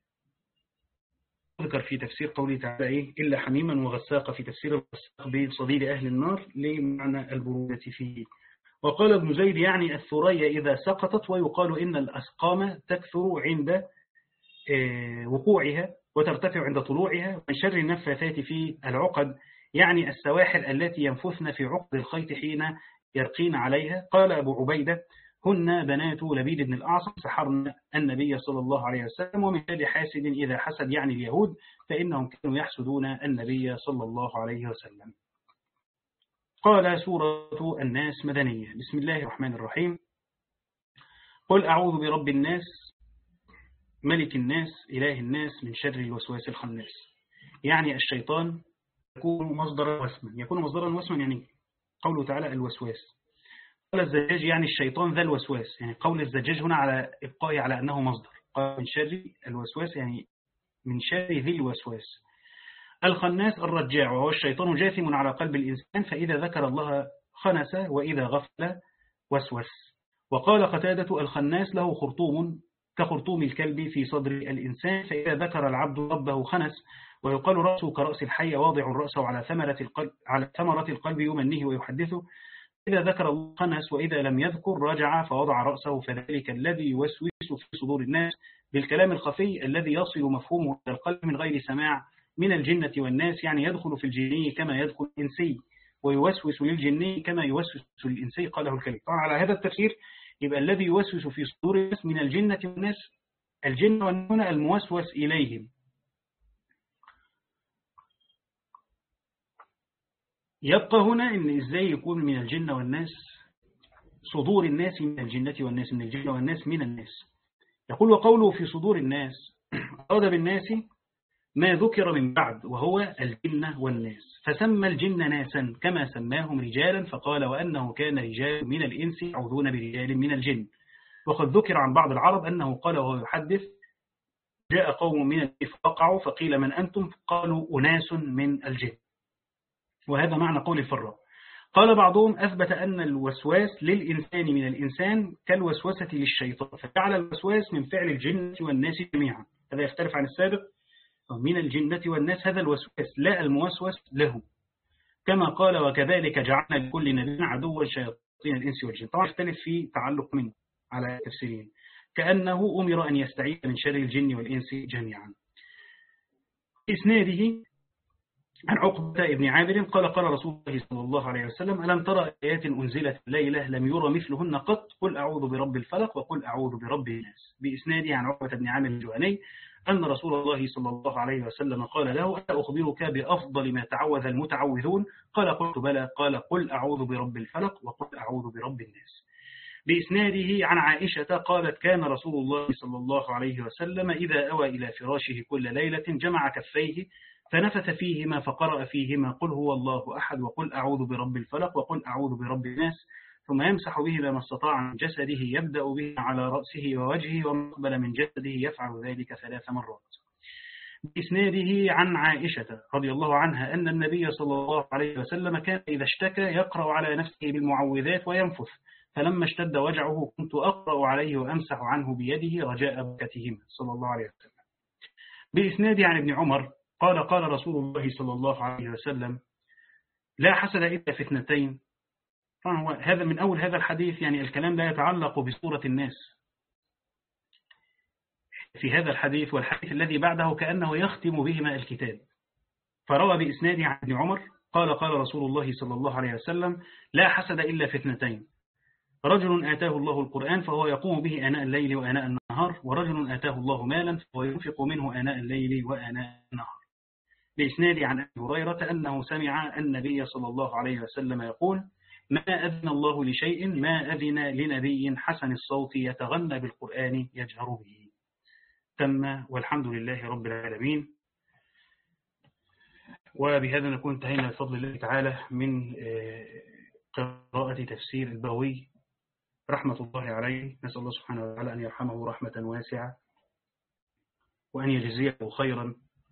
ذكر في تفسير قوله تعالى إيه؟ إلا حميما وغساق في تفسير الغساق بصديد أهل النار لمعنى البرودة فيه. وقال ابن زيد يعني الثريا إذا سقطت، ويقال إن الأسقام تكثر عند وقوعها وترتفع عند طلوعها. من شر النفاثات في العقد يعني السواحل التي ينفثن في عقد الخيط حين يرقين عليها. قال أبو عبيدة: هن بنات لبيد بن الأعصم سحرن النبي صلى الله عليه وسلم. ومن شر حاسد إذا حسد يعني اليهود، فإنهم كانوا يحسدون النبي صلى الله عليه وسلم. قال: سورة الناس مدنية. بسم الله الرحمن الرحيم. قل أعوذ برب الناس ملك الناس إله الناس من شر الوسواس الخناس. يعني الشيطان يكون مصدرا واسما، يكون مصدرا واسما يعني قوله تعالى الوسواس. قال الزجاج يعني الشيطان ذا الوسواس، يعني قول الزجاج هنا على إبقائه على أنه مصدر. قال من شر الوسواس يعني من شر ذي الوسواس. الخناس الرجاع، وهو الشيطان جاثم على قلب الإنسان، فإذا ذكر الله خنس وإذا غفل وسوس. وقال قتادة: الخناس له خرطوم كخرطوم الكلب في صدر الإنسان، فإذا ذكر العبد ربه خنس. ويقال رأسه كرأس الحي واضع رأسه على ثمرة القلب, على ثمرة القلب يمنيه ويحدثه. إذا ذكر الله خنس، وإذا لم يذكر رجع فوضع رأسه، فذلك الذي يوسوس في صدور الناس بالكلام الخفي الذي يصل مفهومه إلى القلب من غير سماع من الجنة والناس، يعني يدخل في الجني كما يدخل الإنسي، ويوسوس للجني كما يوسوس للإنسي. قاله الكلام. طبعا على هذا التفسير يبقى الذي يوسوس في صدور الناس من الجنة والناس، الجن والنون الموسوس إليهم. يبقى هنا إن إزاي يكون من الجن والناس، صدور الناس من الجنة والناس، من الجن والناس من الناس. يقول: وقوله في صدور الناس أراد بالناس ما ذكر من بعد وهو الجن والناس، فسمى الجن ناسا كما سماهم رجالا، فقال: وأنه كان رجال من الإنس يعوذون برجال من الجن. وقد ذكر عن بعض العرب أنه قال وهو يحدث: جاء قوم من الإنس فقعوا، فقيل: من أنتم؟ قالوا: أناس من الجن. وهذا معنى قول الفراء. قال بعضهم: أثبت أن الوسواس للإنسان من الإنسان كالوسوسة للشيطان، فجعل الوسواس من فعل الجن والناس جميعا. هذا يختلف عن السابق، من الجنة والناس هذا الوسواس لا الموسوس له، كما قال: وكذلك جعلنا لكل نبي عدوا شياطين الإنس والجن. طبعا يختلف في تعلق منه على تفسيرين، كأنه أمر أن يستعيذ من شر الجن والإنس جميعا. إسناده عن عقبة ابن عامر قال: قال رسول الله صلى الله عليه وسلم: ألم ترى آيات أنزلت الليلة لم يرى مثلهن قط، قل أعوذ برب الفلق وقل أعوذ برب الناس. بإسناده عن عقبة بن عامر الجهني أن رسول الله صلى الله عليه وسلم قال له: ألا أخبرك بأفضل ما تعوذ المتعوذون؟ قال: قلت بلى. قال: قل أعوذ برب الفلق وقل أعوذ برب الناس. بإسناده عن عائشة قالت كان رسول الله صلى الله عليه وسلم إذا أوى إلى فراشه كل ليلة جمع كفيه فنفث فيهما فقرأ فيهما قل هو الله أحد وقل أعوذ برب الفلق وقل أعوذ برب الناس ثم يمسح به ما استطاع من جسده يبدأ به على رأسه ووجهه ومقبل من جسده يفعل ذلك ثلاث مرات. بإسناده عن عائشة رضي الله عنها أن النبي صلى الله عليه وسلم كان إذا اشتكى يقرأ على نفسه بالمعوذات وينفث، فلما اشتد وجعه كنت أقرأ عليه وأمسح عنه بيده رجاء بركتهما صلى الله عليه وسلم. بإسناده عن ابن عمر قال قال رسول الله صلى الله عليه وسلم لا حسد إلا في اثنتين. هذا من أول هذا الحديث يعني الكلام لا يتعلق بصورة الناس في هذا الحديث، والحديث الذي بعده كأنه يختم بهما الكتاب. فروى بإسناده عن ابن عمر قال قال رسول الله صلى الله عليه وسلم لا حسد إلا في اثنتين، رجل آتاه الله القرآن فهو يقوم به آناء الليل وآناء النهار، ورجل آتاه الله مالا فهو ينفق منه آناء الليل وآناء النهار. بإسناده عن أبي هريرة أنه سمع النبي صلى الله عليه وسلم يقول ما أذن الله لشيء ما أذن لنبي حسن الصوت يتغنى بالقرآن يجهر به. تم والحمد لله رب العالمين. وبهذا نكون انتهينا بفضل الله تعالى من قراءة تفسير البغوي رحمة الله عليه. نسأل الله سبحانه وتعالى أن يرحمه رحمة واسعة وأن يجزيه خيرا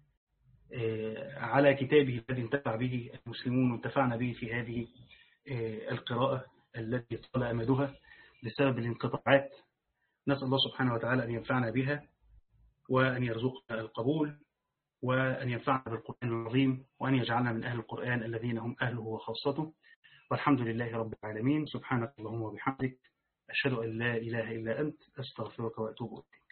على كتابه الذي انتفع به المسلمون وانتفعنا به في هذه القراءة التي طال أمدها بسبب الانقطاعات. نسأل الله سبحانه وتعالى أن ينفعنا بها وأن يرزقنا القبول وأن ينفعنا بالقرآن العظيم وأن يجعلنا من أهل القرآن الذين هم أهله وخاصته. والحمد لله رب العالمين. سبحانك اللهم وبحمدك أشهد أن لا إله إلا أنت أستغفرك وأتوب إليك.